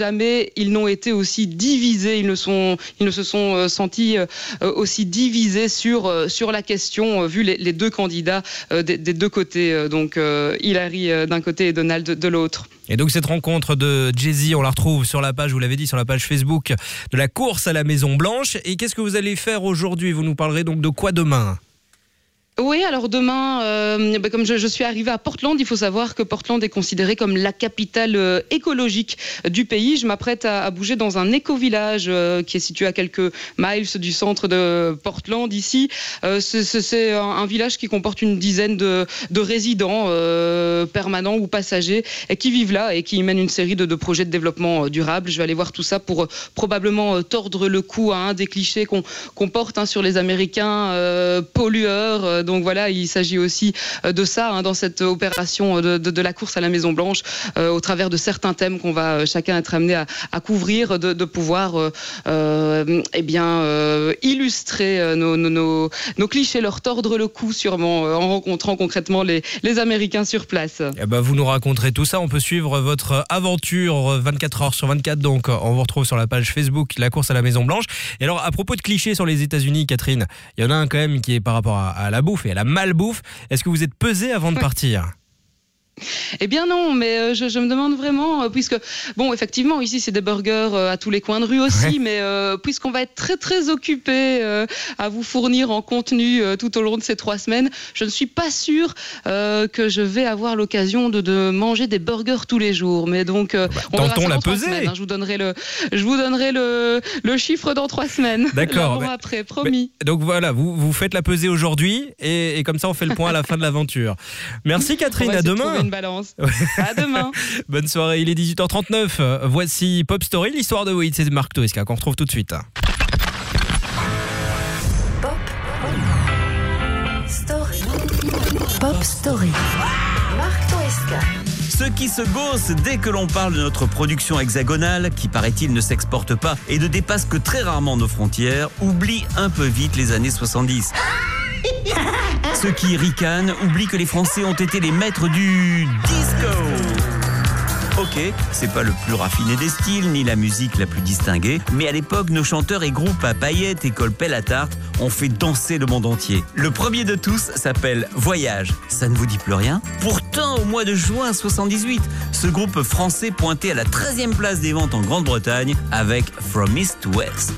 jamais ils n'ont été aussi divisés, ils ne, sont, ils ne se sont euh, sentis euh, aussi divisés sur, euh, sur la question, euh, vu les, les deux candidats euh, des, des deux côtés, euh, donc euh, Hillary euh, d'un côté et Donald de, de l'autre. Et donc cette rencontre de Jay-Z, on la retrouve sur la page, vous l'avez dit, sur la page Facebook de la course à la Maison Blanche. Et qu'est-ce que vous allez faire aujourd'hui ? Vous nous parlerez donc de quoi demain ? Oui, alors demain, euh, bah comme je, je suis arrivée à Portland, il faut savoir que Portland est considérée comme la capitale euh, écologique du pays. Je m'apprête à, à bouger dans un éco-village euh, qui est situé à quelques miles du centre de Portland ici. Euh, c'est, c'est un, un village qui comporte une dizaine de, de résidents euh, permanents ou passagers et qui vivent là et qui y mènent une série de, de projets de développement durable. Je vais aller voir tout ça pour euh, probablement euh, tordre le cou à un des clichés qu'on, qu'on porte hein, sur les Américains euh, pollueurs. Euh, Donc voilà, il s'agit aussi de ça hein, dans cette opération de, de, de la course à la Maison Blanche, euh, au travers de certains thèmes qu'on va chacun être amené à, à couvrir, de, de pouvoir euh, euh, eh bien, euh, illustrer nos, nos, nos, nos clichés, leur tordre le cou sûrement euh, en rencontrant concrètement les, les Américains sur place. Eh ben, vous nous raconterez tout ça, on peut suivre votre aventure vingt-quatre heures sur vingt-quatre, donc on vous retrouve sur la page Facebook La course à la Maison Blanche. Et alors à propos de clichés sur les États-Unis, Catherine, il y en a un quand même qui est par rapport à, à la bouffe et à la malbouffe. Est-ce que vous êtes pesé avant de partir ? Eh bien non, mais euh, je, je me demande vraiment, euh, puisque, bon, effectivement, ici c'est des burgers euh, à tous les coins de rue aussi, ouais. mais euh, puisqu'on va être très très occupé euh, à vous fournir en contenu euh, tout au long de ces trois semaines, je ne suis pas sûre euh, que je vais avoir l'occasion de, de manger des burgers tous les jours. Mais donc, euh, bah, on verra ça la dans trois pesée. semaines, hein, je vous donnerai le, je vous donnerai le, le chiffre dans trois semaines. D'accord. Mais, après, promis. Mais, donc voilà, vous, vous faites la pesée aujourd'hui et, et comme ça on fait le point à la fin de l'aventure. Merci Catherine, à demain. Une balance. À demain. Bonne soirée, il est dix-huit heures trente-neuf. Voici Pop Story, l'histoire de Wade, c'est Marc Toesca qu'on retrouve tout de suite. Pop Story. Pop Story. Marc Toesca. Ceux qui se gossent dès que l'on parle de notre production hexagonale, qui paraît-il ne s'exporte pas et ne dépasse que très rarement nos frontières, oublient un peu vite les années soixante-dix. Ceux qui ricanent oublient que les Français ont été les maîtres du disco. Ok, c'est pas le plus raffiné des styles, ni la musique la plus distinguée, mais à l'époque, nos chanteurs et groupes à paillettes et colpel à tarte ont fait danser le monde entier. Le premier de tous s'appelle Voyage. Ça ne vous dit plus rien ? Pourtant, au mois de juin soixante-dix-huit, ce groupe français pointait à la treizième place des ventes en Grande-Bretagne avec From East to West.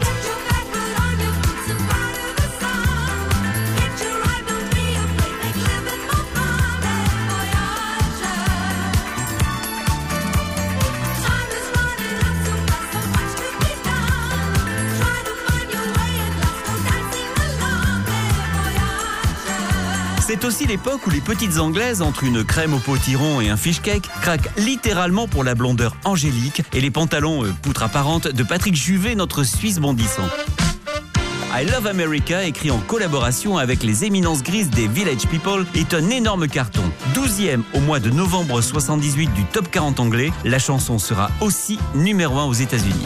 C'est aussi l'époque où les petites Anglaises, entre une crème au potiron et un fish cake, craquent littéralement pour la blondeur angélique et les pantalons euh, poutre apparente de Patrick Juvet, notre Suisse bondissant. I Love America, écrit en collaboration avec les éminences grises des Village People, est un énorme carton. douzième au mois de novembre soixante-dix-huit du top quarante anglais, la chanson sera aussi numéro un aux États-Unis.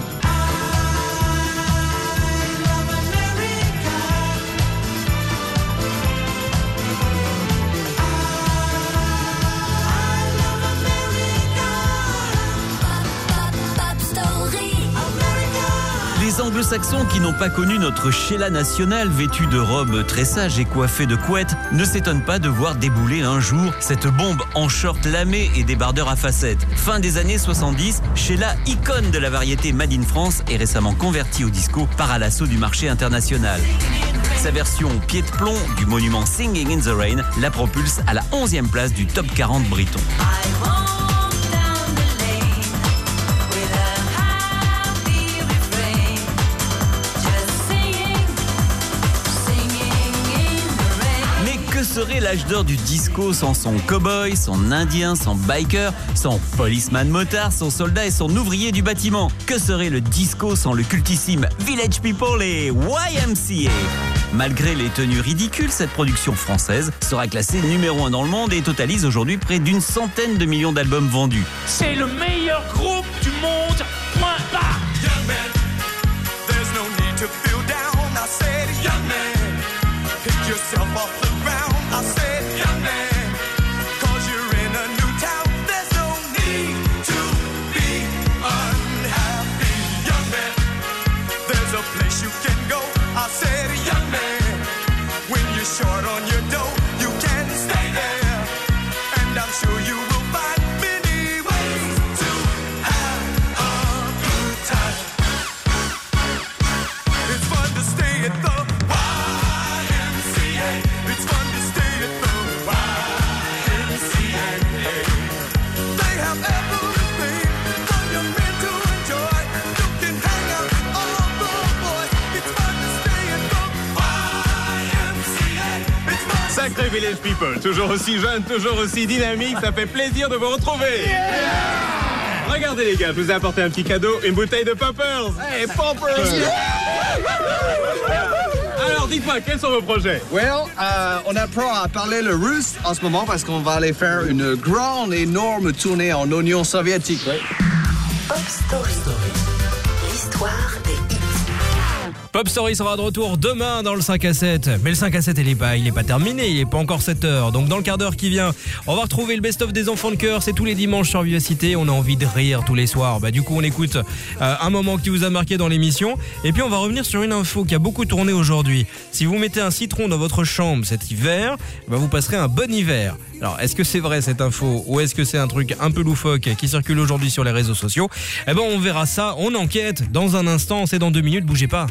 Les anglo-saxons qui n'ont pas connu notre Sheila nationale, vêtue de robes très sages et coiffée de couettes, ne s'étonnent pas de voir débouler un jour cette bombe en short lamé et débardeur à facettes. Fin des années soixante-dix, Sheila, icône de la variété Made in France, est récemment convertie au disco par à l'assaut du marché international. Sa version pied de plomb du monument Singing in the Rain la propulse à la onzième place du top quarante briton. Que serait l'âge d'or du disco sans son cow-boy, son indien, son biker, son policeman motard, son soldat et son ouvrier du bâtiment? Que serait le disco sans le cultissime Village People et Y M C A? Malgré les tenues ridicules, cette production française sera classée numéro un dans le monde et totalise aujourd'hui près d'une centaine de millions d'albums vendus. C'est le meilleur groupe du monde, point barre. Young man, there's no need to feel down. I said, young man, pick yourself off the ground. I said, young man, cause you're in a new town. There's no need to be unhappy. Village People. Toujours aussi jeune, toujours aussi dynamique. Ça fait plaisir de vous retrouver. Yeah. Regardez les gars, je vous ai apporté un petit cadeau, une bouteille de Poppers. Hey, Poppers. Yeah. Alors, dites-moi, quels sont vos projets? Well, euh, on apprend à parler le russe en ce moment parce qu'on va aller faire une grande, énorme tournée en Union soviétique. Ouais. Pop Story. L'histoire des hits. Pop Story sera de retour demain dans le cinq à sept. Mais le cinq à sept, il n'est pas, il est pas terminé, il n'est pas encore sept heures. Donc dans le quart d'heure qui vient, on va retrouver le best-of des enfants de cœur. C'est tous les dimanches sur Vivacité. On a envie de rire tous les soirs. Bah, du coup, on écoute euh, un moment qui vous a marqué dans l'émission. Et puis, on va revenir sur une info qui a beaucoup tourné aujourd'hui. Si vous mettez un citron dans votre chambre cet hiver, bah, vous passerez un bon hiver. Alors, est-ce que c'est vrai cette info ou est-ce que c'est un truc un peu loufoque qui circule aujourd'hui sur les réseaux sociaux? Eh ben, on verra ça. On enquête dans un instant. C'est dans deux minutes. Bougez pas.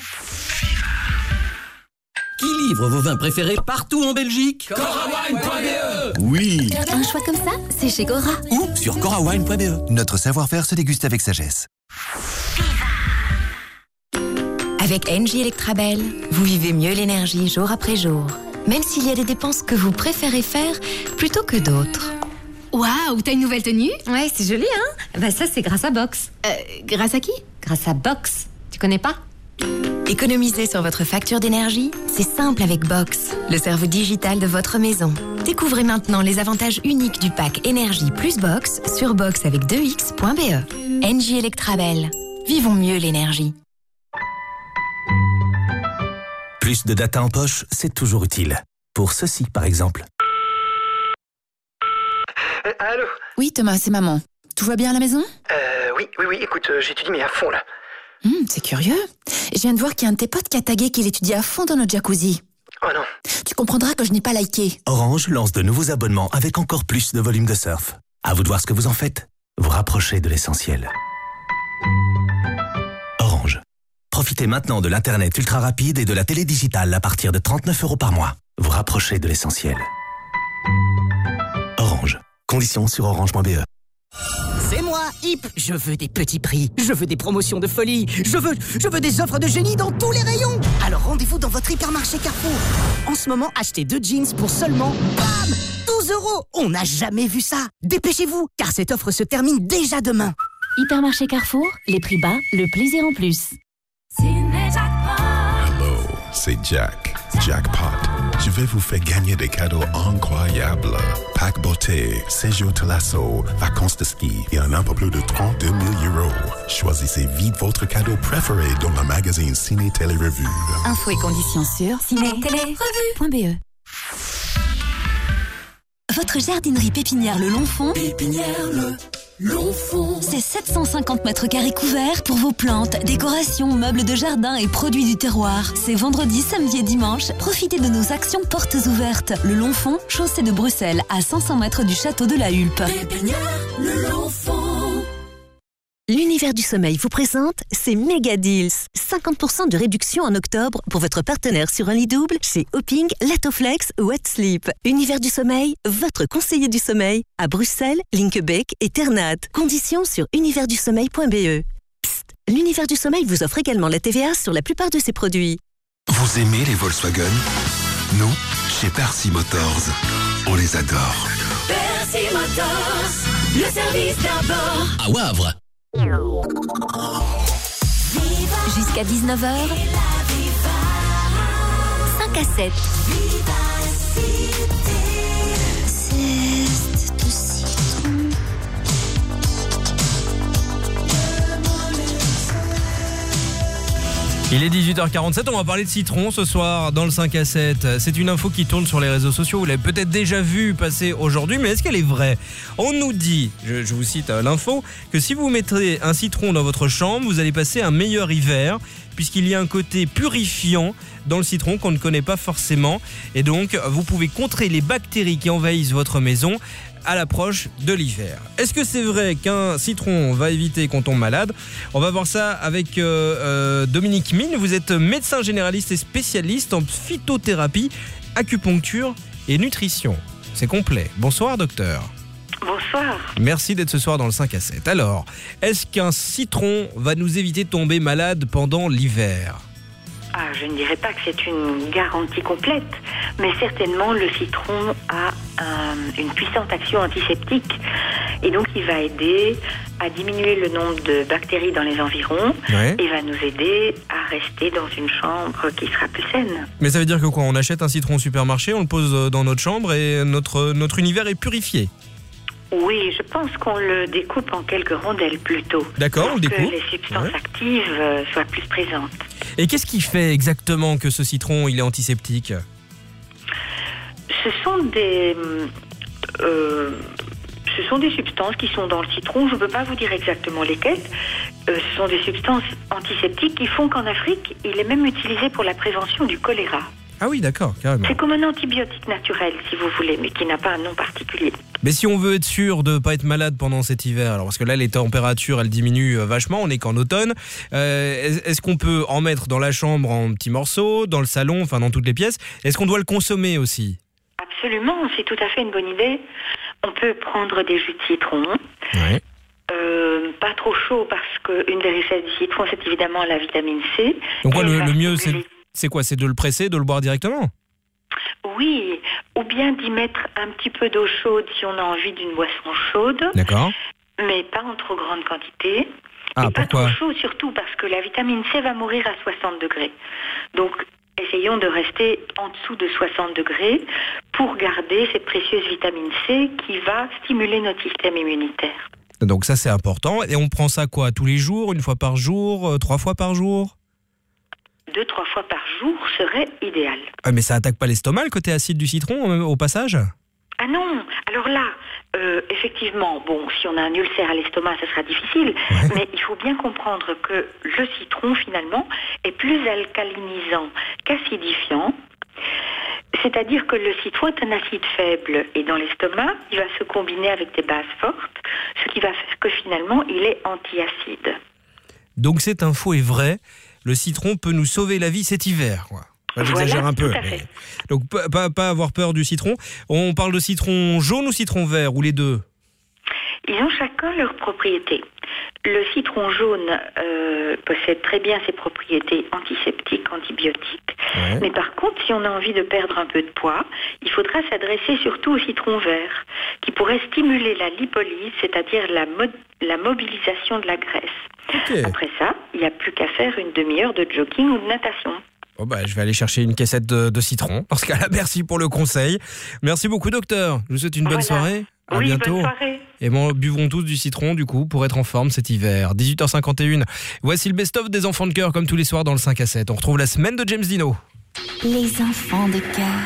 Qui livre vos vins préférés partout en Belgique? Corawine point b e. Oui. Un choix comme ça, c'est chez Cora. Ou sur corawine point b e. Notre savoir-faire se déguste avec sagesse. Avec Engie Electrabel, vous vivez mieux l'énergie jour après jour. Même s'il y a des dépenses que vous préférez faire plutôt que d'autres. Waouh, t'as une nouvelle tenue? Ouais, c'est joli, hein? Bah ça, c'est grâce à Box. Euh, grâce à qui? Grâce à Box. Tu connais pas? Économiser sur votre facture d'énergie, c'est simple avec Box, le cerveau digital de votre maison. Découvrez maintenant les avantages uniques du pack Énergie plus Box sur box avec deux x point b e. Engie Electrabel. Vivons mieux l'énergie. Plus de data en poche, c'est toujours utile. Pour ceci, par exemple. Euh, allô? Oui, Thomas, c'est maman. Tout va bien à la maison? Euh, oui, oui, oui, écoute, euh, j'étudie mais à fond, là. Hum, c'est curieux. Je viens de voir qu'il y a un de tes potes qui a tagué qu'il étudie à fond dans notre jacuzzi. Oh non. Tu comprendras que je n'ai pas liké. Orange lance de nouveaux abonnements avec encore plus de volume de surf. À vous de voir ce que vous en faites. Vous rapprochez de l'essentiel. Orange. Profitez maintenant de l'Internet ultra rapide et de la télé digitale à partir de trente-neuf euros par mois. Vous rapprochez de l'essentiel. Orange. Conditions sur orange point b e. C'est moi, Hip. Je veux des petits prix, je veux des promotions de folie, je veux, je veux des offres de génie dans tous les rayons. Alors rendez-vous dans votre hypermarché Carrefour. En ce moment, achetez deux jeans pour seulement, bam, douze euros. On n'a jamais vu ça. Dépêchez-vous, car cette offre se termine déjà demain. Hypermarché Carrefour, les prix bas, le plaisir en plus. Hello, c'est Jack. Jackpot. Je vais vous faire gagner des cadeaux incroyables. Pack beauté, séjour Thalasso, vacances de ski et un peu plus de trente-deux mille euros. Choisissez vite votre cadeau préféré dans le magazine Ciné Télé Revue. Infos et conditions sur ciné télé revue point b e. Votre jardinerie pépinière Le Long Fond. Pépinière Le Long Fond. C'est sept cent cinquante mètres carrés couverts pour vos plantes, décorations, meubles de jardin et produits du terroir. C'est vendredi, samedi et dimanche. Profitez de nos actions portes ouvertes. Le Long Fond, chaussée de Bruxelles, à cinq cents mètres du château de la Hulpe. Pépinière Le Long Fond. L'univers du sommeil vous présente ses méga deals. cinquante pour cent de réduction en octobre pour votre partenaire sur un lit double chez Hopping, Latoflex ou Wet Sleep. Univers du sommeil, votre conseiller du sommeil à Bruxelles, Linkebeek et Ternat. Conditions sur univers du sommeil point b e. Psst, l'univers du sommeil vous offre également la T V A sur la plupart de ses produits. Vous aimez les Volkswagen? Nous, chez Percy Motors, on les adore. Percy Motors, le service d'abord. À Wavre. Jusqu'à dix-neuf heures, cinq à sept. Il est dix-huit heures quarante-sept, on va parler de citron ce soir dans le cinq à sept. C'est une info qui tourne sur les réseaux sociaux, vous l'avez peut-être déjà vu passer aujourd'hui, mais est-ce qu'elle est vraie? On nous dit, je, je vous cite l'info, que si vous mettrez un citron dans votre chambre, vous allez passer un meilleur hiver, puisqu'il y a un côté purifiant dans le citron qu'on ne connaît pas forcément, et donc vous pouvez contrer les bactéries qui envahissent votre maison à l'approche de l'hiver. Est-ce que c'est vrai qu'un citron va éviter qu'on tombe malade? On va voir ça avec euh, euh, Dominique Mine. Vous êtes médecin généraliste et spécialiste en phytothérapie, acupuncture et nutrition. C'est complet. Bonsoir docteur. Bonsoir. Merci d'être ce soir dans le cinq à sept. Alors, est-ce qu'un citron va nous éviter de tomber malade pendant l'hiver? Ah, je ne dirais pas que c'est une garantie complète, mais certainement le citron a un, une puissante action antiseptique et donc il va aider à diminuer le nombre de bactéries dans les environs ouais. et va nous aider à rester dans une chambre qui sera plus saine. Mais ça veut dire que quoi? On achète un citron au supermarché, on le pose dans notre chambre et notre, notre univers est purifié? Oui, je pense qu'on le découpe en quelques rondelles plutôt. D'accord, on le découpe. Pour que les substances ouais. actives euh, soient plus présentes. Et qu'est-ce qui fait exactement que ce citron il est antiseptique? Ce sont des... Euh, ce sont des substances qui sont dans le citron. Je ne peux pas vous dire exactement lesquelles. Euh, ce sont des substances antiseptiques qui font qu'en Afrique, il est même utilisé pour la prévention du choléra. Ah oui, d'accord, carrément. C'est comme un antibiotique naturel, si vous voulez, mais qui n'a pas un nom particulier. Mais si on veut être sûr de ne pas être malade pendant cet hiver, alors parce que là, les températures, elles diminuent vachement, on n'est qu'en automne, euh, est-ce qu'on peut en mettre dans la chambre en petits morceaux, dans le salon, enfin dans toutes les pièces? Est-ce qu'on doit le consommer aussi? Absolument, c'est tout à fait une bonne idée. On peut prendre des jus de citron. Ouais. Euh, pas trop chaud, parce qu'une des richesses du citron, c'est évidemment la vitamine C. Donc quoi, le, le mieux, c'est... C'est quoi? C'est de le presser, de le boire directement? Oui, ou bien d'y mettre un petit peu d'eau chaude si on a envie d'une boisson chaude. D'accord. Mais pas en trop grande quantité. Ah, et pas pourquoi? trop chaud surtout parce que la vitamine C va mourir à soixante degrés. Donc, essayons de rester en dessous de soixante degrés pour garder cette précieuse vitamine C qui va stimuler notre système immunitaire. Donc ça, c'est important. Et on prend ça quoi? Tous les jours? Une fois par jour? euh, Trois fois par jour? Deux, trois fois par jour serait idéal. Ah, mais ça attaque pas l'estomac, le côté acide du citron, euh, au passage? Ah non, alors là, euh, effectivement, bon, si on a un ulcère à l'estomac, ça sera difficile, ouais. mais il faut bien comprendre que le citron, finalement, est plus alcalinisant qu'acidifiant. C'est-à-dire que le citron est un acide faible, et dans l'estomac, il va se combiner avec des bases fortes, ce qui va faire que finalement, il est antiacide. Donc cette info est vraie. Le citron peut nous sauver la vie cet hiver, quoi. Enfin, j'exagère voilà, un peu. Mais... Donc, pas, pas, pas avoir peur du citron. On parle de citron jaune ou citron vert, ou les deux? Ils ont chacun leurs propriétés. Le citron jaune euh, possède très bien ses propriétés antiseptiques, antibiotiques. Ouais. Mais par contre, si on a envie de perdre un peu de poids, il faudra s'adresser surtout au citron vert, qui pourrait stimuler la lipolyse, c'est-à-dire la, mo- la mobilisation de la graisse. Okay. Après ça, il n'y a plus qu'à faire une demi-heure de jogging ou de natation. Oh bah, je vais aller chercher une cassette de, de citron. Parce qu'à la merci pour le conseil. Merci beaucoup, docteur. Je vous souhaite une bonne voilà. soirée. À oui, bientôt. Bonne soirée. Et bon, buvons tous du citron, du coup, pour être en forme cet hiver. dix-huit heures cinquante et une. Voici le best-of des enfants de cœur, comme tous les soirs dans le cinq à sept. On retrouve la semaine de James Dino. Les enfants de cœur.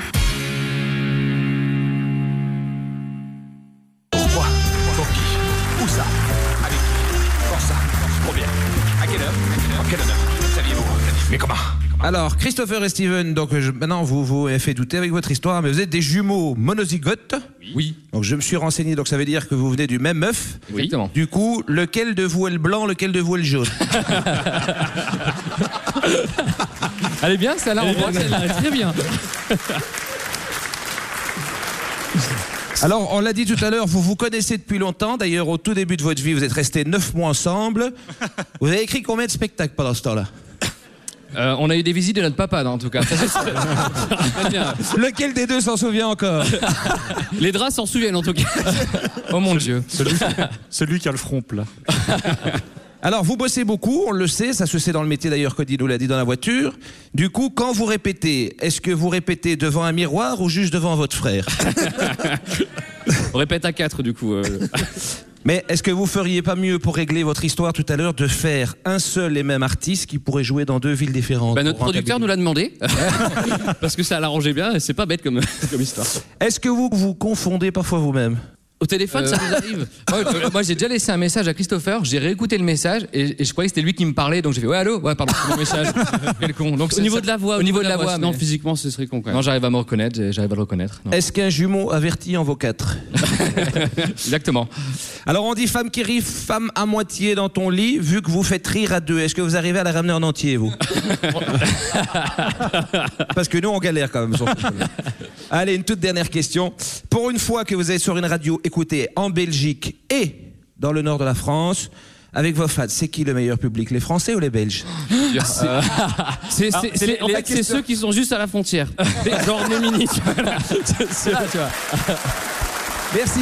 Pourquoi? Pour qui? Où ça? Avec qui? Quand ça? Trop bien. À quelle heure? En quelle heure? Saviez-vous? Mais comment? Alors, Christopher et Steven, donc je, maintenant vous vous avez fait douter avec votre histoire, mais vous êtes des jumeaux monozygotes. Oui. Donc je me suis renseigné, donc ça veut dire que vous venez du même œuf. Oui. Exactement. Du coup, lequel de vous est le blanc, lequel de vous est le jaune? Elle est bien, celle-là, on voit qu'elle est très bien. Alors, on l'a dit tout à l'heure, vous vous connaissez depuis longtemps. D'ailleurs, au tout début de votre vie, vous êtes restés neuf mois ensemble. Vous avez écrit combien de spectacles pendant ce temps-là? Euh, on a eu des visites de notre papa, non, en tout cas. Ça, c'est, c'est bien. Lequel des deux s'en souvient encore? Les draps s'en souviennent, en tout cas. Oh mon Dieu. Celui, celui qui a le front plat. Alors, vous bossez beaucoup, on le sait, ça se sait dans le métier d'ailleurs, Cody nous l'a dit dans la voiture. Du coup, quand vous répétez, est-ce que vous répétez devant un miroir ou juste devant votre frère? On répète à quatre, du coup. Euh... Mais est-ce que vous feriez pas mieux, pour régler votre histoire tout à l'heure, de faire un seul et même artiste qui pourrait jouer dans deux villes différentes? Bah, notre producteur nous l'a demandé, parce que ça l'arrangeait bien, et c'est pas bête comme, comme histoire. Est-ce que vous vous confondez parfois vous-même? Au téléphone, euh... ça nous arrive. Moi, moi, j'ai déjà laissé un message à Christopher, j'ai réécouté le message, et, et je croyais que c'était lui qui me parlait, donc j'ai fait « Ouais, allô? Ouais, pardon, c'est mon message. » Quel con. Donc, au niveau ça, de la voix. Au niveau de la, la voix, voix mais... non, physiquement, ce serait con, quand même. Non, j'arrive à me reconnaître, j'arrive à le reconnaître. Non. Est-ce qu'un jumeau avertit en vaut quatre? Exactement. Alors, on dit femme qui rit, femme à moitié dans ton lit, vu que vous faites rire à deux. Est-ce que vous arrivez à la ramener en entier, vous? Parce que nous, on galère quand même. Allez, une toute dernière question. Pour une fois que vous êtes sur une radio écoutée en Belgique et dans le nord de la France, avec vos fans, c'est qui le meilleur public, les Français ou les Belges? Euh, c'est, c'est, c'est, en fait, c'est ceux qui sont juste à la frontière. Genre Nomini. C'est là, tu vois. Merci.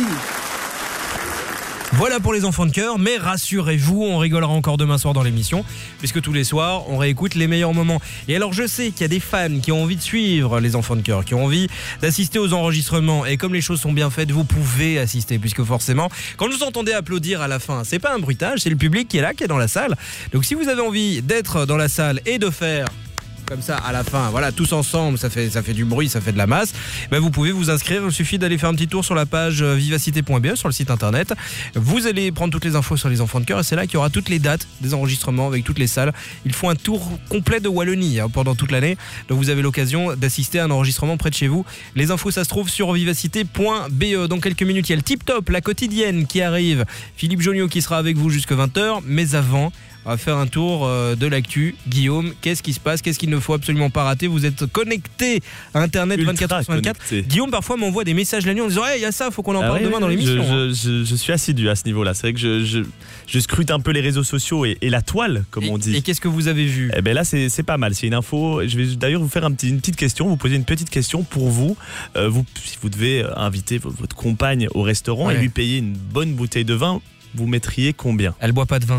Voilà pour les enfants de cœur, mais rassurez-vous, on rigolera encore demain soir dans l'émission, puisque tous les soirs, on réécoute les meilleurs moments. Et alors, je sais qu'il y a des fans qui ont envie de suivre les enfants de cœur, qui ont envie d'assister aux enregistrements. Et comme les choses sont bien faites, vous pouvez assister, puisque forcément, quand vous entendez applaudir à la fin, c'est pas un bruitage, c'est le public qui est là, qui est dans la salle. Donc si vous avez envie d'être dans la salle et de faire... comme ça à la fin, voilà, tous ensemble, ça fait, ça fait du bruit, ça fait de la masse, ben vous pouvez vous inscrire, il suffit d'aller faire un petit tour sur la page vivacité point b e sur le site internet, vous allez prendre toutes les infos sur les enfants de cœur et c'est là qu'il y aura toutes les dates des enregistrements avec toutes les salles. Ils font un tour complet de Wallonie hein, pendant toute l'année, donc vous avez l'occasion d'assister à un enregistrement près de chez vous. Les infos ça se trouve sur vivacité point b e. Dans quelques minutes il y a le Tip Top, la quotidienne qui arrive, Philippe Jonio qui sera avec vous jusqu'à vingt heures, mais avant on va faire un tour de l'actu. Guillaume, qu'est-ce qui se passe? Qu'est-ce qu'il ne faut absolument pas rater? Vous êtes connecté à Internet vingt-quatre heures sur vingt-quatre. Connecté. Guillaume parfois m'envoie des messages la nuit en disant hey, il y a ça, faut qu'on en ah parle oui, demain oui, dans l'émission. Je, je, je, je suis assidu à ce niveau-là. C'est vrai que je, je, je scrute un peu les réseaux sociaux et, et la toile, comme et, on dit. Et qu'est-ce que vous avez vu? Eh ben là, c'est, c'est pas mal. C'est une info. Je vais d'ailleurs vous faire un petit, une petite question. Vous poser une petite question pour vous. Euh, vous si vous devez inviter votre, votre compagne au restaurant ouais. et lui payer une bonne bouteille de vin, vous mettriez combien? Elle boit pas de vin.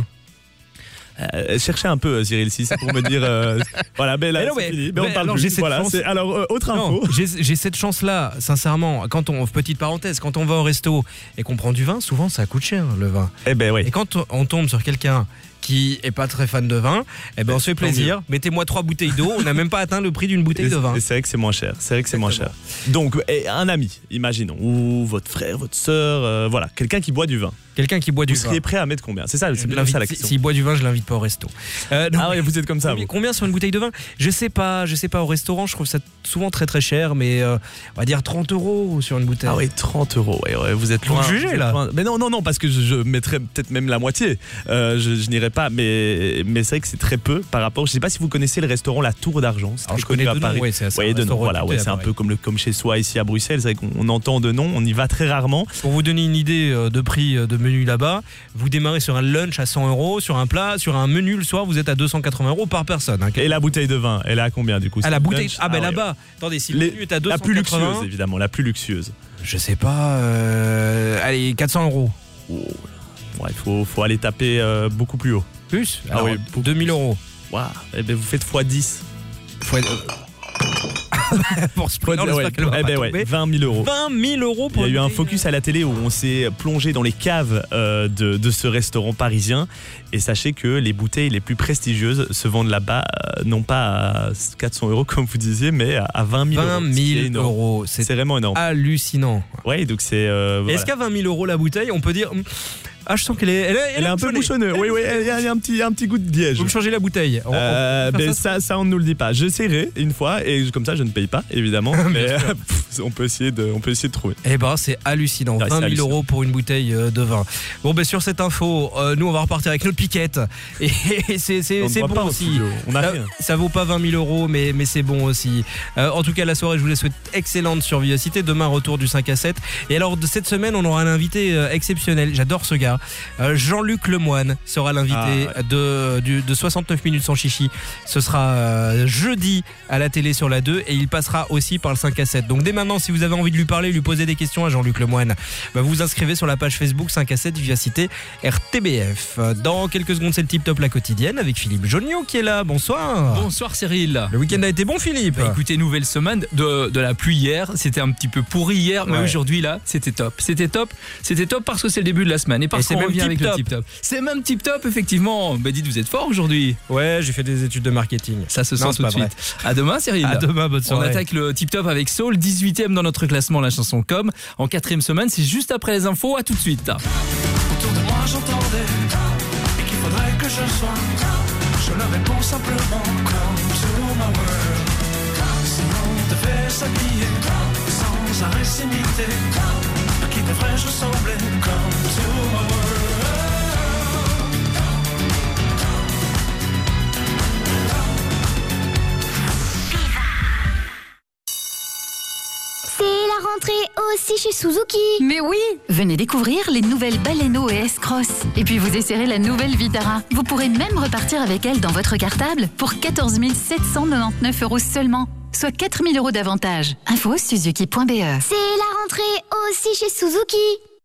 Euh, cherchez un peu Cyril si c'est pour me dire euh, voilà ben là mais non, c'est mais, fini mais on parle alors, plus voilà, c'est, alors euh, autre info non, j'ai, j'ai cette chance là sincèrement quand on petite parenthèse quand on va au resto et qu'on prend du vin souvent ça coûte cher le vin eh ben oui. Et quand on tombe sur quelqu'un qui est pas très fan de vin, eh ben on se fait plaisir. Mettez-moi trois bouteilles d'eau. On n'a même pas atteint le prix d'une bouteille et de vin. Et c'est vrai que c'est moins cher. C'est vrai que c'est Exactement. moins cher. Donc, un ami, imaginons, ou votre frère, votre sœur, euh, voilà, quelqu'un qui boit du vin. Quelqu'un qui boit du vous vin. Vous seriez prêt à mettre combien? C'est ça, c'est ça la question. S'il boit du vin, je l'invite pas au resto. Euh, donc, ah ouais, vous êtes comme ça. Combien, vous. combien sur une bouteille de vin? Je sais pas, je sais pas. Au restaurant, je trouve ça souvent très très cher, mais euh, on va dire trente euros sur une bouteille. Ah oui, trente euros. Ouais, ouais, vous êtes loin. Vous jugez là. Loin. Mais non, non, non, parce que je, je mettrais peut-être même la moitié. Euh, je, je n'irais pas, mais mais c'est vrai que c'est très peu par rapport. Je sais pas si vous connaissez le restaurant La Tour d'Argent. C'est Alors je connais à de Paris. nom, ouais, c'est ouais, de nom. Voilà, ouais, c'est un peu comme le comme chez soi ici à Bruxelles. C'est vrai qu'on on entend de nom, on y va très rarement. Pour vous donner une idée de prix de menu là-bas, vous démarrez sur un lunch à cent euros, sur un plat, sur un menu le soir, vous êtes à deux cent quatre-vingts euros par personne. Hein. Et la bouteille de vin, elle est à combien du coup? Ah la bouteille, lunch ah ben ah, là-bas. Ouais. Attendez, si le Les, menu est à deux cent quatre-vingts. La plus luxueuse évidemment, la plus luxueuse. Je sais pas, euh, allez quatre cents euros. Oh, ouais, il faut faut aller taper euh, beaucoup plus haut. Plus? Ah oui, deux mille euros. Waouh, eh ben vous faites fois dix. Fois pour ce prix, ouais, ouais, eh ben ouais, vingt mille euros. vingt mille euros pour. Il y a eu un focus à la télé où on s'est plongé dans les caves euh, de, de ce restaurant parisien. Et sachez que les bouteilles les plus prestigieuses se vendent là-bas, euh, non pas à quatre cents euros comme vous disiez, mais à vingt mille euros. vingt mille euros, c'est, c'est vraiment énorme. Hallucinant. Ouais, donc c'est. Euh, voilà. Est-ce qu'à vingt mille euros la bouteille, on peut dire. Ah, je sens qu'elle est, elle est, elle elle est un peu bouchonneuse. Oui, oui, il y, a un petit, un petit goût de liège. Vous me changez la bouteille. On, euh, on mais ça, ça, ça, on ne nous le dit pas. J'essaierai une fois et comme ça, je ne paye pas, évidemment. mais pff, on peut essayer de, on peut essayer de trouver. Eh ben, c'est hallucinant. Ouais, vingt mille euros pour une bouteille de vin. Bon, ben sur cette info, euh, nous, on va repartir avec notre piquette. Et, et c'est, c'est, c'est bon aussi. On a ça, rien. Ça vaut pas vingt mille euros, mais, mais c'est bon aussi. Euh, en tout cas, la soirée, je vous la souhaite excellente sur Vivacité. Demain, retour du cinq à sept. Et alors, de cette semaine, on aura un invité euh, exceptionnel. J'adore ce gars. Euh, Jean Jean-Luc Lemoine sera l'invité ah, ouais. de, de, de soixante-neuf minutes sans chichi. Ce sera euh, jeudi à la télé sur la deux et il passera aussi par le cinq à sept. Donc dès maintenant, si vous avez envie de lui parler, lui poser des questions à Jean-Luc Lemoine, bah vous vous inscrivez sur la page Facebook cinq à sept Vivacité R T B F. Dans quelques secondes, c'est le Tip Top la quotidienne avec Philippe Jonio qui est là. Bonsoir. Bonsoir Cyril. Le week-end a été bon Philippe? Bah, écoutez, nouvelle semaine de, de la pluie hier. C'était un petit peu pourri hier, mais ouais. aujourd'hui là, c'était top. C'était top. C'était top parce que c'est le début de la semaine et parce et qu'on revient avec top. le Tip Top. C'est même tip top effectivement. Bah dites, vous êtes fort aujourd'hui. Ouais, j'ai fait des études de marketing. Ça se sent non, tout de suite. Vrai. À demain Cyril. À demain, bonne soirée. On attaque le Tip Top avec Soul, dix-huitième dans notre classement la chanson Com. En quatrième semaine, c'est juste après les infos. À tout de suite. Autour de moi j'entendais et qu'il faudrait que je sois. Je le réponds simplement comme to my world. Si on devait s'habiller sans arrêt s'imiter, à qui devrais-je ressembler comme to my world? C'est la rentrée aussi chez Suzuki. Mais oui, venez découvrir les nouvelles Baleno et S-Cross. Et puis vous essayerez la nouvelle Vitara. Vous pourrez même repartir avec elle dans votre cartable pour quatorze mille sept cent quatre-vingt-dix-neuf euros seulement, soit quatre mille euros d'avantage. Info suzuki point b e. C'est la rentrée aussi chez Suzuki.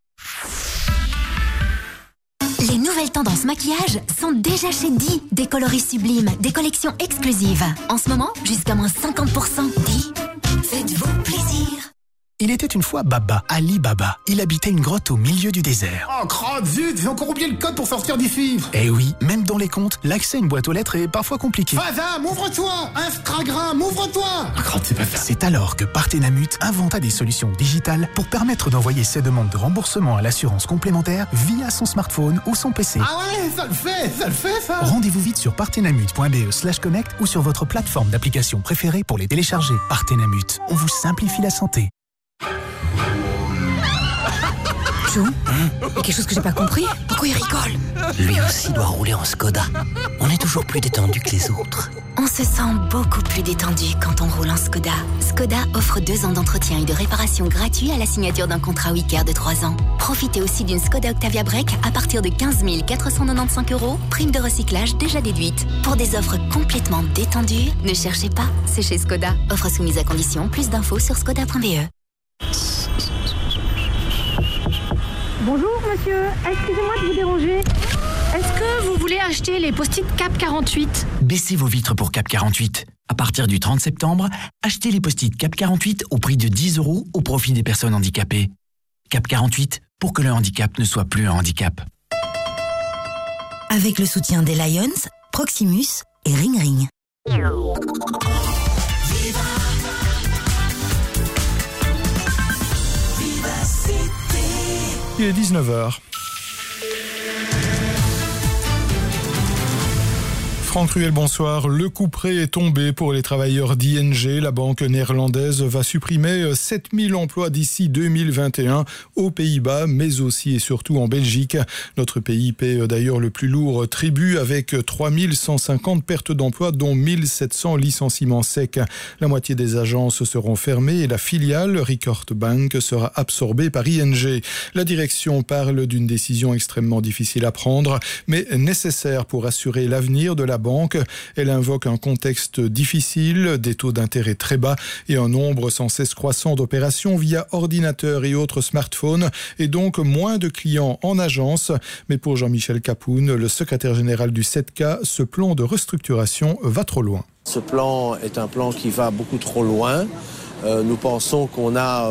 Les nouvelles tendances maquillage sont déjà chez Di. Des coloris sublimes, des collections exclusives. En ce moment, jusqu'à moins cinquante pour cent. Di, faites-vous plaisir. Il était une fois Baba, Ali Baba. Il habitait une grotte au milieu du désert. Oh, crotte, zut, j'ai encore oublié le code pour sortir d'ici. Eh oui, même dans les comptes, l'accès à une boîte aux lettres est parfois compliqué. Fazam, ouvre-toi. Instagram, ouvre-toi. Oh, crotte, c'est pas ça. C'est alors que Partenamut inventa des solutions digitales pour permettre d'envoyer ses demandes de remboursement à l'assurance complémentaire via son smartphone ou son P C. Ah ouais, ça le fait, ça le fait, ça. Rendez-vous vite sur partenamut point b e slash connect ou sur votre plateforme d'application préférée pour les télécharger. Partenamut, on vous simplifie la santé. Joe, il y a quelque chose que j'ai pas compris. Pourquoi il rigole? Lui aussi doit rouler en Skoda. On est toujours plus détendu que les autres. On se sent beaucoup plus détendu quand on roule en Skoda. Skoda offre deux ans d'entretien et de réparation gratuits à la signature d'un contrat Wicker de trois ans. Profitez aussi d'une Skoda Octavia Break à partir de quinze mille quatre cent quatre-vingt-quinze euros, prime de recyclage déjà déduite. Pour des offres complètement détendues, ne cherchez pas, c'est chez Skoda. Offre soumise à condition, plus d'infos sur skoda point b e. Bonjour monsieur, excusez-moi de vous déranger. Est-ce que vous voulez acheter les post-it Cap quarante-huit? Baissez vos vitres pour Cap quarante-huit. À partir du trente septembre, achetez les post-it Cap quarante-huit au prix de dix euros au profit des personnes handicapées. Cap quarante-huit, pour que le handicap ne soit plus un handicap. Avec le soutien des Lions, Proximus et Ring Ring. Il est dix-neuf heures. Franck Ruel, bonsoir. Le couperet est tombé pour les travailleurs d'I N G. La banque néerlandaise va supprimer sept mille emplois d'ici deux mille vingt et un aux Pays-Bas, mais aussi et surtout en Belgique. Notre pays paie d'ailleurs le plus lourd tribut avec trois mille cent cinquante pertes d'emplois, dont mille sept cents licenciements secs. La moitié des agences seront fermées et la filiale Ricoh Bank sera absorbée par I N G. La direction parle d'une décision extrêmement difficile à prendre, mais nécessaire pour assurer l'avenir de la banque. Elle invoque un contexte difficile, des taux d'intérêt très bas et un nombre sans cesse croissant d'opérations via ordinateur et autres smartphones, et donc moins de clients en agence. Mais pour Jean-Michel Capoun, le secrétaire général du sept K, ce plan de restructuration va trop loin. Ce plan est un plan qui va beaucoup trop loin. Euh, nous pensons qu'on a